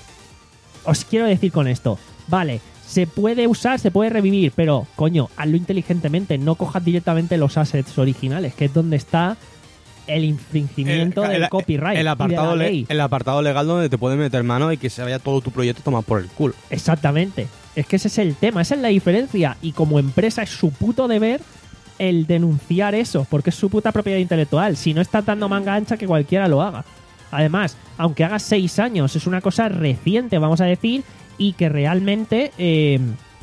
Os quiero decir con esto, vale, se puede usar, se puede revivir, pero, coño, hazlo inteligentemente, no cojas directamente los assets originales, que es donde está el infringimiento el, del el, copyright el apartado, y de la le, ley. el apartado legal donde te pueden meter mano y que se vaya todo tu proyecto tomado por el culo. Exactamente. Es que ese es el tema, esa es la diferencia. Y como empresa es su puto deber el denunciar eso, porque es su puta propiedad intelectual. Si no estás dando manga ancha, que cualquiera lo haga. Además, aunque haga seis años, es una cosa reciente, vamos a decir, y que realmente eh,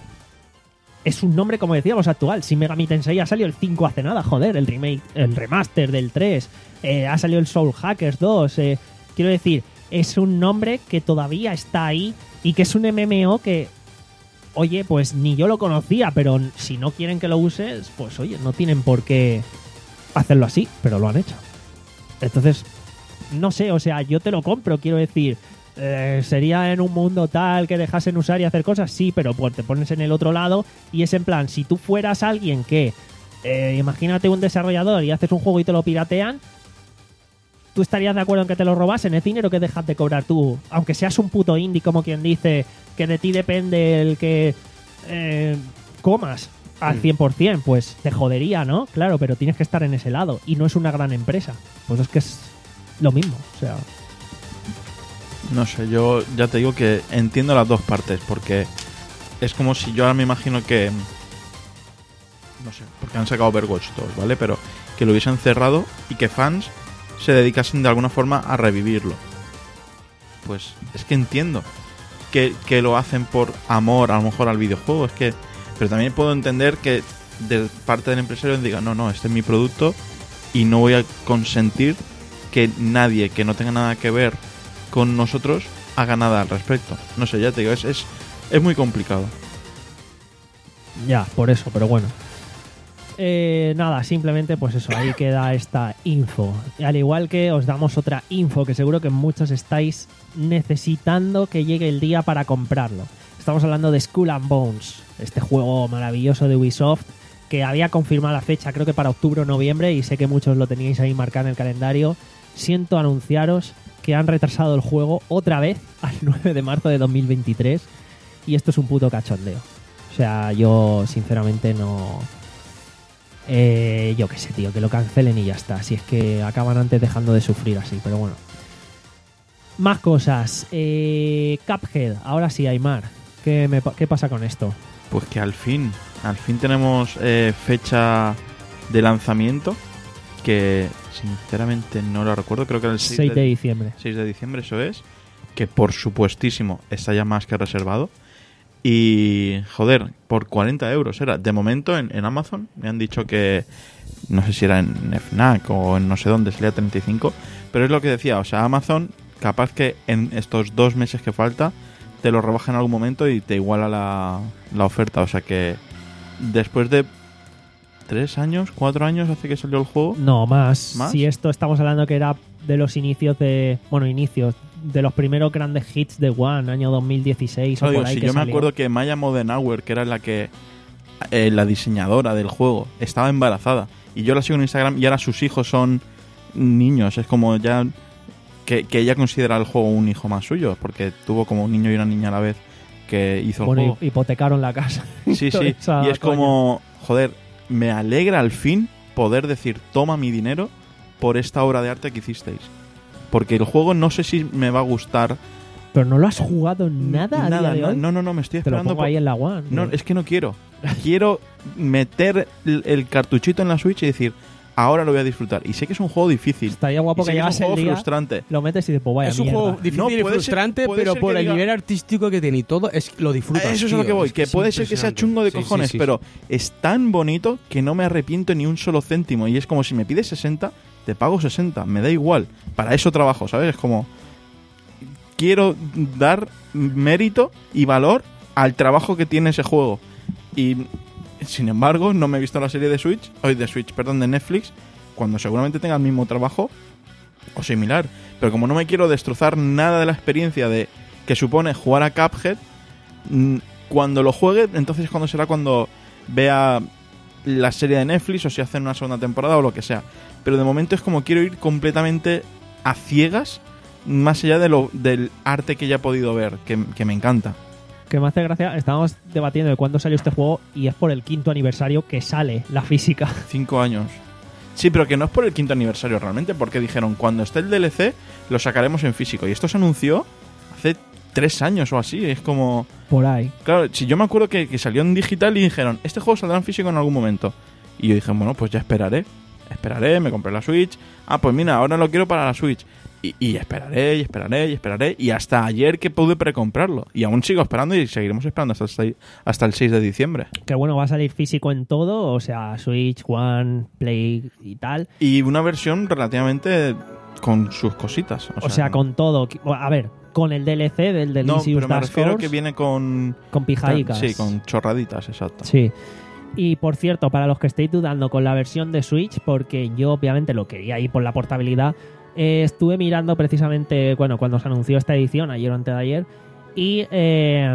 es un nombre, como decíamos, actual. Shin Megami Tensei ha salido el cinco hace nada, joder, el remake, el remaster del tres, eh, ha salido el Soul Hackers dos, eh, quiero decir, es un nombre que todavía está ahí y que es un M M O que, oye, pues ni yo lo conocía, pero si no quieren que lo uses, pues oye, no tienen por qué hacerlo así, pero lo han hecho. Entonces, no sé, o sea, yo te lo compro, quiero decir, eh, sería en un mundo tal que dejasen usar y hacer cosas, sí, pero pues te pones en el otro lado y es en plan, si tú fueras alguien que, eh, imagínate un desarrollador y haces un juego y te lo piratean, ¿tú estarías de acuerdo en que te lo robasen? ¿Es dinero que dejas de cobrar tú? Aunque seas un puto indie, como quien dice, que de ti depende el que eh, comas al cien por ciento, pues te jodería, ¿no? Claro, pero tienes que estar en ese lado y no es una gran empresa. Pues es que es lo mismo, o sea... No sé, yo ya te digo que entiendo las dos partes, porque es como si yo ahora me imagino que... No sé, porque han sacado Overwatch dos, ¿vale? Pero que lo hubiesen cerrado y que fans se dedicasen de alguna forma a revivirlo. Pues es que entiendo que, que lo hacen por amor a lo mejor al videojuego, es que... Pero también puedo entender que de parte del empresario diga, no, no, este es mi producto y no voy a consentir que nadie que no tenga nada que ver con nosotros haga nada al respecto. No sé, ya te digo, es, es, es muy complicado. Ya, por eso, pero bueno. Eh, nada, simplemente pues eso, ahí queda esta info. Y al igual que os damos otra info que seguro que muchos estáis necesitando que llegue el día para comprarlo. Estamos hablando de Skull and Bones, este juego maravilloso de Ubisoft que había confirmado la fecha, creo que para octubre o noviembre, y sé que muchos lo teníais ahí marcado en el calendario. Siento anunciaros que han retrasado el juego otra vez al nueve de marzo de dos mil veintitrés y esto es un puto cachondeo. O sea, yo sinceramente no... Eh, yo qué sé, tío, que lo cancelen y ya está. Si es que acaban antes dejando de sufrir así, pero bueno. Más cosas. Eh, Cuphead, ahora sí, Aymar. ¿Qué, me, ¿Qué pasa con esto? Pues que al fin, al fin tenemos eh, fecha de lanzamiento, que sinceramente no lo recuerdo, creo que era el seis de diciembre. seis de diciembre, eso es, que por supuestísimo está ya más que reservado. Y, joder, por cuarenta euros era. De momento en, en Amazon me han dicho que, no sé si era en Fnac o en no sé dónde, salía treinta y cinco, pero es lo que decía, o sea, Amazon capaz que en estos dos meses que falta te lo rebaja en algún momento y te iguala la, la oferta, o sea que después de tres años, cuatro años hace que salió el juego. No, más. ¿Más? Si esto estamos hablando que era de los inicios de... Bueno, inicios... de los primeros grandes hits de One, año dos mil dieciséis o No, por digo, ahí si que yo me salió. acuerdo que Maya Modenauer, que era la que eh, la diseñadora del juego, estaba embarazada y yo la sigo en Instagram y ahora sus hijos son niños, es como ya que, que ella considera el juego un hijo más suyo, porque tuvo como un niño y una niña a la vez que hizo el bueno, juego. Bueno, hipotecaron la casa. Sí, sí, y es como, joder, me alegra al fin poder decir, toma mi dinero por esta obra de arte que hicisteis. Porque el juego no sé si me va a gustar. Pero no lo has jugado nada a Nada, día de no, hoy. no, no, no, me estoy Te lo esperando. pongo ahí en la One. No, es que no quiero. Quiero meter el, el cartuchito en la Switch y decir, ahora lo voy a disfrutar. Y sé que es un juego difícil. Estaría guapo y sé que que es llegas un juego el día, frustrante. lo metes y después vaya es un mierda. juego difícil No, y puede ser- frustrante, puede pero ser por que el diga- nivel artístico que tiene y todo, es, lo disfrutas. Eso es a lo tío, que voy, es que, es puede ser que sea impresionante. chungo de Sí, sí, cojones, sí, sí. pero es tan bonito que no me arrepiento ni un solo céntimo. Y es como si me pides sesenta, te pago sesenta, me da igual. Para eso trabajo, ¿sabes? Es como... Quiero dar mérito y valor al trabajo que tiene ese juego. Y, sin embargo, no me he visto la serie de Switch, hoy de Switch, perdón, de Netflix, cuando seguramente tenga el mismo trabajo o similar. Pero como no me quiero destrozar nada de la experiencia de que supone jugar a Cuphead, cuando lo juegue, entonces cuando será cuando vea la serie de Netflix o si hacen una segunda temporada o lo que sea. Pero de momento es como quiero ir completamente a ciegas, más allá de lo del arte que ya he podido ver, que, que me encanta. Que me hace gracia, estábamos debatiendo de cuándo salió este juego y es por el quinto aniversario que sale la física. Cinco años. Sí, pero que no es por el quinto aniversario realmente, porque dijeron, cuando esté el D L C, lo sacaremos en físico. Y esto se anunció hace tres años o así, es como... Por ahí. Claro, si yo me acuerdo que, que salió en digital y dijeron, este juego saldrá en físico en algún momento. Y yo dije, bueno, pues ya esperaré. Esperaré, me compré la Switch. Ah, pues mira, ahora lo quiero para la Switch. Y, y esperaré, y esperaré, y esperaré. Y hasta ayer que pude precomprarlo. Y aún sigo esperando y seguiremos esperando hasta el seis, hasta el seis de diciembre. Que bueno, va a salir físico en todo, o sea, Switch, One, Play y tal. Y una versión relativamente con sus cositas. O, o sea, sea, con todo. A ver, con el D L C del Delicious No, pero me Dark refiero Souls, que viene con... Con pijadicas. Sí, con chorraditas, exacto. Sí. Y por cierto, para los que estéis dudando con la versión de Switch, porque yo obviamente lo quería ir por la portabilidad, eh, estuve mirando precisamente, bueno, cuando se anunció esta edición, ayer o antes de ayer, y eh,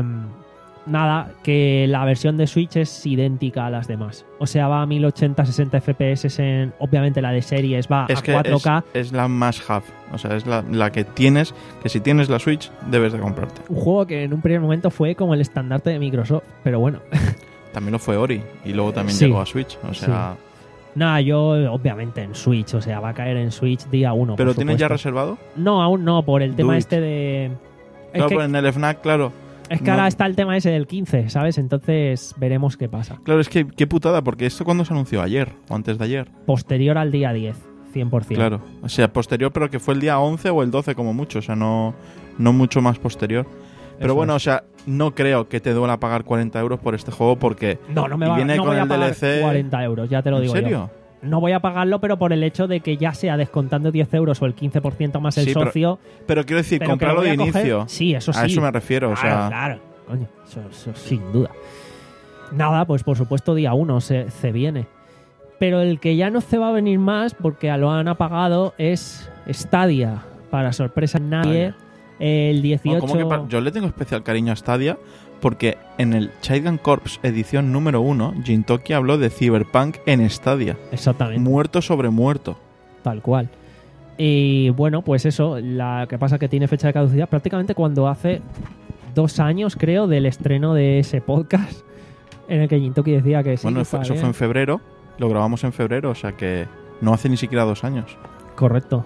nada, que la versión de Switch es idéntica a las demás. O sea, va a mil ochenta sesenta F P S en, obviamente la de series va es a cuatro K. Es, es la must have, o sea, es la, la que tienes, que si tienes la Switch debes de comprarte. Un juego que en un primer momento fue como el estandarte de Microsoft, pero bueno... También lo fue Ori y luego también sí, llegó a Switch, o sea... Sí. Nada, yo obviamente en Switch, o sea, va a caer en Switch día uno. ¿Pero por tienes ya supuesto. reservado? No, aún no, por el Do tema it. este de... Es Claro, que, pero en el F N A C, claro. es que no- ahora está el tema ese del quince, ¿sabes? Entonces veremos qué pasa. Claro, es que qué putada, porque esto cuando se anunció ayer o antes de ayer. Posterior al día diez, cien por ciento. Claro, o sea, posterior, pero que fue el día once o el doce como mucho, o sea, no, no mucho más posterior. Pero Eso bueno, es. o sea, no creo que te duela pagar cuarenta euros por este juego porque... No, no me y va, viene no con voy a el pagar D L C... cuarenta euros, ya te lo ¿En digo serio? yo. No voy a pagarlo, pero por el hecho de que ya sea descontando diez euros o el quince por ciento más el Sí, pero- socio... Pero quiero decir, pero que lo comprarlo voy de a coger- inicio. Sí, eso sí. A eso me refiero, o Claro, sea... claro. Coño, eso, eso sin duda. Nada, pues por supuesto día uno se, se viene. Pero el que ya no se va a venir más, porque lo han apagado, es Stadia. Para sorpresa de nadie, el dieciocho... Bueno, ¿cómo que pa- Yo le tengo especial cariño a Stadia porque en el Child Corps edición número uno, Jintoki habló de Cyberpunk en Stadia. Exactamente. Muerto sobre muerto. Tal cual. Y bueno, pues eso, la que pasa que tiene fecha de caducidad prácticamente cuando hace dos años, creo, del estreno de ese podcast en el que Jintoki decía que sí. Bueno, que fue- estaba eso bien. fue en febrero, lo grabamos en febrero, o sea que no hace ni siquiera dos años. Correcto.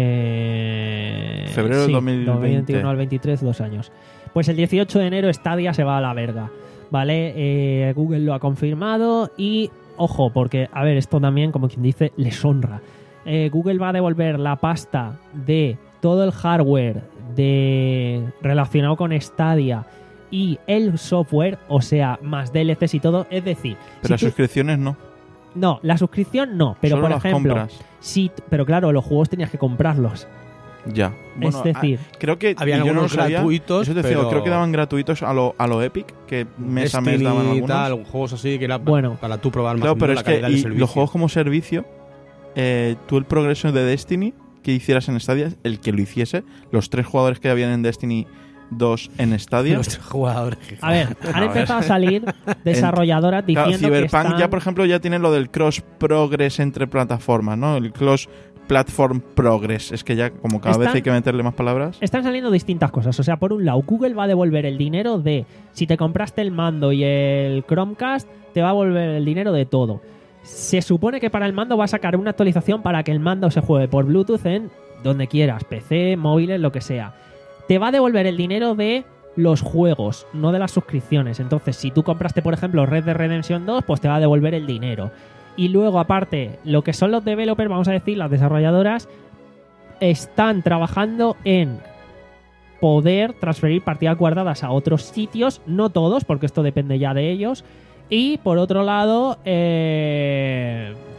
Eh... Febrero sí, dos mil veinte. dos mil veintiuno al veintitrés, dos años. Pues el dieciocho de enero Stadia se va a la verga, ¿vale? Eh, Google lo ha confirmado y, ojo, porque, a ver, esto también, como quien dice, les honra. Eh, Google va a devolver la pasta de todo el hardware de relacionado con Stadia y el software, o sea, más D L Cs y todo, es decir... Pero si las tú- suscripciones no. No, la suscripción no, pero Solo por las ejemplo... compras. Sí, pero claro, los juegos tenías que comprarlos. Ya. Bueno, es decir, ah, creo que Habían y yo no lo algunos sabía, gratuitos, eso te decía, pero- creo que daban gratuitos a lo, a lo Epic, que mes a mes Destiny daban y algunos. tal, juegos así que era pa- Bueno. para tú probar más Claro, o menos pero la es que calidad del y servicio. los juegos como servicio, eh, tú el progreso de Destiny que hicieras en Stadia, el que lo hiciese, los tres jugadores que habían en Destiny dos en Stadia. Los tres jugadores. a ver, han empezado a salir desarrolladoras Claro, diciendo que Cyberpunk están... ya, por ejemplo, ya tiene lo del cross progress entre plataformas, ¿no? El cross platform progress. Es que ya como cada Están- vez hay que meterle más palabras. Están saliendo distintas cosas. O sea, por un lado, Google va a devolver el dinero de... Si te compraste el mando y el Chromecast, te va a devolver el dinero de todo. Se supone que para el mando va a sacar una actualización para que el mando se juegue por Bluetooth en donde quieras, P C, móviles, lo que sea. Te va a devolver el dinero de los juegos, no de las suscripciones. Entonces, si tú compraste, por ejemplo, Red Dead Redemption dos, pues te va a devolver el dinero. Y luego, aparte, lo que son los developers, vamos a decir, las desarrolladoras, están trabajando en poder transferir partidas guardadas a otros sitios, no todos, porque esto depende ya de ellos. Y por otro lado, eh,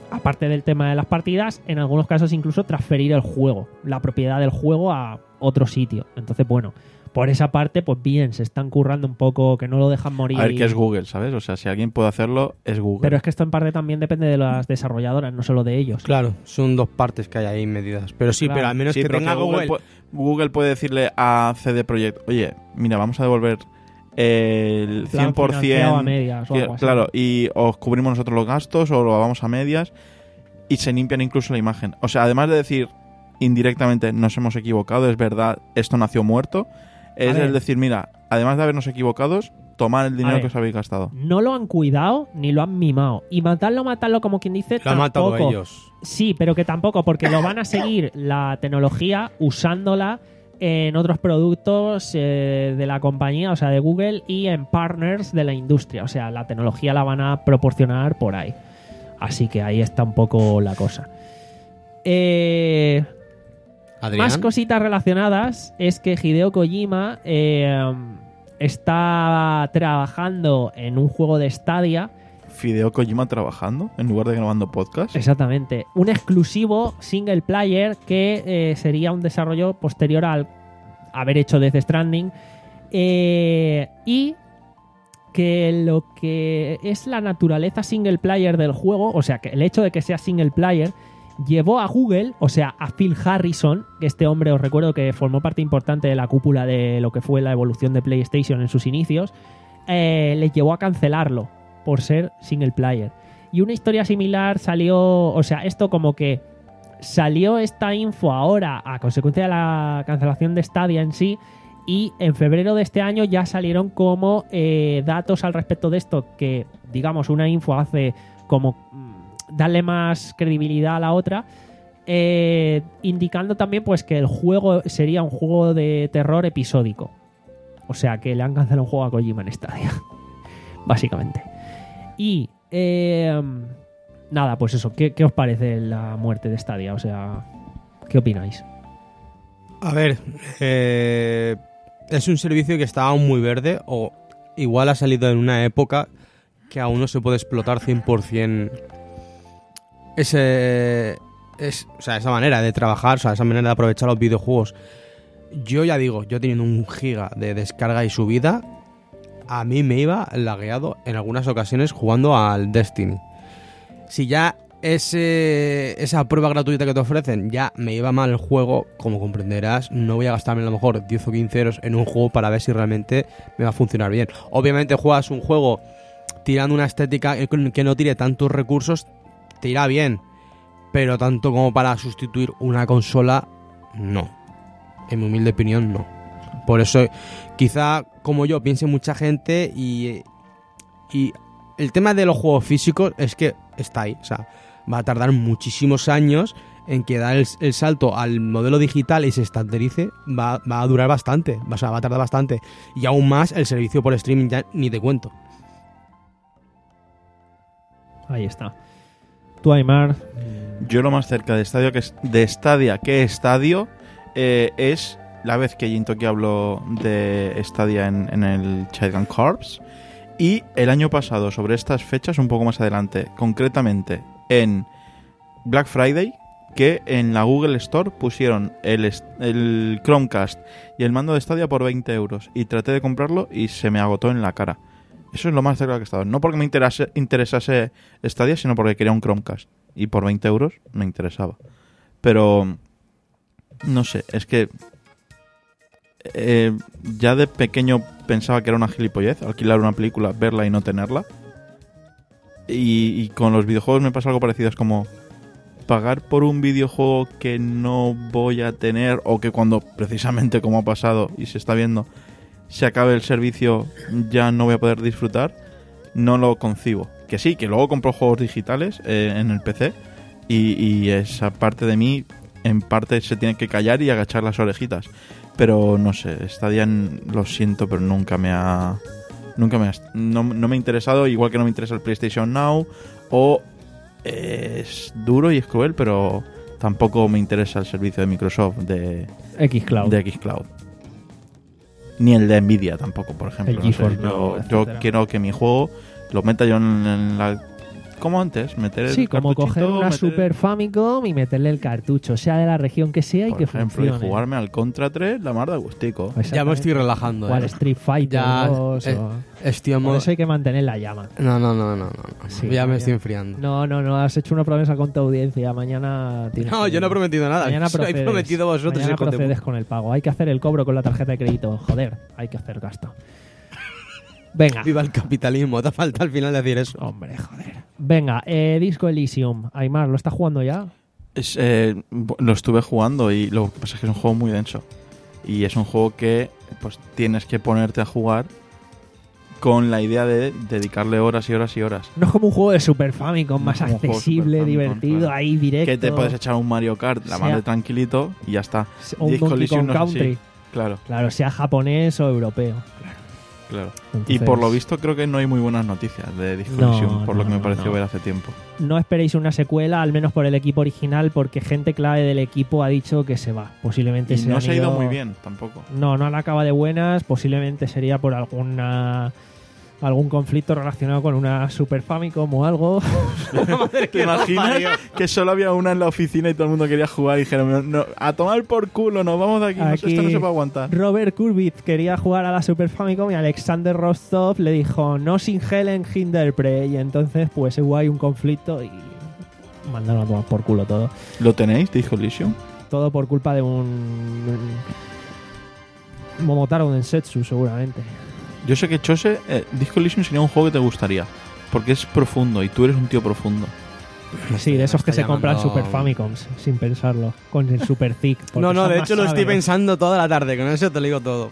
aparte del tema de las partidas, en algunos casos incluso transferir el juego, la propiedad del juego a otro sitio. Entonces, bueno, por esa parte, pues bien, se están currando un poco, que no lo dejan morir. A ver, ¿qué es Google, sabes? O sea, si alguien puede hacerlo, es Google. Pero es que esto en parte también depende de las desarrolladoras, no solo de ellos. Claro, son dos partes que hay ahí medidas. Pero sí, Claro. pero al menos Sí, que pero tenga que Google, Google. pu- Google puede decirle a C D Projekt, oye, mira, vamos a devolver el Plan cien por ciento, financiado a medias o que- algo así. claro, y os cubrimos nosotros los gastos o lo vamos a medias, y se limpian incluso la imagen. O sea, además de decir indirectamente nos hemos equivocado, es verdad, esto nació muerto, es ver. el decir, mira, además de habernos equivocado, tomad el dinero ver. que os habéis gastado. No lo han cuidado ni lo han mimado. Y matarlo, matarlo, como quien dice, Lo han matado tampoco. ellos. Sí, pero que tampoco, porque lo van a seguir la tecnología usándola en otros productos eh, de la compañía, o sea, de Google, y en partners de la industria. O sea, la tecnología la van a proporcionar por ahí. Así que ahí está un poco la cosa. Eh, Adrián. más cositas relacionadas es que Hideo Kojima eh, está trabajando en un juego de Stadia. Fideo Kojima trabajando en lugar de grabando podcast. Exactamente. Un exclusivo single player que eh, sería un desarrollo posterior al haber hecho Death Stranding. Eh, y que lo que es la naturaleza single player del juego, o sea, que el hecho de que sea single player, llevó a Google, o sea, a Phil Harrison, que este hombre, os recuerdo que formó parte importante de la cúpula de lo que fue la evolución de PlayStation en sus inicios, eh, le llevó a cancelarlo por ser single player. Y una historia similar salió, o sea, esto como que salió esta info ahora a consecuencia de la cancelación de Stadia en sí, y en febrero de este año ya salieron como eh, datos al respecto de esto, que digamos una info hace como mm, darle más credibilidad a la otra, eh, indicando también pues que el juego sería un juego de terror episódico. O sea que le han cancelado un juego a Kojima en Stadia, básicamente. Y eh, nada, pues eso, ¿qué, ¿qué os parece la muerte de Stadia? O sea, ¿qué opináis? A ver, eh, es un servicio que está aún muy verde, o igual ha salido en una época que aún no se puede explotar cien por ciento ese, es, o sea, esa manera de trabajar, o sea, esa manera de aprovechar los videojuegos. Yo ya digo, yo teniendo un giga de descarga y subida, a mí me iba lagueado en algunas ocasiones jugando al Destiny. Si ya ese, esa prueba gratuita que te ofrecen ya me iba mal el juego, como comprenderás, no voy a gastarme a lo mejor diez o quince euros en un juego para ver si realmente me va a funcionar bien. Obviamente juegas un juego tirando una estética que no tire tantos recursos, te irá bien, pero tanto como para sustituir una consola, no. En mi humilde opinión, no. Por eso, quizá como yo piense mucha gente, y, y el tema de los juegos físicos es que está ahí, o sea, va a tardar muchísimos años en que dar el, el salto al modelo digital y se estanterice, va, va a durar bastante, o sea, va a tardar bastante. Y aún más el servicio por streaming, ya ni te cuento. Ahí está. Tú, Aymar. Yo lo más cerca de Stadia que, de Stadia que Estadio eh, es la vez que Jintoki habló de Stadia en, en el Children Corps, y el año pasado sobre estas fechas, un poco más adelante, concretamente en Black Friday, que en la Google Store pusieron el, el Chromecast y el mando de Stadia por veinte euros, y traté de comprarlo y se me agotó en la cara. Eso es lo más cerca que he estado. No porque me interese, interesase Stadia, sino porque quería un Chromecast. Y por veinte euros me interesaba. Pero no sé, es que eh, ya de pequeño pensaba que era una gilipollez alquilar una película, verla y no tenerla. Y, y con los videojuegos me pasa algo parecido. Es como pagar por un videojuego que no voy a tener, o que cuando precisamente, como ha pasado y se está viendo, se acabe el servicio, ya no voy a poder disfrutar. No lo concibo. Que sí, que luego compro juegos digitales eh, en el P C, y, y esa parte de mí en parte se tiene que callar y agachar las orejitas. Pero no sé, Stadia, lo siento, pero nunca me ha nunca me ha, no, no me ha interesado, igual que no me interesa el PlayStation Now, o eh, es duro y es cruel, pero tampoco me interesa el servicio de Microsoft de xCloud. de xCloud. Ni el de Nvidia tampoco, por ejemplo. El No sé, GeForce yo, Now, yo etcétera. quiero que mi juego lo meta yo en, en la como antes, meter el Sí, como cartuchito, coger una meter- Super Famicom y meterle el cartucho, sea de la región que sea y por que ejemplo, y funcione. jugarme al Contra tres, la mar de gustico. Ya me estoy relajando. O al eh. Street Fighter Ya, dos, eh, o- estoy en Por modo- eso hay que mantener la llama. No, no, no, no, no. no. Sí, ya me ya. estoy enfriando. No, no, no, has hecho una promesa con tu audiencia. Mañana tienes No, que- yo no he prometido nada. Mañana Os habéis procedes. prometido vosotros, Mañana hijos de procedes puta. con el pago. Hay que hacer el cobro con la tarjeta de crédito. Joder, hay que hacer gasto. Venga. Viva el capitalismo, te falta al final decir eso. Hombre, joder. Venga, eh, Disco Elysium. Aymar, ¿lo estás jugando ya? Es, eh, bo- lo estuve jugando y lo que pasa es que es un juego muy denso. Y es un juego que pues tienes que ponerte a jugar con la idea de dedicarle horas y horas y horas. No es como un juego de Super Famicom, más como un juego de accesible, Super Famicom, divertido, claro. ahí directo. Que te puedes echar un Mario Kart, la Sea- más de tranquilito y ya está. O un Disco Donkey Elysium Kong no es así. Country. Claro, Claro, sea japonés o europeo. claro. Entonces, Y por lo visto creo que no hay muy buenas noticias de Disco No, Elysium, por no, lo que me no, pareció no. ver hace tiempo. no esperéis una secuela, al menos por el equipo original, porque gente clave del equipo ha dicho que se va. Posiblemente Y se no han se ha ido ido- muy bien tampoco. No, no han acabado de buenas. Posiblemente sería por alguna algún conflicto relacionado con una Super Famicom o algo. ¿Te imaginas que solo había una en la oficina y todo el mundo quería jugar y dijeron, "No, a tomar por culo, nos vamos de aquí, no sé, esto no se puede aguantar"? Robert Kurbit quería jugar a la Super Famicom y Alexander Rostov le dijo no sin Helen Hinderprey, y entonces pues hubo ahí un conflicto y mandaron a tomar por culo todo. ¿Lo tenéis, Disco Elysium? Todo por culpa de un, un Momotaro Densetsu seguramente. Yo sé que Chose, eh, Disco Elysium sería un juego que te gustaría, porque es profundo y tú eres un tío profundo. Sí, de esos que está se compran llamando- Super Famicoms sin pensarlo, con el Super Thick. porque No, no, son de más hecho lo estoy sabios. pensando toda la tarde, con eso te lo digo todo.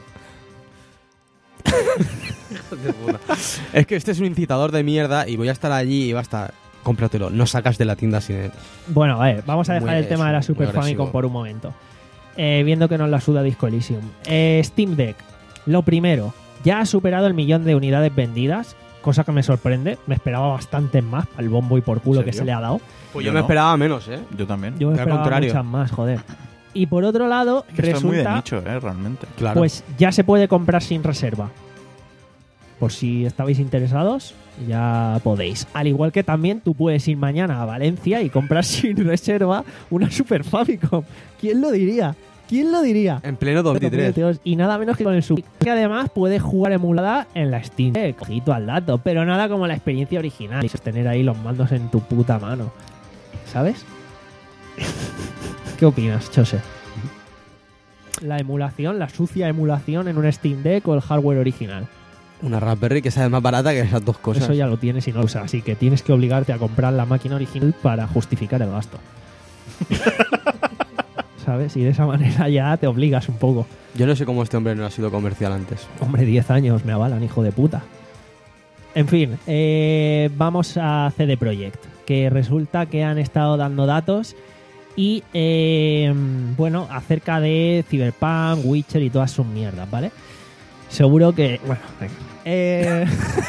Hijo de puta. Es que este es un incitador de mierda y voy a estar allí y va a estar... Cómpratelo, no sacas de la tienda sin él. Bueno, a ver, vamos a dejar Muy el tema de la agresivo, Super muy agresivo. Famicom por un momento. Eh, viendo que nos la suda Disco Elysium. Eh, Steam Deck. Lo primero, ya ha superado el millón de unidades vendidas, cosa que me sorprende. Me esperaba bastante más al bombo y por culo ¿En que serio? se le ha dado. Pues Yo yo, me no. esperaba menos, ¿eh? Yo también. Yo me Al esperaba contrario. muchas más, joder. Y por otro lado, Es que esto es muy de resulta, nicho, eh, realmente. Claro. pues ya se puede comprar sin reserva. Por si estabais interesados, ya podéis. Al igual que también tú puedes ir mañana a Valencia y comprar sin reserva una Super Famicom. ¿Quién lo diría? ¿Quién lo diría? En pleno dos mil veintitrés. Y nada menos que con el Super. Que además puedes jugar emulada en la Steam Deck. Ojito al dato. Pero nada como la experiencia original. Y tener ahí los mandos en tu puta mano. ¿Sabes? ¿Qué opinas, Chose? La emulación, la sucia emulación en un Steam Deck o el hardware original. Una Raspberry que sale más barata que esas dos cosas. Eso ya lo tienes y no lo usas. Así que tienes que obligarte a comprar la máquina original para justificar el gasto. ¿Sabes? Y de esa manera ya te obligas un poco. Yo no sé cómo este hombre no ha sido comercial antes. Hombre, diez años me avalan, hijo de puta. En fin, eh, vamos a C D Projekt, que resulta que han estado dando datos y, eh, bueno, acerca de Cyberpunk, Witcher y todas sus mierdas, ¿vale? Seguro que... Bueno, venga. Eh,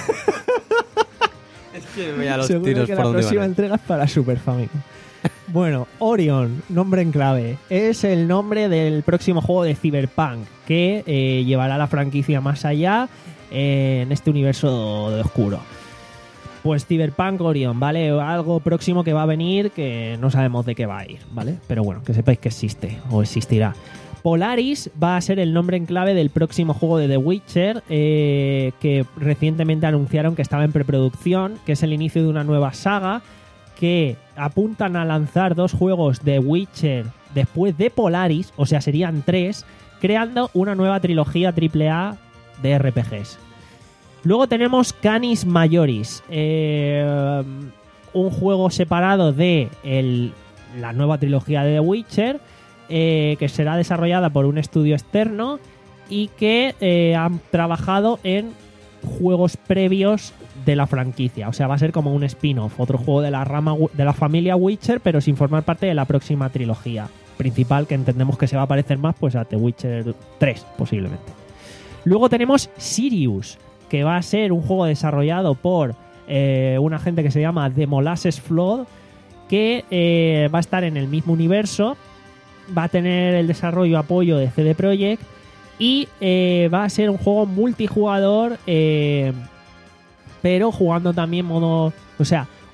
Es que me voy a los seguro tiros que por la donde próxima van. entrega es para Super Famicom. Bueno, Orion, nombre en clave, es el nombre del próximo juego de Cyberpunk que eh, llevará la franquicia más allá eh, en este universo de oscuro. Pues Cyberpunk Orion, ¿vale? Algo próximo que va a venir que no sabemos de qué va a ir, ¿vale? Pero bueno, que sepáis que existe o existirá. Polaris va a ser el nombre en clave del próximo juego de The Witcher, eh, que recientemente anunciaron que estaba en preproducción, que es el inicio de una nueva saga, que apuntan a lanzar dos juegos de Witcher después de Polaris, o sea, serían tres, creando una nueva trilogía triple A de R P Gs. Luego tenemos Canis Majoris, eh, un juego separado de el, la nueva trilogía de The Witcher, eh, que será desarrollada por un estudio externo y que eh, han trabajado en juegos previos de la franquicia. O sea, va a ser como un spin-off, otro juego de la rama de la familia Witcher, pero sin formar parte de la próxima trilogía principal, que entendemos que se va a parecer más pues a The Witcher tres, posiblemente. Luego tenemos Sirius, que va a ser un juego desarrollado por eh, una gente que se llama The Molasses Flood, que eh, va a estar en el mismo universo, va a tener el desarrollo y apoyo de C D Projekt y eh, va a ser un juego multijugador, eh, pero jugando también modo, o sea,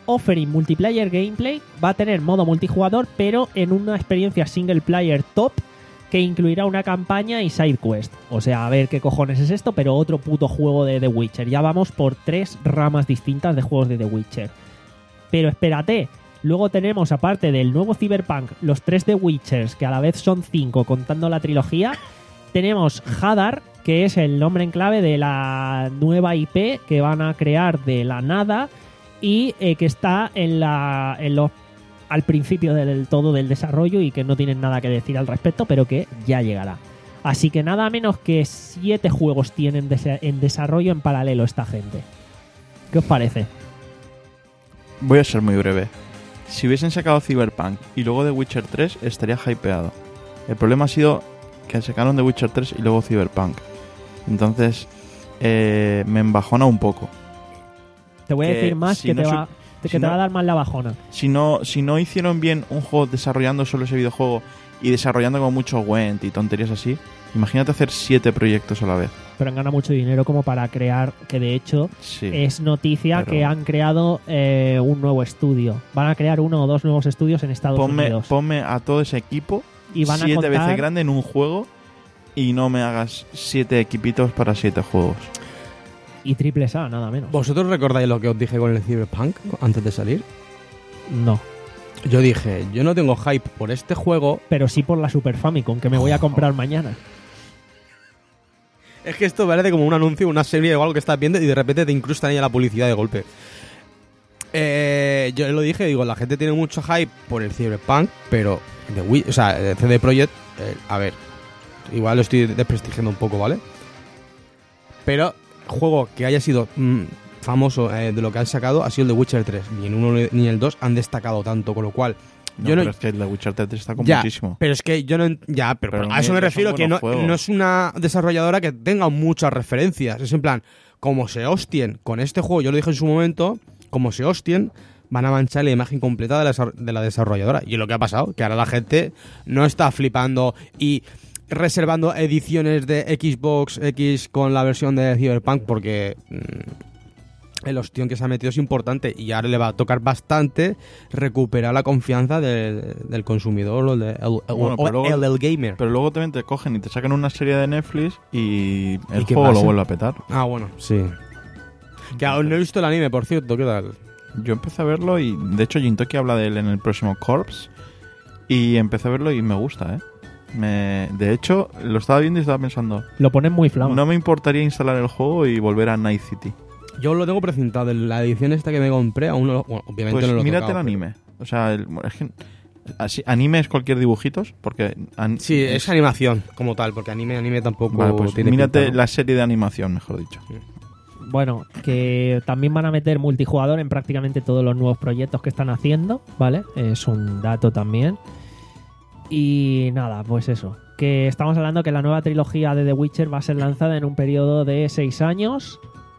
offering multiplayer gameplay, va a tener modo multijugador, pero en una experiencia single player top que incluirá una campaña y side quest. O sea, a ver qué cojones es esto, pero otro puto juego de The Witcher. Ya vamos por tres ramas distintas de juegos de The Witcher. Pero espérate, luego tenemos, aparte del nuevo Cyberpunk, los tres The Witchers, que a la vez son cinco contando la trilogía. Tenemos Hadar, que es el nombre en clave de la nueva I P que van a crear de la nada y eh, que está en la en los al principio del todo del desarrollo y que no tienen nada que decir al respecto, pero que ya llegará. Así que nada menos que siete juegos tienen desa- en desarrollo en paralelo esta gente. ¿Qué os parece? Voy a ser muy breve. Si hubiesen sacado Cyberpunk y luego The Witcher tres, estaría hypeado. El problema ha sido que sacaron The Witcher tres y luego Cyberpunk. Entonces, eh, me embajona un poco. Te voy a Que decir más si que, no te, su- va, que si te no- va a dar más la bajona. Si no, si no hicieron bien un juego desarrollando solo ese videojuego y desarrollando como mucho Gwent y tonterías así, imagínate hacer siete proyectos a la vez. Pero han ganado mucho dinero como para crear, que de hecho Sí. es noticia pero- que han creado eh, un nuevo estudio. Van a crear uno o dos nuevos estudios en Estados Ponme, Unidos. ponme a todo ese equipo Y van a siete contar- veces grande en un juego y no me hagas siete equipitos para siete juegos. Y triples A, nada menos. ¿Vosotros recordáis lo que os dije con el Cyberpunk antes de salir? No. Yo dije, yo no tengo hype por este juego. Pero sí por la Super Famicom, que me voy a comprar mañana. Es que esto parece como un anuncio, una serie o algo que estás viendo y de repente te incrustan ahí a la publicidad de golpe. Eh, yo lo dije, digo, la gente tiene mucho hype por el Cyberpunk, pero de Wii, o sea, de C D Projekt, eh, a ver, igual lo estoy desprestigiando un poco, ¿vale? Pero juego que haya sido mm, famoso eh, de lo que han sacado ha sido el de Witcher tres. Ni el uno ni el dos han destacado tanto, con lo cual No, yo no, pero es que el The Witcher tres está con ya, muchísimo. pero es que yo no... en- Ya, pero, Pero a eso me mira, refiero, son que no, buenos juegos. no es una desarrolladora que tenga muchas referencias. Es en plan, como se hostien con este juego, yo lo dije en su momento, como se hostien, van a manchar la imagen completa de la, desar- de la desarrolladora. Y es lo que ha pasado, que ahora la gente no está flipando y reservando ediciones de Xbox X con la versión de Cyberpunk porque... mm, el ostión que se ha metido es importante y ahora le va a tocar bastante recuperar la confianza del, del consumidor o, de- el, el- Bueno, o pero luego- el del gamer. Pero luego también te cogen y te sacan una serie de Netflix y el ¿Y qué juego lo pasa? vuelve a petar. Ah, bueno, sí. Que aún no he visto el anime, por cierto, ¿qué tal? Yo empecé a verlo y de hecho Jintoki habla de él en el próximo Corps y empecé a verlo y me gusta, ¿eh? Me, de hecho, lo estaba viendo y estaba pensando, Lo ponen muy flama. no me importaría instalar el juego y volver a Night City. Yo lo tengo precintado, la edición esta que me compré, aún no lo... Bueno, obviamente Pues no lo he mírate tocado, el pero- anime. O sea, el, es que, así, anime es cualquier dibujitos, porque... an- Sí, es animación como tal, porque anime, anime tampoco Vale, pues tiene mírate pinta, ¿no? la serie de animación, mejor dicho. Bueno, que también van a meter multijugador en prácticamente todos los nuevos proyectos que están haciendo, ¿vale? Es un dato también. Y nada, pues eso. Que estamos hablando que la nueva trilogía de The Witcher va a ser lanzada en un periodo de seis años.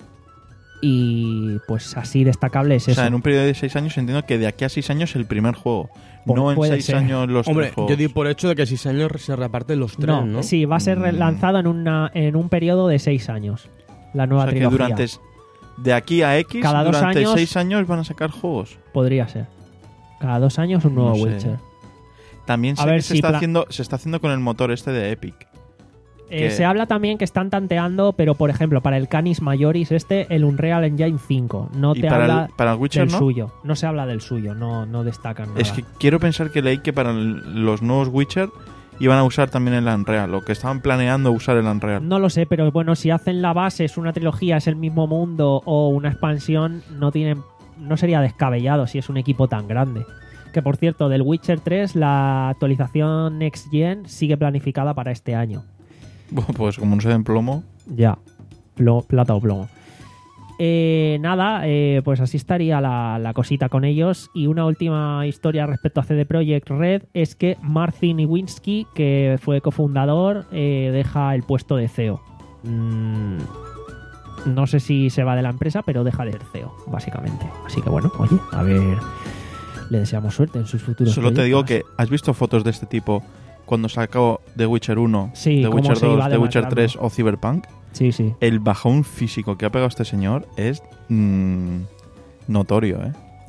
Y pues así destacable es O eso. sea, en un periodo de seis años entiendo que de aquí a seis años el primer juego. Pues no en puede seis ser. años los Hombre, tres juegos. yo di por hecho de que seis años se reparten los tres, no, ¿no? sí, va a ser re- Mm. lanzado en, una, en un periodo de seis años. La nueva O sea, que trilogía. durante de aquí a X, Cada dos durante años- seis años van a sacar juegos. Podría ser. Cada dos años un nuevo No sé. Witcher. También A sé ver que se si está pla- haciendo se está haciendo con el motor este de Epic. Eh, que- se habla también que están tanteando, pero por ejemplo, para el Canis Majoris este, el Unreal Engine cinco. No Y te para habla el, para el Witcher, del ¿no? suyo. No se habla del suyo, no, no destacan nada. Es que quiero pensar que leí que para el- los nuevos Witcher iban a usar también el Unreal, o que estaban planeando usar el Unreal. No lo sé, pero bueno, si hacen la base, es una trilogía, es el mismo mundo o una expansión, no tienen, no sería descabellado si es un equipo tan grande. Que por cierto, del Witcher tres, la actualización Next Gen sigue planificada para este año. Bueno, pues como no se den plomo, Ya, Plo- plata o plomo. Eh, nada, eh, pues así estaría la, la cosita con ellos. Y una última historia respecto a C D Projekt Red es que Marcin Iwinski, que fue cofundador, eh, deja el puesto de C E O. Mm, no sé si se va de la empresa, pero deja de ser C E O, básicamente. Así que bueno, oye, a ver, le deseamos suerte en sus futuros solo te digo proyectos. que ¿has visto fotos de este tipo cuando sacó The Witcher uno, Sí, The cómo Witcher se iba dos, The Witcher demacrando. tres o Cyberpunk? Sí, sí. El bajón físico que ha pegado este señor es mm, notorio, ¿eh?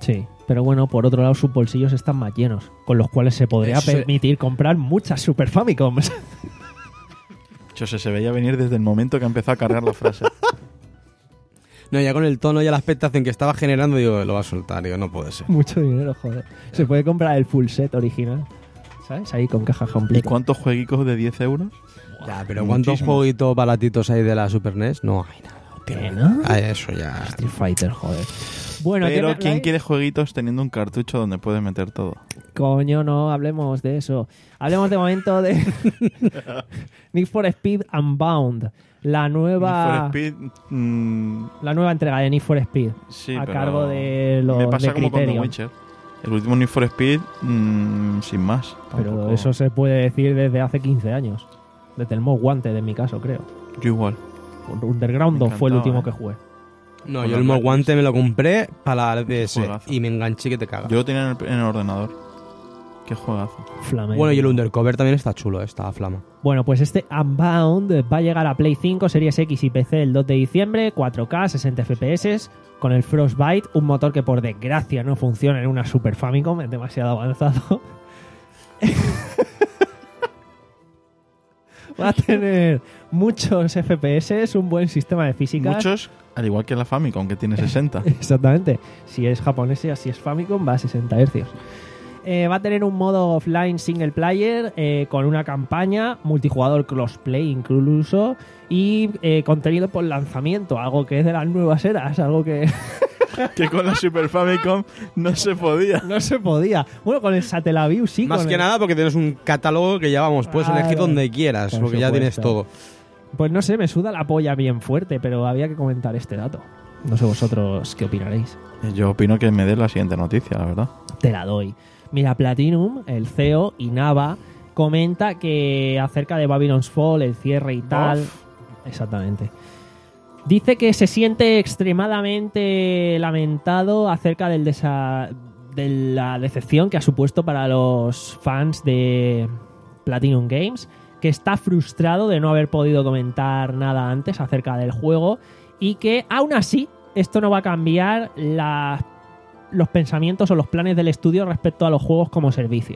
Sí, pero bueno, por otro lado sus bolsillos están más llenos, con los cuales se podría Eso- permitir comprar muchas Super Famicoms. Chose, se veía venir desde el momento que empezó a cargar la frase. No, ya con el tono y la expectación que estaba generando, digo, lo va a soltar, digo, no puede ser. Mucho dinero, joder. Se puede comprar el full set original, ¿sabes? Ahí con caja ¿Y completa. cuántos jueguicos de diez euros? Ya, pero ¿cuántos Muchísimo. jueguitos baratitos hay de la Super N E S? No hay nada. ¿Qué, no? Ah, eso ya. Street Fighter, joder. Bueno, ¿qué me Pero habláis? ¿quién quiere jueguitos teniendo un cartucho donde puedes meter todo? Coño, no hablemos de eso. Hablemos de momento de Need for Speed Unbound, la nueva, Need for Speed, mm, la nueva entrega de Need for Speed, sí, a pero cargo de los me pasa de como con The Criterion. Witcher. El último Need for Speed, mm, sin más. Pero Tampoco- eso se puede decir desde hace quince años. Desde el Most Wanted, en mi caso, creo. Yo igual. Underground Me dos fue el encantaba, último ¿eh? que jugué. No, Con yo el los Most Guante me lo compré para la D S juegazo. y me enganché que te cagas. Yo lo tenía en el, en el ordenador. Qué juegazo. Flamenco. Bueno, y el Undercover también está chulo, eh, está flama. Bueno, pues este Unbound va a llegar a Play cinco, Series X y P C el dos de diciembre, cuatro K, sesenta F P S, con el Frostbite, un motor que por desgracia no funciona en una Super Famicom, es demasiado avanzado. Va a tener muchos F P S, un buen sistema de físicas. Muchos, al igual que la Famicom, que tiene sesenta. Exactamente. Si es japonés y si es Famicom, va a sesenta hercios. Eh, va a tener un modo offline single player eh, con una campaña, multijugador crossplay incluso, y eh, contenido por lanzamiento, algo que es de las nuevas eras, algo que Que con la Super Famicom no se podía. no se podía. Bueno, con el Satellaview sí. Más con que el- nada porque tienes un catálogo que ya vamos, puedes Claro. elegir donde quieras, Por porque ya tienes supuesto. todo. Pues no sé, me suda la polla bien fuerte, pero había que comentar este dato. No sé vosotros qué opinaréis. Yo opino que me dé la siguiente noticia, la verdad. Te la doy. Mira, Platinum, el C E O, y Nava, comenta que acerca de Babylon's Fall, el cierre y tal. Uf. Exactamente. Dice que se siente extremadamente lamentado acerca del desa- de la decepción que ha supuesto para los fans de Platinum Games, que está frustrado de no haber podido comentar nada antes acerca del juego y que aún así esto no va a cambiar la- los pensamientos o los planes del estudio respecto a los juegos como servicio.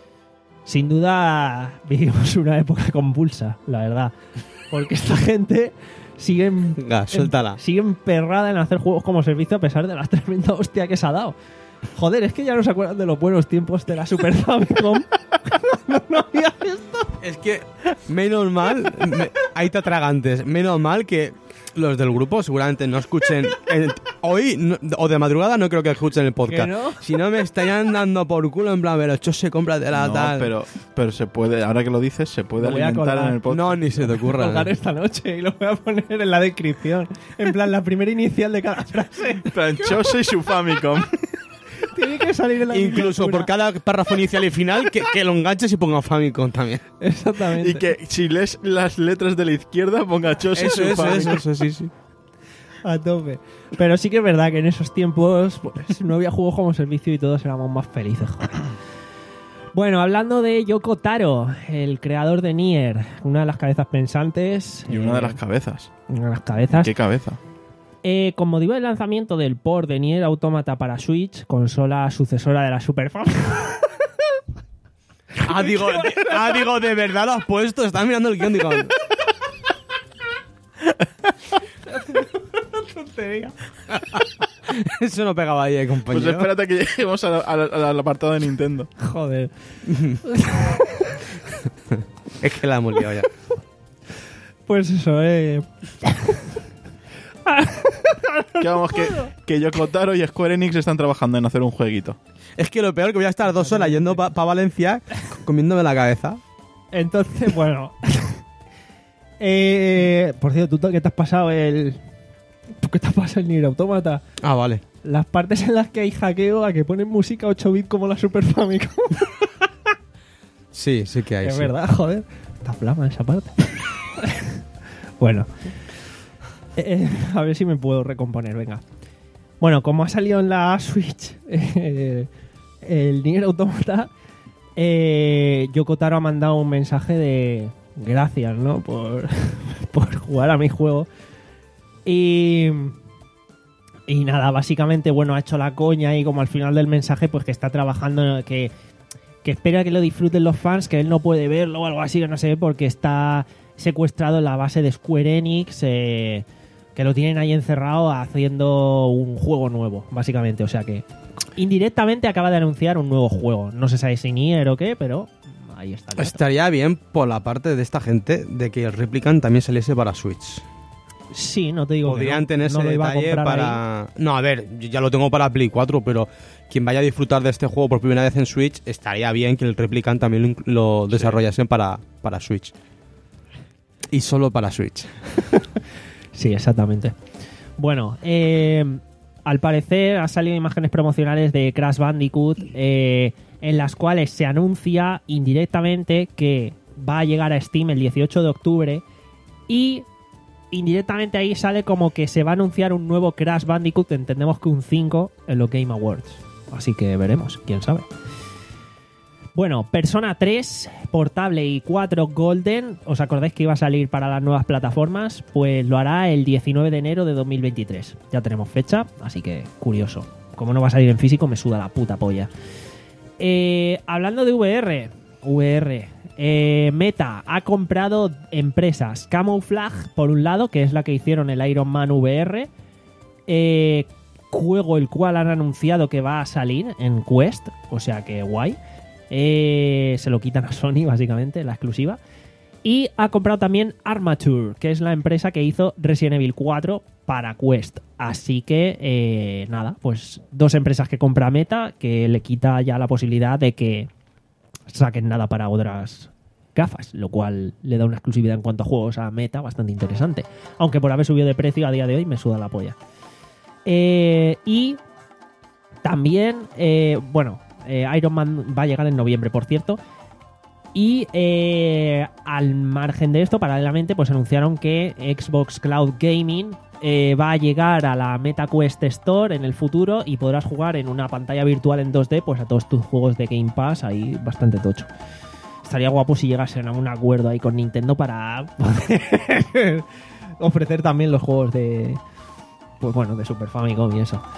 Sin duda vivimos una época convulsa, la verdad, porque esta gente sigue en- Venga, suéltala. sigue emperrada en hacer juegos como servicio a pesar de la tremenda hostia que se ha dado. Joder, es que ya no se acuerdan de los buenos tiempos de la Super Famicom. no, no había esto. Es que, menos mal, me- hay atragantes, menos mal que los del grupo seguramente no escuchen el- hoy no- o de madrugada no creo que escuchen el podcast. ¿Que no? Si no me estarían dando por culo en plan, pero chose, cómpratela No, tal. pero, pero se puede, ahora que lo dices, se puede Lo voy a alimentar colgar. en el podcast. No, ni se te ocurra. Colgar esta noche y lo voy a poner en la descripción. En plan, la primera inicial de cada frase. Planchoso y su Famicom. Tiene que salir en la Incluso miniatura. por cada párrafo inicial y final, que, que lo enganches y ponga Famicom también. Exactamente. Y que si lees las letras de la izquierda, ponga Chose y Eso, su eso, Famicom. eso, eso, sí, sí. A tope. Pero sí que es verdad que en esos tiempos pues, no había juegos como servicio y todos éramos más felices, joder. Bueno, hablando de Yoko Taro, el creador de Nier, una de las cabezas pensantes. Y una de eh, las cabezas. una de las cabezas. ¿Qué cabeza? Eh, con motivo del lanzamiento del port de Nier Automata para Switch, consola sucesora de la Super Famicom. Ah, digo, ah, digo, de verdad lo has puesto. Estás mirando el guión, digo. Eso no pegaba ahí, eh, Pues compañero. espérate que lleguemos al, al- al apartado de Nintendo. Joder. Es que la hemos liado ya. Pues eso, eh. Que vamos, que, que Yoko Taro y Square Enix están trabajando en hacer un jueguito. Es que lo peor que voy a estar dos horas yendo para Valencia comiéndome la cabeza. Entonces, bueno. eh, por cierto, ¿tú qué te has pasado el. ¿Tú qué te has pasado el Nier Automata? Ah, vale. Las partes en las que hay hackeo a que ponen música ocho bits como la Super Famicom. Sí, sí que hay. Es sí. verdad, joder. Está flama esa parte. Bueno. Eh, a ver si me puedo recomponer, venga. Bueno, como ha salido en la Switch eh, el Nier Automata, eh, Yoko Taro ha mandado un mensaje de gracias, ¿no? Por, por jugar a mi juego. Y, Y nada, básicamente, bueno, ha hecho la coña y como al final del mensaje, pues que está trabajando, que, que espera que lo disfruten los fans, que él no puede verlo o algo así, que no sé, porque está secuestrado en la base de Square Enix, eh, que lo tienen ahí encerrado haciendo un juego nuevo, básicamente. O sea que indirectamente acaba de anunciar un nuevo juego. No se sabe si Nier o qué, pero ahí está. el Estaría bien por la parte de esta gente de que el Replicant también saliese para Switch. Sí, no te digo Podrían que no. tener ese No lo iba a detalle comprar para... ahí. No, a ver, yo ya lo tengo para Play cuatro, pero quien vaya a disfrutar de este juego por primera vez en Switch, estaría bien que el Replicant también lo, inc- lo desarrollasen para, para Switch. Y solo para Switch. Sí, exactamente. Bueno, eh, al parecer han salido imágenes promocionales de Crash Bandicoot eh, en las cuales se anuncia indirectamente que va a llegar a Steam el dieciocho de octubre y indirectamente ahí sale como que se va a anunciar un nuevo Crash Bandicoot, entendemos que un cinco en los Game Awards. Así que veremos, quién sabe. Bueno, Persona tres portable y cuatro Golden, ¿os acordáis que iba a salir para las nuevas plataformas? Pues lo hará el diecinueve de enero de dos mil veintitrés. Ya tenemos fecha, así que curioso. Como no va a salir en físico, me suda la puta polla. Eh, hablando de V R, V R, eh, Meta ha comprado empresas Camouflage, por un lado, que es la que hicieron el Iron Man V R, eh, juego el cual han anunciado que va a salir en Quest, o sea que guay. Eh, se lo quitan a Sony, básicamente, la exclusiva. Y ha comprado también Armature, que es la empresa que hizo Resident Evil cuatro para Quest. Así que, eh, nada, pues dos empresas que compra Meta, que le quita ya la posibilidad de que saquen nada para otras gafas, lo cual le da una exclusividad en cuanto a juegos a Meta bastante interesante. Aunque por haber subido de precio a día de hoy me suda la polla. Eh, y también, eh, bueno... Eh, Iron Man va a llegar en noviembre, por cierto. Y eh, al margen de esto, paralelamente, pues anunciaron que Xbox Cloud Gaming eh, va a llegar a la MetaQuest Store en el futuro y podrás jugar en una pantalla virtual en dos D pues a todos tus juegos de Game Pass, ahí bastante tocho. Estaría guapo si llegasen a un acuerdo ahí con Nintendo para poder ofrecer también los juegos de, pues bueno, de Super Famicom y eso.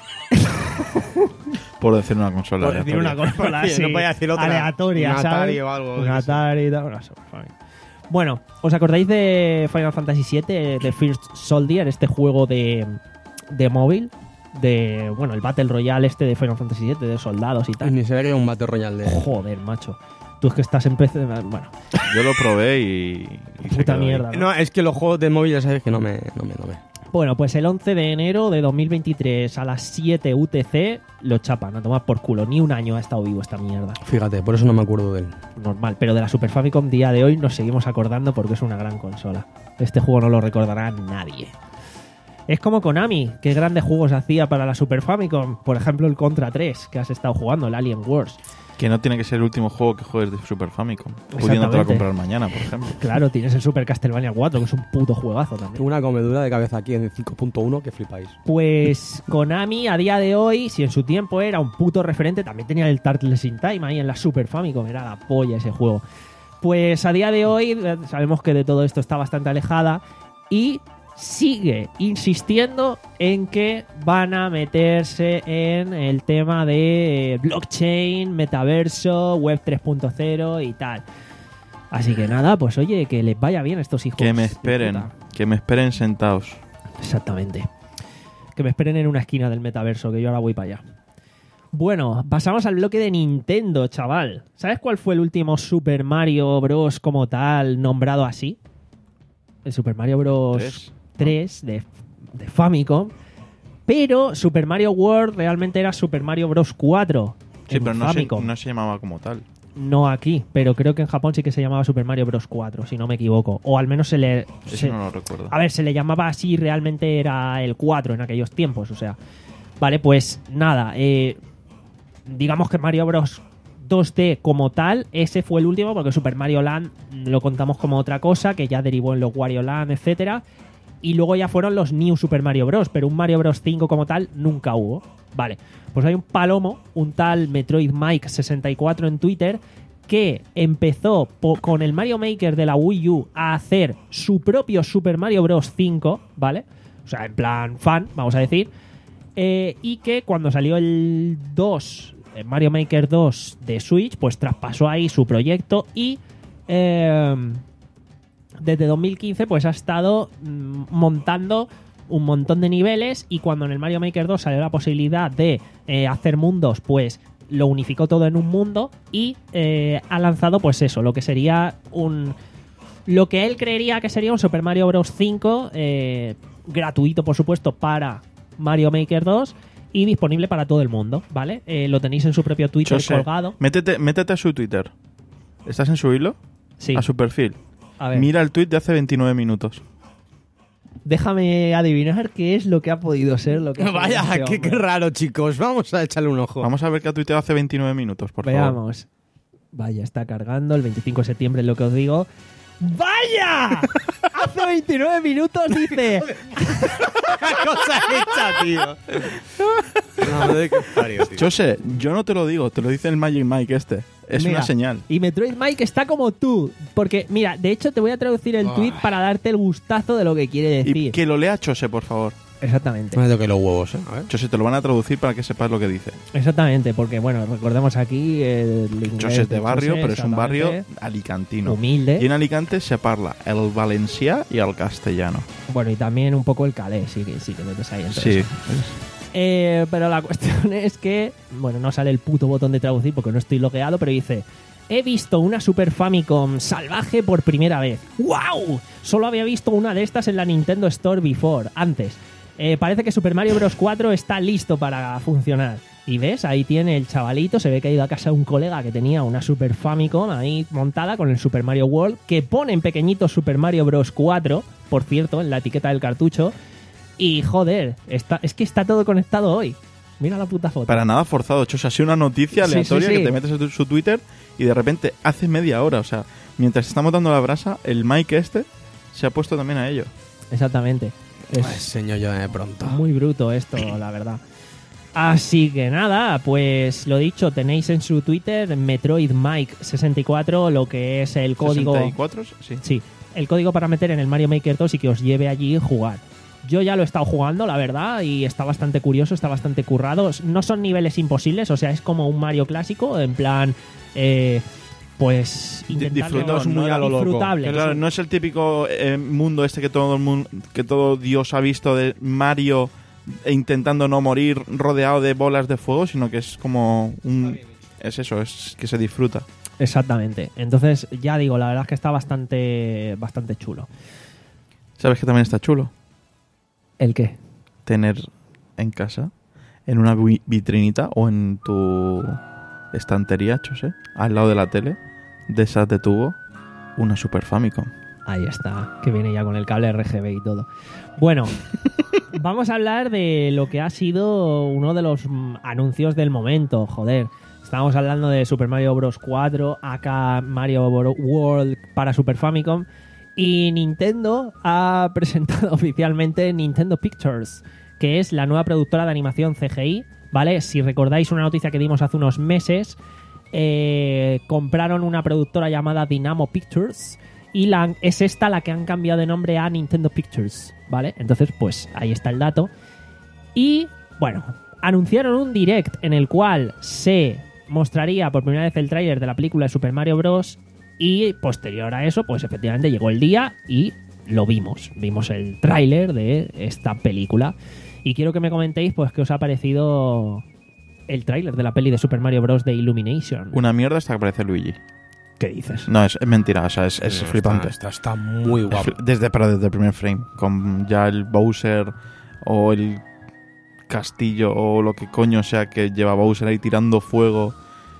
Por decir una consola. Por decir una consola así, no podía decir otra. aleatoria, Un Atari ¿sabes? o algo, Un yo qué sé. Atari y tal. Bueno, Super Famicom. Bueno, ¿os acordáis de Final Fantasy siete, de First Soldier, este juego de, de móvil? De, bueno, el Battle Royale este de Final Fantasy siete, de soldados y tal. Ni se ve que era un Battle Royale de... Joder, macho. Tú es que estás en P C... Bueno, Yo lo probé y... y se puta quedó ahí. mierda, ¿no? No, es que los juegos de móvil ya sabes que no me... No me, no me. Bueno, pues el once de enero de dos mil veintitrés a las siete U T C lo chapan a tomar por culo. Ni un año ha estado vivo esta mierda. Fíjate, por eso no me acuerdo de él. Normal, pero de la Super Famicom día de hoy nos seguimos acordando porque es una gran consola. Este juego no lo recordará nadie. Es como Konami, qué grandes juegos hacía para la Super Famicom. Por ejemplo, el Contra tres, que has estado jugando, el Alien Wars. Que no tiene que ser el último juego que juegues de Super Famicom. Exactamente. Pudiéndotelo comprar mañana, por ejemplo. Claro, tienes el Super Castlevania cuatro, que es un puto juegazo también. Tengo una comedura de cabeza aquí en cinco punto uno que flipáis. Pues Konami a día de hoy, si en su tiempo era un puto referente, también tenía el Turtles in Time ahí en la Super Famicom, era la polla ese juego. Pues a día de hoy eh, sabemos que de todo esto está bastante alejada y sigue insistiendo en que van a meterse en el tema de blockchain, metaverso, web tres punto cero y tal. Así que nada, pues oye, que les vaya bien a estos hijos. Que me de esperen. puta. Que me esperen sentados. Exactamente. Que me esperen en una esquina del metaverso, que yo ahora voy para allá. Bueno, pasamos al bloque de Nintendo, chaval. ¿Sabes cuál fue el último Super Mario Bros. Como tal nombrado así? El Super Mario Bros. ¿Tres? tres de, de Famicom. Pero Super Mario World realmente era Super Mario Bros. cuatro. Sí, en pero no se, Famicom. no se llamaba como tal. No aquí, pero creo que en Japón sí que se llamaba Super Mario Bros. cuatro, si no me equivoco. O al menos se le... Eso se- no lo recuerdo. a ver, se le llamaba así, realmente era el cuatro en aquellos tiempos, o sea. Vale, pues nada, eh, digamos que Mario Bros. dos D como tal, ese fue el último, porque Super Mario Land lo contamos como otra cosa, que ya derivó en los Wario Land, etcétera. Y luego ya fueron los New Super Mario Bros. Pero un Mario Bros. cinco como tal nunca hubo. Vale, pues hay un palomo, un tal Metroid Mike sesenta y cuatro en Twitter, que empezó po- con el Mario Maker de la Wii U a hacer su propio Super Mario Bros. cinco, ¿vale? O sea, en plan fan, vamos a decir. Eh, y que cuando salió el dos, eh, Mario Maker dos de Switch, pues traspasó ahí su proyecto y eh, desde dos mil quince pues ha estado mm, montando un montón de niveles, y cuando en el Mario Maker dos salió la posibilidad de eh, hacer mundos, pues lo unificó todo en un mundo y eh, ha lanzado pues eso, lo que sería un... lo que él creería que sería un Super Mario Bros. cinco, eh, gratuito por supuesto para Mario Maker dos y disponible para todo el mundo, ¿vale? Eh, lo tenéis en su propio Twitter Chose, colgado. Métete, métete a su Twitter. ¿Estás en su hilo? Sí. A su perfil. A ver, Mira el tweet de hace veintinueve minutos. déjame adivinar qué es lo que ha podido ser lo que ha Vaya, podido qué, ese qué hombre. raro, chicos. Vamos a echarle un ojo. Vamos a ver qué ha tuiteado hace veintinueve minutos, por favor. Veamos. Vaya, está cargando el veinticinco de septiembre, es lo que os digo. ¡Vaya! Hace veintinueve minutos dice... ¿Qué cosa hecha, tío? No, de qué parió, tío. Chose, yo no te lo digo, te lo dice el Magic Mike este. Es Mira, una señal. Y Metroid Mike está como tú. Porque, mira, de hecho te voy a traducir el tweet para darte el gustazo de lo que quiere Y decir. que lo lea Chose, por favor. Exactamente. No me toque los huevos, ¿eh? A ver. Chose, te lo van a traducir para que sepas lo que dice. Exactamente, porque, bueno, recordemos aquí el inglés Chose es de barrio, Chose, pero es un barrio exactamente, alicantino. humilde. Y en Alicante se parla el valencià y el castellano. Bueno, y también un poco el calé, sí que, sí que metes ahí entre Sí. eso. Eh, pero la cuestión es que, bueno, no sale el puto botón de traducir porque no estoy logueado, pero dice: he visto una Super Famicom salvaje por primera vez. ¡Wow! Solo había visto una de estas en la Nintendo Store before, antes. Eh, parece que Super Mario Bros. cuatro está listo para funcionar. Y ves, ahí tiene el chavalito, se ve que ha ido a casa de un colega que tenía una Super Famicom ahí montada con el Super Mario World, que pone en pequeñito Super Mario Bros. cuatro, por cierto, en la etiqueta del cartucho. Y joder, está, es que está todo conectado hoy. Mira la puta foto. Para nada forzado, Chose. Ha sido una noticia Sí, aleatoria sí, sí. que te metes en tu- su Twitter y de repente hace media hora, o sea, mientras estamos dando la brasa, el Mike este se ha puesto también a ello. Exactamente. Es Pues, señor, yo de pronto. muy bruto esto, la verdad. Así que nada, pues lo dicho, tenéis en su Twitter Metroid Mike sesenta y cuatro, lo que es el código... ¿sesenta y cuatro? Sí. Sí, el código para meter en el Mario Maker dos y que os lleve allí a jugar. Yo ya lo he estado jugando, la verdad, y está bastante curioso, está bastante currado. No son niveles imposibles, o sea, es como un Mario clásico, en plan, eh, pues, intentarlo disfrutaos muy a lo loco. disfrutable. Claro, no es el típico eh, mundo este que todo el mundo, que todo Dios ha visto de Mario e intentando no morir rodeado de bolas de fuego, sino que es como un... Es eso, es que se disfruta. Exactamente. Entonces, ya digo, la verdad es que está bastante, bastante chulo. ¿Sabes que también está chulo? ¿El qué? Tener en casa, en una vi- vitrinita o en tu estantería, Chose, al lado de la tele, de esas de tubo, una Super Famicom. Ahí está, que viene ya con el cable R G B y todo. Bueno, vamos a hablar de lo que ha sido uno de los mm, anuncios del momento, joder. Estábamos hablando de Super Mario Bros. cuatro, acá Mario Bros. World para Super Famicom, y Nintendo ha presentado oficialmente Nintendo Pictures, que es la nueva productora de animación C G I, ¿vale? Si recordáis una noticia que dimos hace unos meses, eh, compraron una productora llamada Dynamo Pictures y la, es esta la que han cambiado de nombre a Nintendo Pictures, ¿vale? Entonces, pues ahí está el dato. Y, bueno, anunciaron un direct en el cual se mostraría por primera vez el tráiler de la película de Super Mario Bros. Y posterior a eso, pues efectivamente llegó el día y lo vimos. Vimos el tráiler de esta película. Y quiero que me comentéis, pues, qué os ha parecido el tráiler de la peli de Super Mario Bros. De Illumination. Una mierda hasta que aparece Luigi. ¿Qué dices? No, es, es mentira, o sea, es, es Está- flipante. Está, está muy Es guapo. fli- Desde, pero desde el primer frame, con ya el Bowser o el castillo o lo que coño sea que lleva Bowser ahí tirando fuego.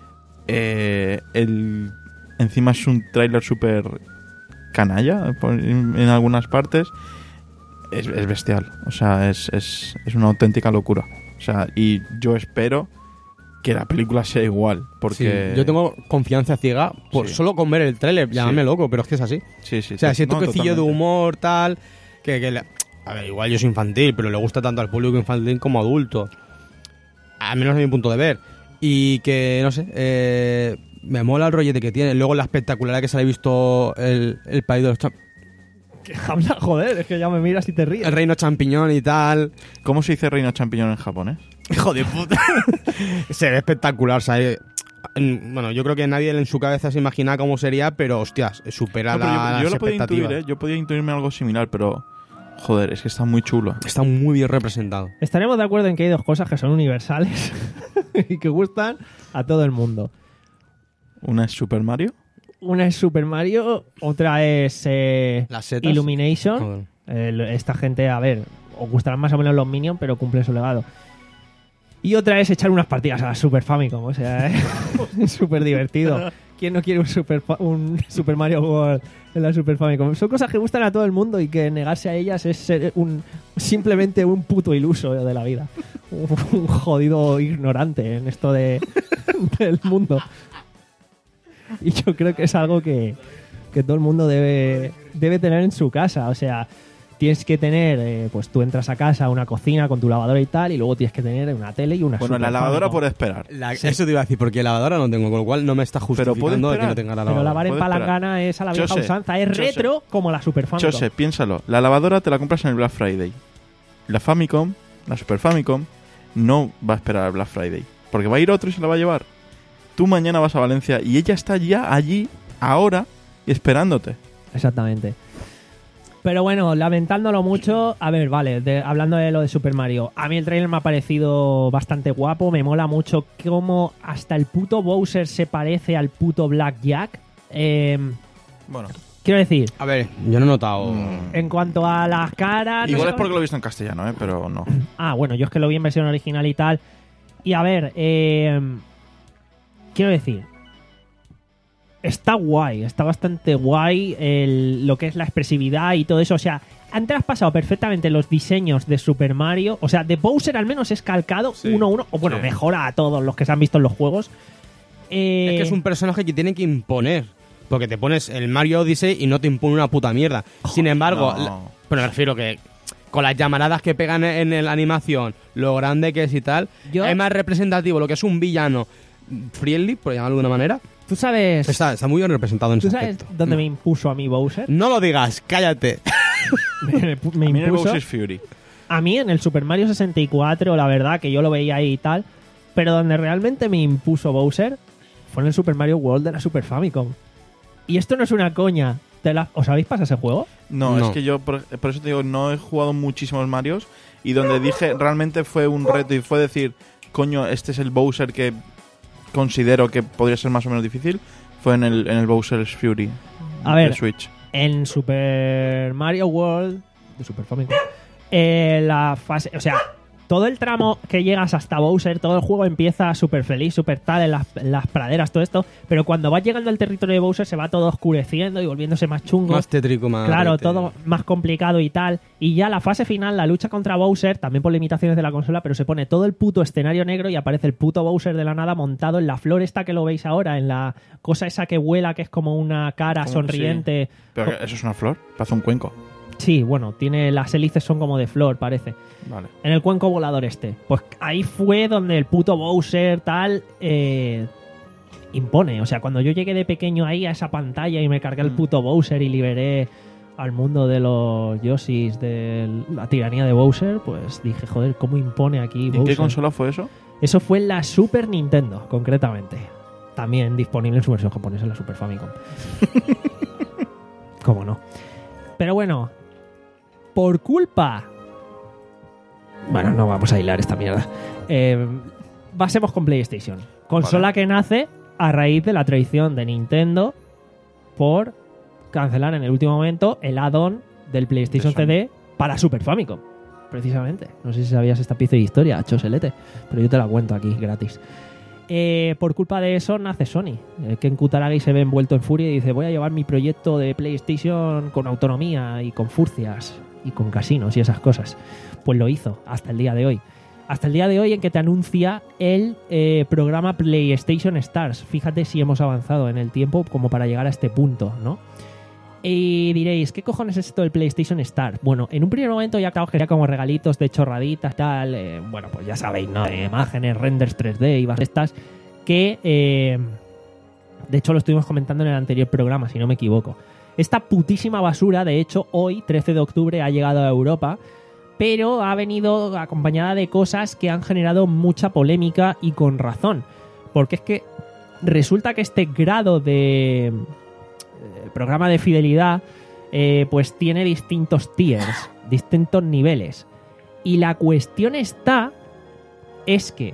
Eh, el, encima es un tráiler súper canalla por- en, en algunas partes. Es, es bestial, o sea, es, es, es una auténtica locura. O sea, y yo espero que la película sea igual, porque... Sí, yo tengo confianza ciega por Sí. solo con ver el tráiler. Llámame Sí. loco, pero es que es así. Sí, sí, O sea, sí. si No, toquecillo de totalmente. humor, tal. Que, que le- a ver, igual yo soy infantil, pero le gusta tanto al público infantil como adulto. Al menos de mi punto de ver. Y que, no sé, eh, me mola el rollete que tiene. Luego la espectacularidad que se le ha visto el, el país de los champ. Que habla, joder, es que ya me miras y te ríes. El reino champiñón y tal. ¿Cómo se dice reino champiñón en japonés? Hijo de puta. Se ve espectacular, o sea, eh, en- bueno, yo creo que nadie en su cabeza se imagina cómo sería, pero hostias, supera No, pero la, yo, yo las lo podía expectativas. intuir, ¿eh? Yo podía intuirme algo similar, pero... Joder, es que está muy chulo. Está muy bien representado. Estaremos de acuerdo en que hay dos cosas que son universales y que gustan a todo el mundo. ¿Una es Super Mario? Una es Super Mario, otra es eh, Las setas. Illumination. Joder. El- esta gente, a ver, os gustarán más o menos los Minions, pero cumple su legado. Y otra es echar unas partidas a la Super Famicom, o sea, es súper divertido. ¿Quién no quiere un Super, Fa- un Super Mario World en la Super Famicom? Son cosas que gustan a todo el mundo y que negarse a ellas es ser un, simplemente un puto iluso de la vida. Un, un jodido ignorante en esto de, del mundo. Y yo creo que es algo que, que todo el mundo debe, debe tener en su casa. O sea, tienes que tener, eh, pues tú entras a casa, una cocina con tu lavadora y tal, y luego tienes que tener una tele y una Bueno, Super la lavadora Famicom. por esperar. La- Eso te iba a decir, porque lavadora no tengo, con lo cual no me está puede justificando de que esperar. no tenga la Pero lavadora. lavar en Puede esperar. palangana es a la vieja Chose, usanza, es Chose. retro como la Super Famicom. Chose, piénsalo. La lavadora te la compras en el Black Friday. La Famicom, la Super Famicom, no va a esperar al Black Friday. Porque va a ir otro y se la va a llevar. Tú mañana vas a Valencia y ella está ya allí, ahora, y esperándote. Exactamente. Pero bueno, lamentándolo mucho, a ver, vale, de- hablando de lo de Super Mario, a mí el trailer me ha parecido bastante guapo, me mola mucho cómo hasta el puto Bowser se parece al puto Black Jack. Eh, Bueno, quiero decir, A ver, yo no he notado... en cuanto a las caras... no igual sé es porque lo he visto en castellano, ¿eh? Pero no. Ah, bueno, yo es que lo vi en versión original y tal. Y a ver, eh, quiero decir, está guay, está bastante guay el- lo que es la expresividad y todo eso. O sea, han traspasado perfectamente los diseños de Super Mario. O sea, de Bowser al menos es calcado Sí, uno a uno. O bueno, sí. mejora a todos los que se han visto en los juegos. Eh, Es que es un personaje que tiene que imponer. Porque te pones el Mario Odyssey y no te impone una puta mierda. Sin embargo, no. la- pero me refiero que con las llamaradas que pegan en en la animación, lo grande que es y tal, Yo- es más representativo lo que es un villano friendly, por llamarlo de alguna manera. ¿Tú sabes, Está, está muy bien representado en ¿tú ese sabes aspecto. dónde me impuso a mí Bowser? No lo digas, cállate. me, pu- me A mí en el impuso... Bowser's Fury. A mí en el Super Mario sesenta y cuatro, la verdad, que yo lo veía ahí y tal, pero donde realmente me impuso Bowser fue en el Super Mario World de la Super Famicom. Y esto no es una coña. ¿Te la- ¿Os habéis pasado ese juego? No, No. es que yo, por, por eso te digo, no he jugado muchísimos Marios. Y donde dije, realmente fue un reto y fue decir, coño, este es el Bowser que considero que podría ser más o menos difícil, fue en el, en el Bowser's Fury A ver. de Switch. En Super Mario World de Super Famicom, eh, la fase, o sea, todo el tramo que llegas hasta Bowser, todo el juego empieza súper feliz, súper tal, en las, en las praderas, todo esto, pero cuando vas llegando al territorio de Bowser se va todo oscureciendo y volviéndose más chungo. Más tétrico, más... Claro, rete. todo más complicado y tal. Y ya la fase final, la lucha contra Bowser, también por limitaciones de la consola, pero se pone todo el puto escenario negro y aparece el puto Bowser de la nada montado en la flor esta que lo veis ahora, en la cosa esa que vuela, que es como una cara Como- sonriente. Pero que eso es una flor, parece un cuenco. Sí, bueno, tiene las hélices son como de flor, parece. Vale. En el cuenco volador este. Pues ahí fue donde el puto Bowser tal eh, impone. O sea, cuando yo llegué de pequeño ahí a esa pantalla y me cargué el Mm. puto Bowser y liberé al mundo de los Yoshis, de la tiranía de Bowser, pues dije, joder, ¿cómo impone aquí ¿Y en Bowser? qué consola fue eso? Eso fue en la Super Nintendo, concretamente. También disponible en su versión japonesa en la Super Famicom. ¿Cómo no? Pero bueno, por culpa... Bueno, no vamos a hilar esta mierda. Eh, basemos con PlayStation. Consola Vale. que nace a raíz de la traición de Nintendo por cancelar en el último momento el add-on del PlayStation De Sony. C D para Super Famicom. Precisamente. No sé si sabías esta pieza de historia, Choselete, pero yo te la cuento aquí gratis. Eh, por culpa de eso nace Sony. Eh, Ken Kutaragi se ve envuelto en furia y dice, voy a llevar mi proyecto de PlayStation con autonomía y con furcias y con casinos y esas cosas. Pues lo hizo hasta el día de hoy. Hasta el día de hoy en que te anuncia el eh, programa PlayStation Stars. Fíjate si hemos avanzado en el tiempo como para llegar a este punto, ¿no? Y diréis, ¿qué cojones es esto del PlayStation Stars? Bueno, en un primer momento ya claro, quería como regalitos de chorraditas, tal, eh, bueno, pues ya sabéis, ¿no? De imágenes, renders tres D y estas que, eh, de hecho, lo estuvimos comentando en el anterior programa, si no me equivoco. Esta putísima basura, de hecho, hoy, trece de octubre, ha llegado a Europa, pero ha venido acompañada de cosas que han generado mucha polémica y con razón. Porque es que resulta que este grado de eh, programa de fidelidad eh, pues tiene distintos tiers, distintos niveles. Y la cuestión está es que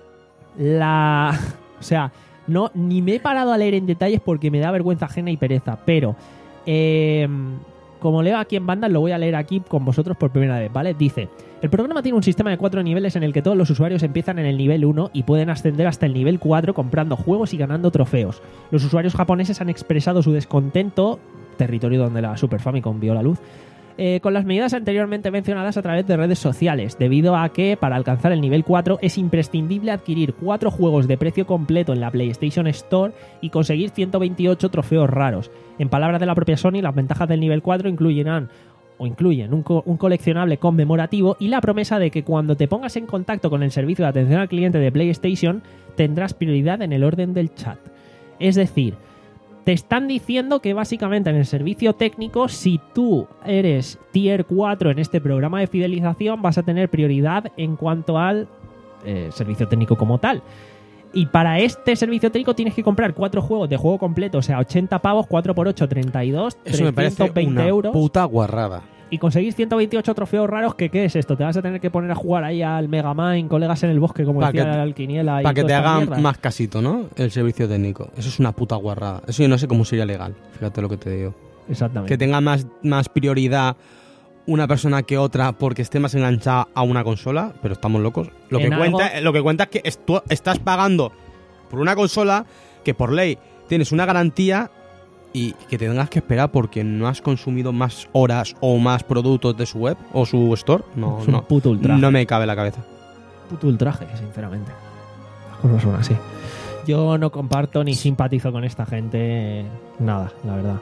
la... O sea, no, ni me he parado a leer en detalles porque me da vergüenza ajena y pereza, pero eh, como leo aquí en bandas, lo voy a leer aquí con vosotros por primera vez, ¿vale? Dice: el programa tiene un sistema de cuatro niveles en el que todos los usuarios empiezan en el nivel uno y pueden ascender hasta el nivel cuatro comprando juegos y ganando trofeos. Los usuarios japoneses han expresado su descontento, territorio donde la Super Famicom vio la luz, Eh, con las medidas anteriormente mencionadas a través de redes sociales, debido a que para alcanzar el nivel cuatro es imprescindible adquirir cuatro juegos de precio completo en la PlayStation Store y conseguir ciento veintiocho trofeos raros. En palabras de la propia Sony, las ventajas del nivel cuatro incluirán o incluyen un, co- un coleccionable conmemorativo y la promesa de que cuando te pongas en contacto con el servicio de atención al cliente de PlayStation tendrás prioridad en el orden del chat. Es decir, te están diciendo que básicamente en el servicio técnico, si tú eres tier cuatro en este programa de fidelización, vas a tener prioridad en cuanto al eh, servicio técnico como tal. Y para este servicio técnico tienes que comprar cuatro juegos de juego completo, o sea, ochenta pavos, cuatro por ocho, treinta y dos, Eso me parece trescientos veinte una euros. puta guarrada. Y conseguís ciento veintiocho trofeos raros, que ¿qué es esto? Te vas a tener que poner a jugar ahí al Mega Man, colegas en el bosque, como Pa' decía que te- el Quiniela. y Para que toda te esta hagan mierda. más casito, ¿no? El servicio técnico. Eso es una puta guarrada. Eso yo no sé cómo sería legal. Fíjate lo que te digo. Exactamente. Que tenga más, más prioridad una persona que otra porque esté más enganchada a una consola, pero estamos locos. Lo que En algo- cuenta, lo que cuenta es que es- tú estás pagando por una consola que por ley tienes una garantía y que te tengas que esperar porque no has consumido más horas o más productos de su web o su store. No, Es un no. puto ultraje. No me cabe en la cabeza. Puto ultraje, sinceramente. Las cosas son así. Yo no comparto ni simpatizo con esta gente. Nada, la verdad.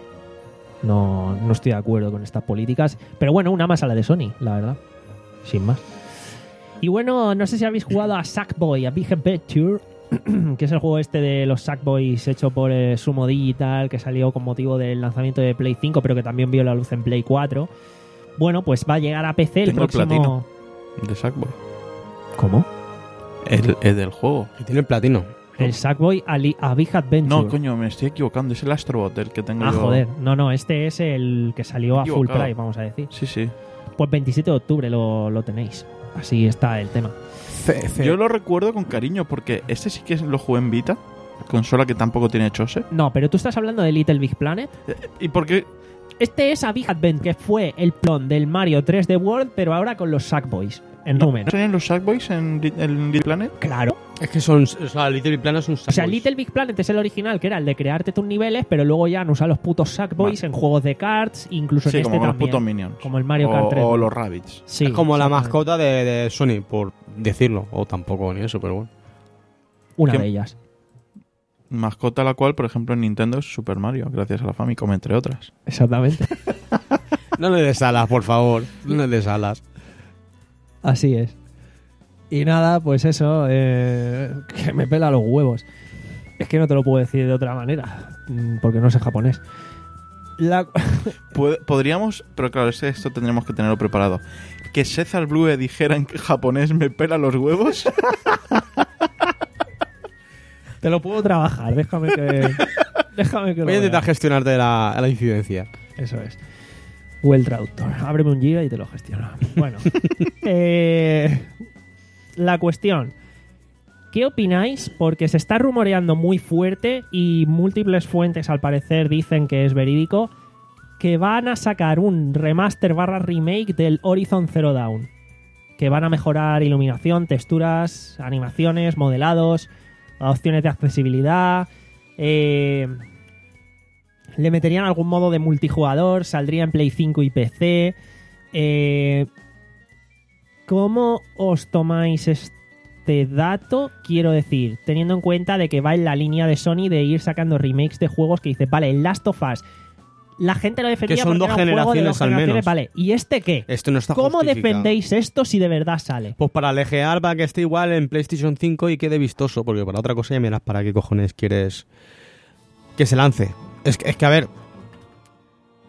No, no estoy de acuerdo con estas políticas. Pero bueno, una más a la de Sony, la verdad. Sin más. Y bueno, no sé si habéis jugado a Sackboy, a Big Adventure, que es el juego este de los Sackboys hecho por eh, Sumo Digital, que salió con motivo del lanzamiento de Play cinco, pero que también vio la luz en Play cuatro. Bueno, pues va a llegar a P C el Tengo el próximo... platino. De Sackboy. ¿Cómo? El, el del juego. Que tiene el platino. El Sackboy a, Li- a Big Adventure. No, coño, me estoy equivocando. Es el Astrobot el que tengo Ah, yo. joder. No, no, este es el que salió a full Equivocado. price, vamos a decir. Sí, sí. Pues veintisiete de octubre lo, lo tenéis. Así está el tema. Yo lo recuerdo con cariño porque este sí que lo jugué en Vita, consola que tampoco tiene Chose. No, pero tú estás hablando de Little Big Planet. ¿Y por qué? Este es a Big Advent, que fue el clon del Mario tres D World, pero ahora con los Sackboys. En ¿No resumen. salían los Sackboys en, Li- en Little Planet? Claro. Es que son. O sea, Little Big Planet es un O sea, Sackboys. Little Big Planet es el original, que era el de crearte tus niveles, pero luego ya han usado los putos Sackboys en juegos de cards, incluso Sí, en como este con los también. putos Minions. Como el Mario o, Kart tres. O los Rabbids. Sí, Es como la exactamente. mascota de, de Sony, por decirlo. O tampoco ni eso, pero bueno. Una ¿Qué? de ellas. Mascota la cual, por ejemplo, en Nintendo es Super Mario, gracias a la Famicom, entre otras. Exactamente. No le des alas, por favor. No le des alas. Así es. Y nada, pues eso, eh, que me pela los huevos. Es que no te lo puedo decir de otra manera, mm, porque no sé japonés. La... Pod- Podríamos, pero claro, es que esto tendremos que tenerlo preparado. Que César Blue dijera en japonés me pela los huevos. Te lo puedo trabajar, déjame que... déjame que lo Voy a intentar vea. gestionarte la, la incidencia. Eso es. O el traductor. Ábreme un giga y te lo gestiono. Bueno. eh, la cuestión. ¿Qué opináis? Porque se está rumoreando muy fuerte y múltiples fuentes al parecer dicen que es verídico, que van a sacar un remaster barra remake del Horizon Zero Dawn. Que van a mejorar iluminación, texturas, animaciones, modelados, opciones de accesibilidad. Eh, le meterían algún modo de multijugador, saldría en Play cinco y P C. Eh, ¿Cómo os tomáis este dato? Quiero decir, teniendo en cuenta de que va en la línea de Sony de ir sacando remakes de juegos que dice, vale, el Last of Us, la gente lo defendía Que son porque dos era un juego de dos generaciones al generaciones, menos. vale, ¿y este qué? Esto no está ¿Cómo justificado. defendéis esto si de verdad sale? Pues para alejear, para que esté igual en PlayStation cinco y quede vistoso, porque para otra cosa ya miras para qué cojones quieres que se lance. Es que, es que a ver,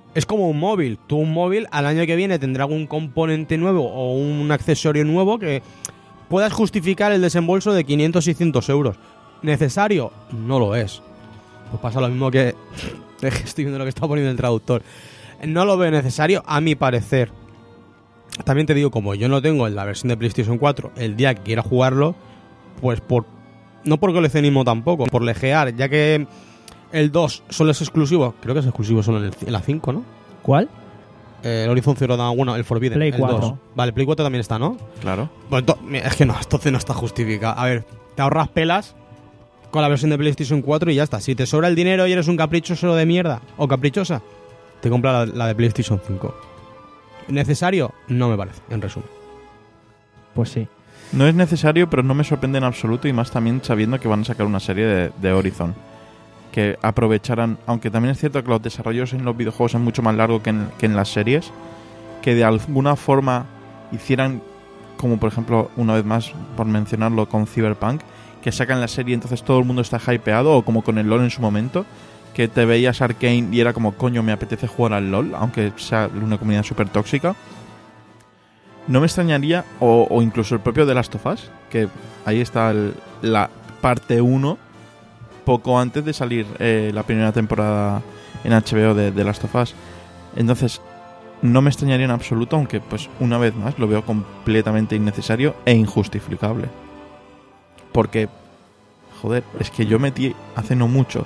Es como un móvil. Tú un móvil al año que viene tendrá algún componente nuevo o un accesorio nuevo que puedas justificar el desembolso de quinientos, seiscientos euros. ¿Necesario? No lo es. Pues pasa lo mismo que... Estoy viendo lo que está poniendo el traductor. No lo veo necesario, a mi parecer. También te digo, como yo no tengo en la versión de PlayStation cuatro, el día que quiera jugarlo, pues por... No por coleccionismo tampoco, por lejear, ya que el dos solo es exclusivo. Creo que es exclusivo solo en, el, en la cinco, ¿no? ¿Cuál? Eh, el Horizon Zero Dawn, bueno, el Forbidden. Play el cuatro. dos. Vale, Play cuatro también está, ¿no? Claro. Bueno, ento- es que no, entonces no está justificado. A ver, te ahorras pelas con la versión de PlayStation cuatro y ya está. Si te sobra el dinero y eres un caprichoso de mierda o caprichosa, te compra la, la de PlayStation cinco. ¿Necesario? No me parece, en resumen. Pues sí. No es necesario, pero no me sorprende en absoluto, y más también sabiendo que van a sacar una serie de, de Horizon. Que aprovecharán, aunque también es cierto que los desarrollos en los videojuegos son mucho más largos que en, que en las series, que de alguna forma hicieran, como por ejemplo, una vez más, por mencionarlo, con Cyberpunk, que sacan la serie y entonces todo el mundo está hypeado, o como con el LoL en su momento, que te veías Arcane y era como, coño, me apetece jugar al LoL, aunque sea una comunidad súper tóxica. No me extrañaría, o, o incluso el propio The Last of Us, que ahí está el, la parte uno, poco antes de salir eh, la primera temporada en H B O de The Last of Us. Entonces, no me extrañaría en absoluto, aunque pues una vez más lo veo completamente innecesario e injustificable. Porque, joder, es que yo metí hace no mucho,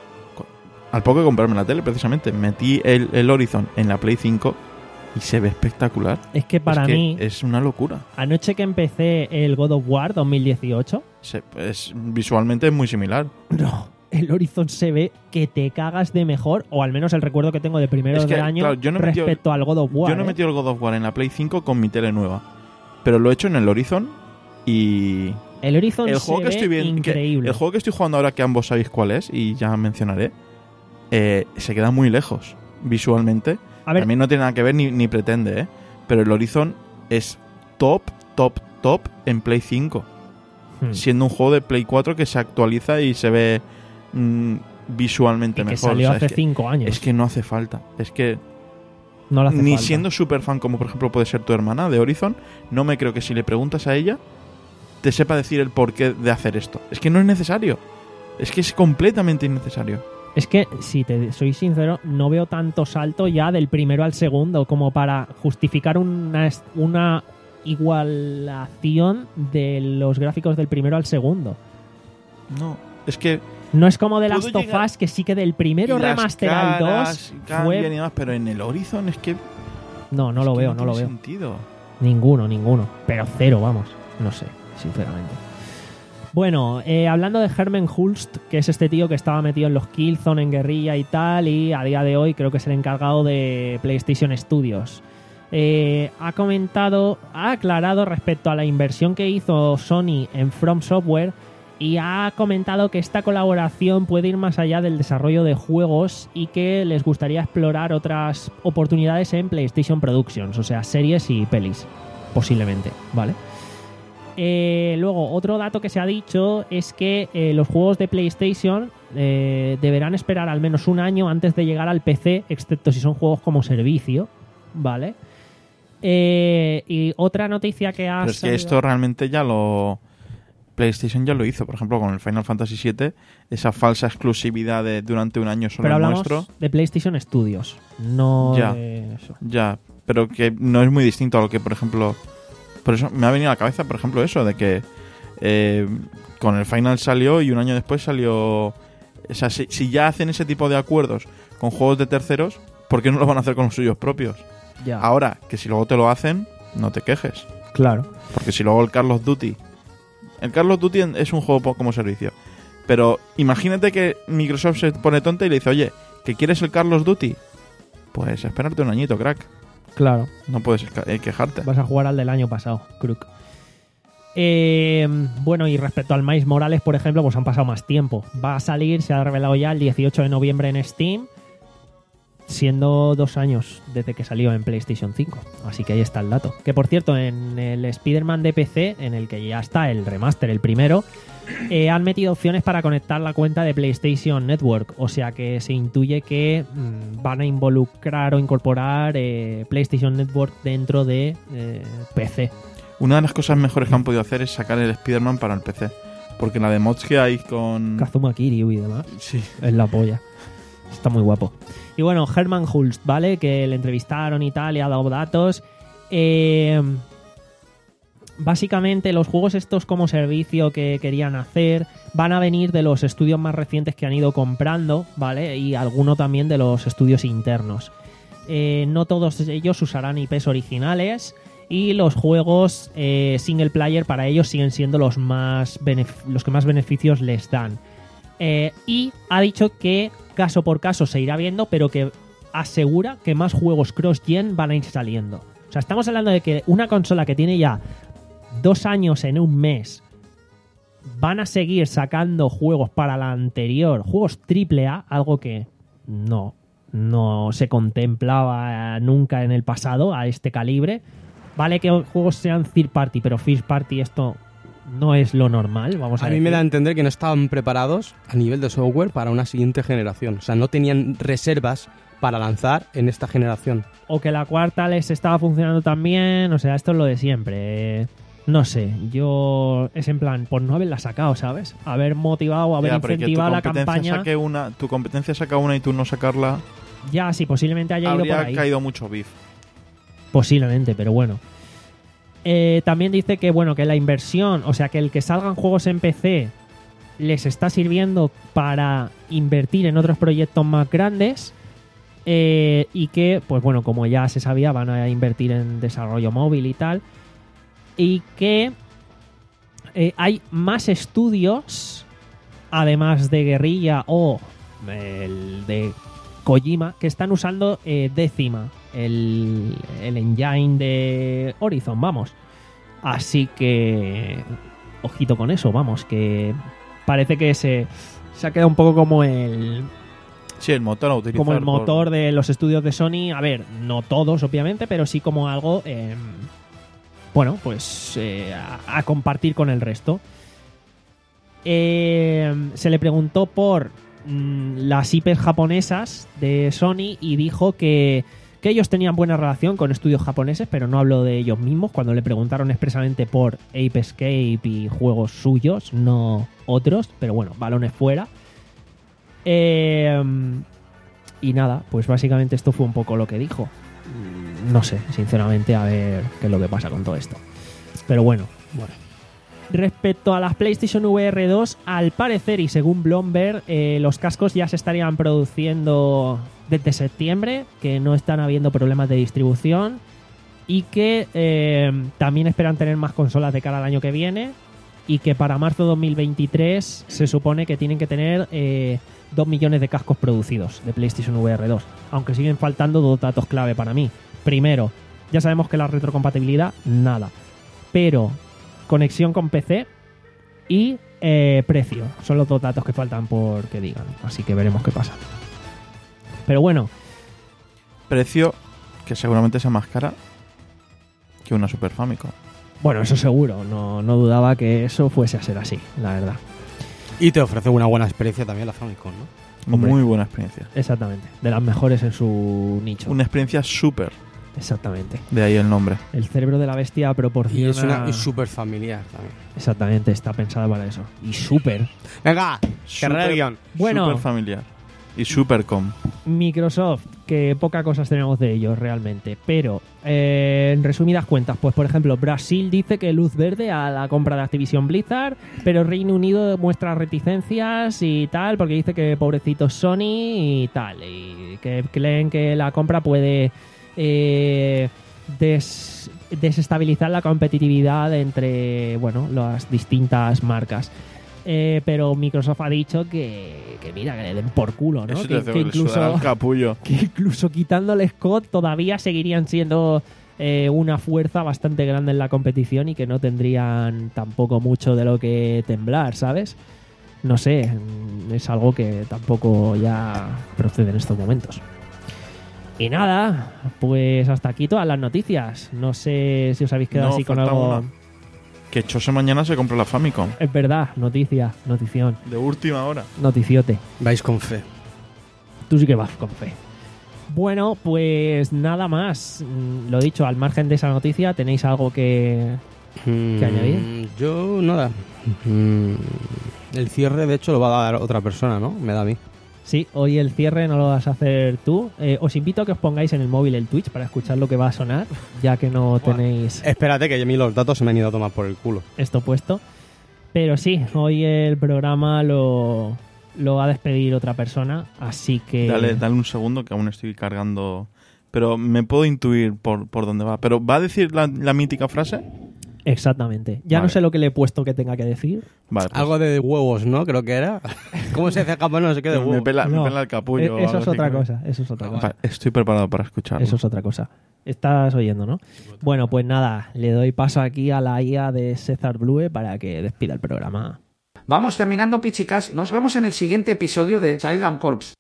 al poco de comprarme la tele precisamente, metí el, el Horizon en la Play cinco y se ve espectacular. Es que para es que mí, es una locura. anoche que empecé el God of War dos mil dieciocho, Se, es, visualmente es muy similar. no, el Horizon se ve que te cagas de mejor, o al menos el recuerdo que tengo de primeros Es que, del año claro, yo no he metido- respecto al God of War. Yo no he ¿eh? metido el God of War en la Play cinco con mi tele nueva, pero lo he hecho en el Horizon y... El Horizon el se juego que ve estoy viendo, que- increíble. el juego que estoy jugando ahora, que ambos sabéis cuál es y ya mencionaré, eh, se queda muy lejos visualmente. A ver, También no tiene nada que ver ni, ni pretende, ¿eh? Pero el Horizon es top, top, top en Play cinco, hmm, siendo un juego de Play cuatro que se actualiza y se ve mm, visualmente y que mejor. salió O sea, hace es que, cinco años. es que no hace falta. Es que no le hace ni falta. siendo super fan como por ejemplo puede ser tu hermana de Horizon, no me creo que si le preguntas a ella te sepa decir el porqué de hacer esto. Es que no es necesario. Es que es completamente innecesario. Es que, si te soy sincero, no veo tanto salto ya del primero al segundo como para justificar una, est- una igualación de los gráficos del primero al segundo. No, es que No es como de Puedo Last of llegar- Us, que sí que del primero y las remaster al caras dos cambian y fue... demás, pero en el Horizon es que No, no es lo que veo, no lo tiene veo. sentido. Ninguno, ninguno. Pero cero, vamos. No sé, sinceramente. Bueno, eh, hablando de Hermen Hulst, que es este tío que estaba metido en los Killzone, en Guerrilla y tal, y a día de hoy creo que es el encargado de PlayStation Studios. Eh, ha comentado, ha aclarado respecto a la inversión que hizo Sony en From Software y ha comentado que esta colaboración puede ir más allá del desarrollo de juegos y que les gustaría explorar otras oportunidades en PlayStation Productions, o sea, series y pelis, posiblemente, ¿vale? Eh, luego, otro dato que se ha dicho es que eh, los juegos de PlayStation eh, deberán esperar al menos un año antes de llegar al P C, excepto si son juegos como servicio, ¿vale? Eh, y otra noticia que ha Pero es que salido- esto realmente ya lo... PlayStation ya lo hizo, por ejemplo, con el Final Fantasy siete, esa falsa exclusividad de durante un año solo Pero el hablamos nuestro. de PlayStation Studios, no Ya. de eso. Ya, pero que no es muy distinto a lo que, por ejemplo... Por eso me ha venido a la cabeza, por ejemplo, eso, de que eh, con el Final salió y un año después salió... O sea, si, si ya hacen ese tipo de acuerdos con juegos de terceros, ¿por qué no lo van a hacer con los suyos propios? Ya, Ahora, que si luego te lo hacen, no te quejes. claro. Porque si luego el Call of Duty... El Call of Duty es un juego po- como servicio. Pero imagínate que Microsoft se pone tonta y le dice, oye, ¿que quieres el Call of Duty? Pues espérate un añito, crack. Claro. No puedes ca- eh, quejarte. Vas a jugar al del año pasado, Crook. Eh, bueno, y respecto al Miles Morales, por ejemplo, pues han pasado más tiempo. Va a salir, se ha revelado ya el dieciocho de noviembre en Steam. siendo dos años desde que salió en PlayStation cinco. Así que ahí está el dato. Que por cierto, en el Spider-Man de P C, en el que ya está el remaster, el primero, eh, han metido opciones para conectar la cuenta de PlayStation Network. O sea que se intuye que mmm, van a involucrar o incorporar eh, PlayStation Network dentro de eh, P C. Una de las cosas mejores que han podido hacer es sacar el Spider-Man para el P C. Porque la de mods que hay con... Kazuma Kiryu y demás. Sí. Es la polla. Está muy guapo. Y bueno, Herman Hulst, ¿vale? Que le entrevistaron y tal, y ha dado datos. Eh, básicamente, los juegos estos como servicio que querían hacer van a venir de los estudios más recientes que han ido comprando, ¿vale? Y alguno también de los estudios internos. Eh, no todos ellos usarán I Pes originales y los juegos eh, single player para ellos siguen siendo los, más benef- los que más beneficios les dan. Eh, y ha dicho que caso por caso se irá viendo, pero que asegura que más juegos cross-gen van a ir saliendo. O sea, estamos hablando de que una consola que tiene ya dos años en un mes van a seguir sacando juegos para la anterior, juegos triple A, algo que no, no se contemplaba nunca en el pasado a este calibre. Vale que juegos sean third party, pero first party esto no es lo normal, vamos a, A mí decir. me da a entender que no estaban preparados a nivel de software para una siguiente generación. O sea, no tenían reservas para lanzar en esta generación. O que la cuarta les estaba funcionando también, o sea, esto es lo de siempre. No sé, yo es en plan, por no haberla sacado, ¿sabes? Haber motivado, haber Ya, pero que tu incentivado la competencia campaña. saque una, tu competencia saca una y tú no sacarla, Ya, sí, posiblemente haya ido por habría ahí. caído mucho beef. Posiblemente, pero bueno. Eh, también dice que bueno, que la inversión, o sea, que el que salgan juegos en P C les está sirviendo para invertir en otros proyectos más grandes, eh, y que, pues bueno, como ya se sabía, van a invertir en desarrollo móvil y tal, y que eh, hay más estudios, además de Guerrilla o el de Kojima, que están usando eh, Décima, el, el engine de Horizon, vamos. Así que ojito con eso, vamos, que parece que se, se ha quedado un poco como el Sí, el motor a utilizar. como el por- motor de los estudios de Sony. A ver, no todos, obviamente, pero sí como algo, eh, bueno, pues eh, a, a compartir con el resto. Eh, se le preguntó por mm, las I Pes japonesas de Sony y dijo que, que ellos tenían buena relación con estudios japoneses, pero no habló de ellos mismos cuando le preguntaron expresamente por Ape Escape y juegos suyos, no otros, pero bueno, balones fuera. Eh, y nada, pues básicamente esto fue un poco lo que dijo. No sé, sinceramente, a ver qué es lo que pasa con todo esto. Pero bueno, bueno. Respecto a las PlayStation V R dos, al parecer y según Bloomberg, eh, los cascos ya se estarían produciendo desde septiembre, que no están habiendo problemas de distribución y que eh, también esperan tener más consolas de cara al año que viene y que para marzo de dos mil veintitrés se supone que tienen que tener eh, dos millones de cascos producidos de PlayStation V R dos, aunque siguen faltando dos datos clave para mí. Primero, ya sabemos que la retrocompatibilidad, nada, pero conexión con P C y eh, precio. Son los dos datos que faltan por que digan. Así que veremos qué pasa. Pero bueno. Precio que seguramente sea más cara que una Super Famicom. Bueno, eso seguro. No, no dudaba que eso fuese a ser así, la verdad. Y te ofrece una buena experiencia también la Famicom, ¿no? Hombre. Muy buena experiencia. Exactamente. De las mejores en su nicho. Una experiencia súper. Exactamente. De ahí el nombre. El cerebro de la bestia proporciona... Y es una es súper familiar también. Exactamente, está pensada para eso. Y súper. Venga, Súper- que guión. Bueno. Súper familiar. Y Supercom. Microsoft, que poca cosas tenemos de ellos realmente, pero eh, en resumidas cuentas, pues por ejemplo Brasil dice que luz verde a la compra de Activision Blizzard, pero Reino Unido muestra reticencias y tal, porque dice que pobrecito Sony y tal, y que creen que la compra puede eh, des- desestabilizar la competitividad entre, bueno, las distintas marcas. Eh, pero Microsoft ha dicho que, que mira, que le den por culo, ¿no? Eso Que, te que hace sudar incluso, el capullo. que incluso quitándole Scott todavía seguirían siendo eh, una fuerza bastante grande en la competición y que no tendrían tampoco mucho de lo que temblar, ¿sabes? No sé, es algo que tampoco ya procede en estos momentos. Y nada, pues hasta aquí todas las noticias. No sé si os habéis quedado No, así con falta algo... una. Que Chose mañana se compra la Famicom. Es verdad, noticia, notición, De última hora. noticiote. Vais con fe. Tú sí que vas con fe. Bueno, pues nada más. Mm, Lo dicho, al margen de esa noticia, ¿tenéis algo que, ¿Qué añadir? Yo nada. Mm, El cierre, de hecho, lo va a dar otra persona, ¿no? Me da a mí. Sí, hoy el cierre no lo vas a hacer tú. Eh, os invito a que os pongáis en el móvil el Twitch para escuchar lo que va a sonar, ya que no tenéis Espérate, que a mí los datos se me han ido a tomar por el culo. esto puesto. Pero sí, hoy el programa lo, lo va a despedir otra persona, así que... Dale, dale un segundo que aún estoy cargando. Pero me puedo intuir por, por dónde va. Pero ¿va a decir la, la mítica frase? Exactamente. Ya Vale. no sé lo que le he puesto que tenga que decir. Vale, pues Algo de huevos, ¿no? Creo que era. ¿Cómo se hace japonés? No sé qué de me, huevos. pela, me No, pela el capullo. eh, o eso algo es así, otra creo. cosa, eso es otra cosa. Vale, estoy preparado para escucharlo. Eso es otra cosa. Estás oyendo, ¿no? Bueno, pues nada, le doy paso aquí a la I A de César Blue para que despida el programa. Vamos terminando, pichicas. Nos vemos en el siguiente episodio de Child Corps.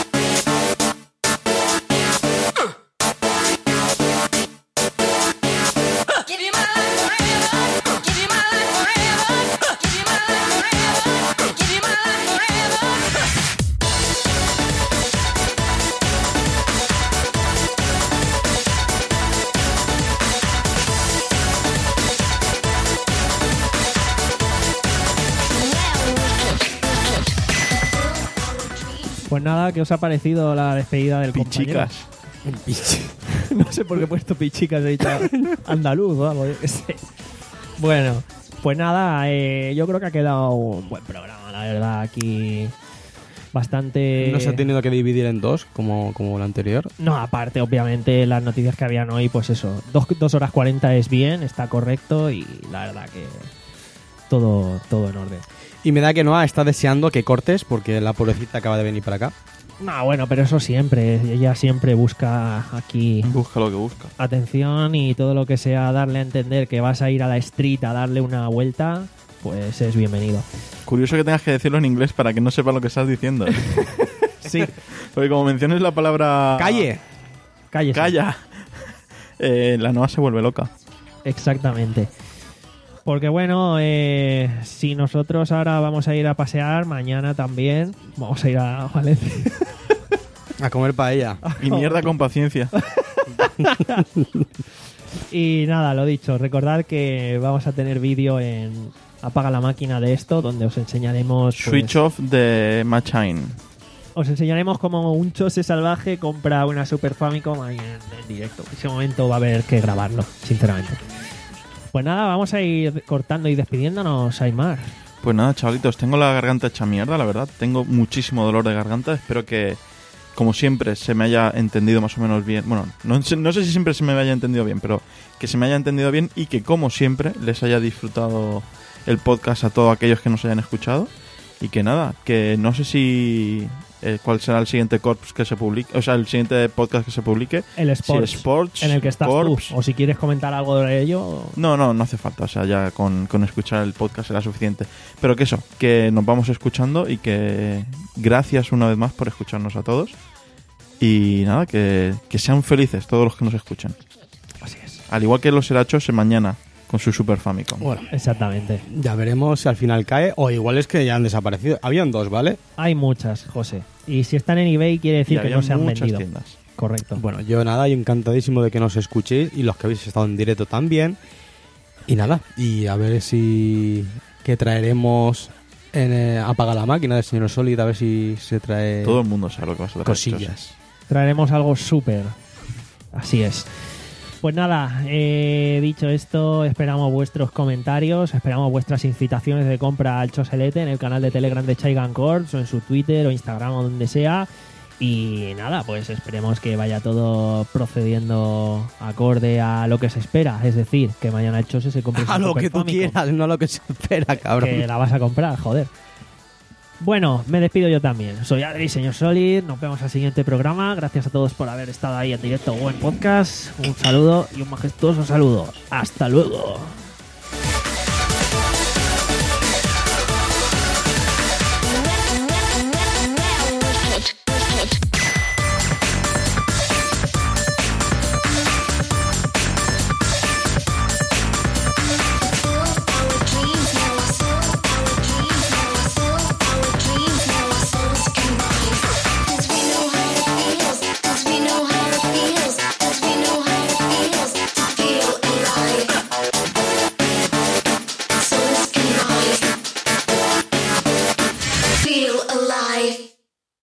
Pues nada, ¿qué os ha parecido la despedida del Pichicas. compañero? No sé por qué he puesto pichicas, he dicho andaluz o algo, yo qué sé. Bueno, pues nada, eh, yo creo que ha quedado un buen programa, la verdad, aquí bastante... No se ha tenido que dividir en dos, como, como el anterior. No, aparte, obviamente, las noticias que habían hoy, pues eso, dos, dos horas cuarenta es bien, está correcto y la verdad que todo, todo en orden. Y me da que Noah está deseando que cortes porque la pobrecita acaba de venir para acá. No, bueno, pero eso siempre, ella siempre busca aquí Busca lo que busca. atención y todo lo que sea darle a entender que vas a ir a la street a darle una vuelta, pues es bienvenido. Curioso que tengas que decirlo en inglés para que no sepa lo que estás diciendo. Sí, Porque como menciones la palabra... ¡Calle! cállese. Calla. Eh, la Noa se vuelve loca. Exactamente. Porque bueno, eh, si nosotros ahora vamos a ir a pasear, mañana también vamos a ir a Valencia. A comer paella. Y mierda con paciencia. Y nada, lo dicho, recordad que vamos a tener vídeo en Apaga la Máquina de esto, donde os enseñaremos... pues, Switch off de Machine. os enseñaremos cómo un Chose salvaje compra una Super Famicom ahí en, en directo. En ese momento va a haber que grabarlo, sinceramente. Pues nada, vamos a ir cortando y despidiéndonos, Aymar. Pues nada, chavalitos, tengo la garganta hecha mierda, la verdad. Tengo muchísimo dolor de garganta. Espero que, como siempre, se me haya entendido más o menos bien. Bueno, no, sé- no sé si siempre se me haya entendido bien, pero que se me haya entendido bien y que, como siempre, les haya disfrutado el podcast a todos aquellos que nos hayan escuchado. Y que nada, que no sé si... eh, cuál será el siguiente corps que se publique, o sea, el siguiente podcast que se publique. El Sports, Si Sports, en el que estás Corps. tú. O si quieres comentar algo de ello... No, no, no hace falta. O sea, ya con, con escuchar el podcast será suficiente. Pero que eso, que nos vamos escuchando y que gracias una vez más por escucharnos a todos. Y nada, que, que sean felices todos los que nos escuchan. Así es. Al igual que lo será Chose mañana con su Super Famicom. Bueno, Exactamente. ya veremos si al final cae o igual es que ya han desaparecido. Habían dos, ¿vale? Hay muchas, José. Y si están en eBay quiere Y decir que había no se han muchas vendido. tiendas. Correcto. Bueno, yo nada, y encantadísimo de que nos escuchéis y los que habéis estado en directo también. Y nada, y a ver si... que traeremos en eh, Apaga la Máquina del señor Solid, a ver si se trae Todo el mundo sabe lo que va a ser. cosillas. Traeremos algo súper. Así es. Pues nada, eh, dicho esto, esperamos vuestros comentarios, esperamos vuestras incitaciones de compra al Choselete en el canal de Telegram de Chaigan Corps o en su Twitter o Instagram o donde sea. Y nada, pues esperemos que vaya todo procediendo acorde a lo que se espera. Es decir, que mañana el Chose se compre su A lo Super que tú Famicom, quieras, no a lo que se espera, cabrón. que la vas a comprar, joder. Bueno, me despido yo también. Soy Adri, señor Solid. Nos vemos al siguiente programa. Gracias a todos por haber estado ahí en directo o en podcast. Un saludo y un majestuoso saludo. Hasta luego.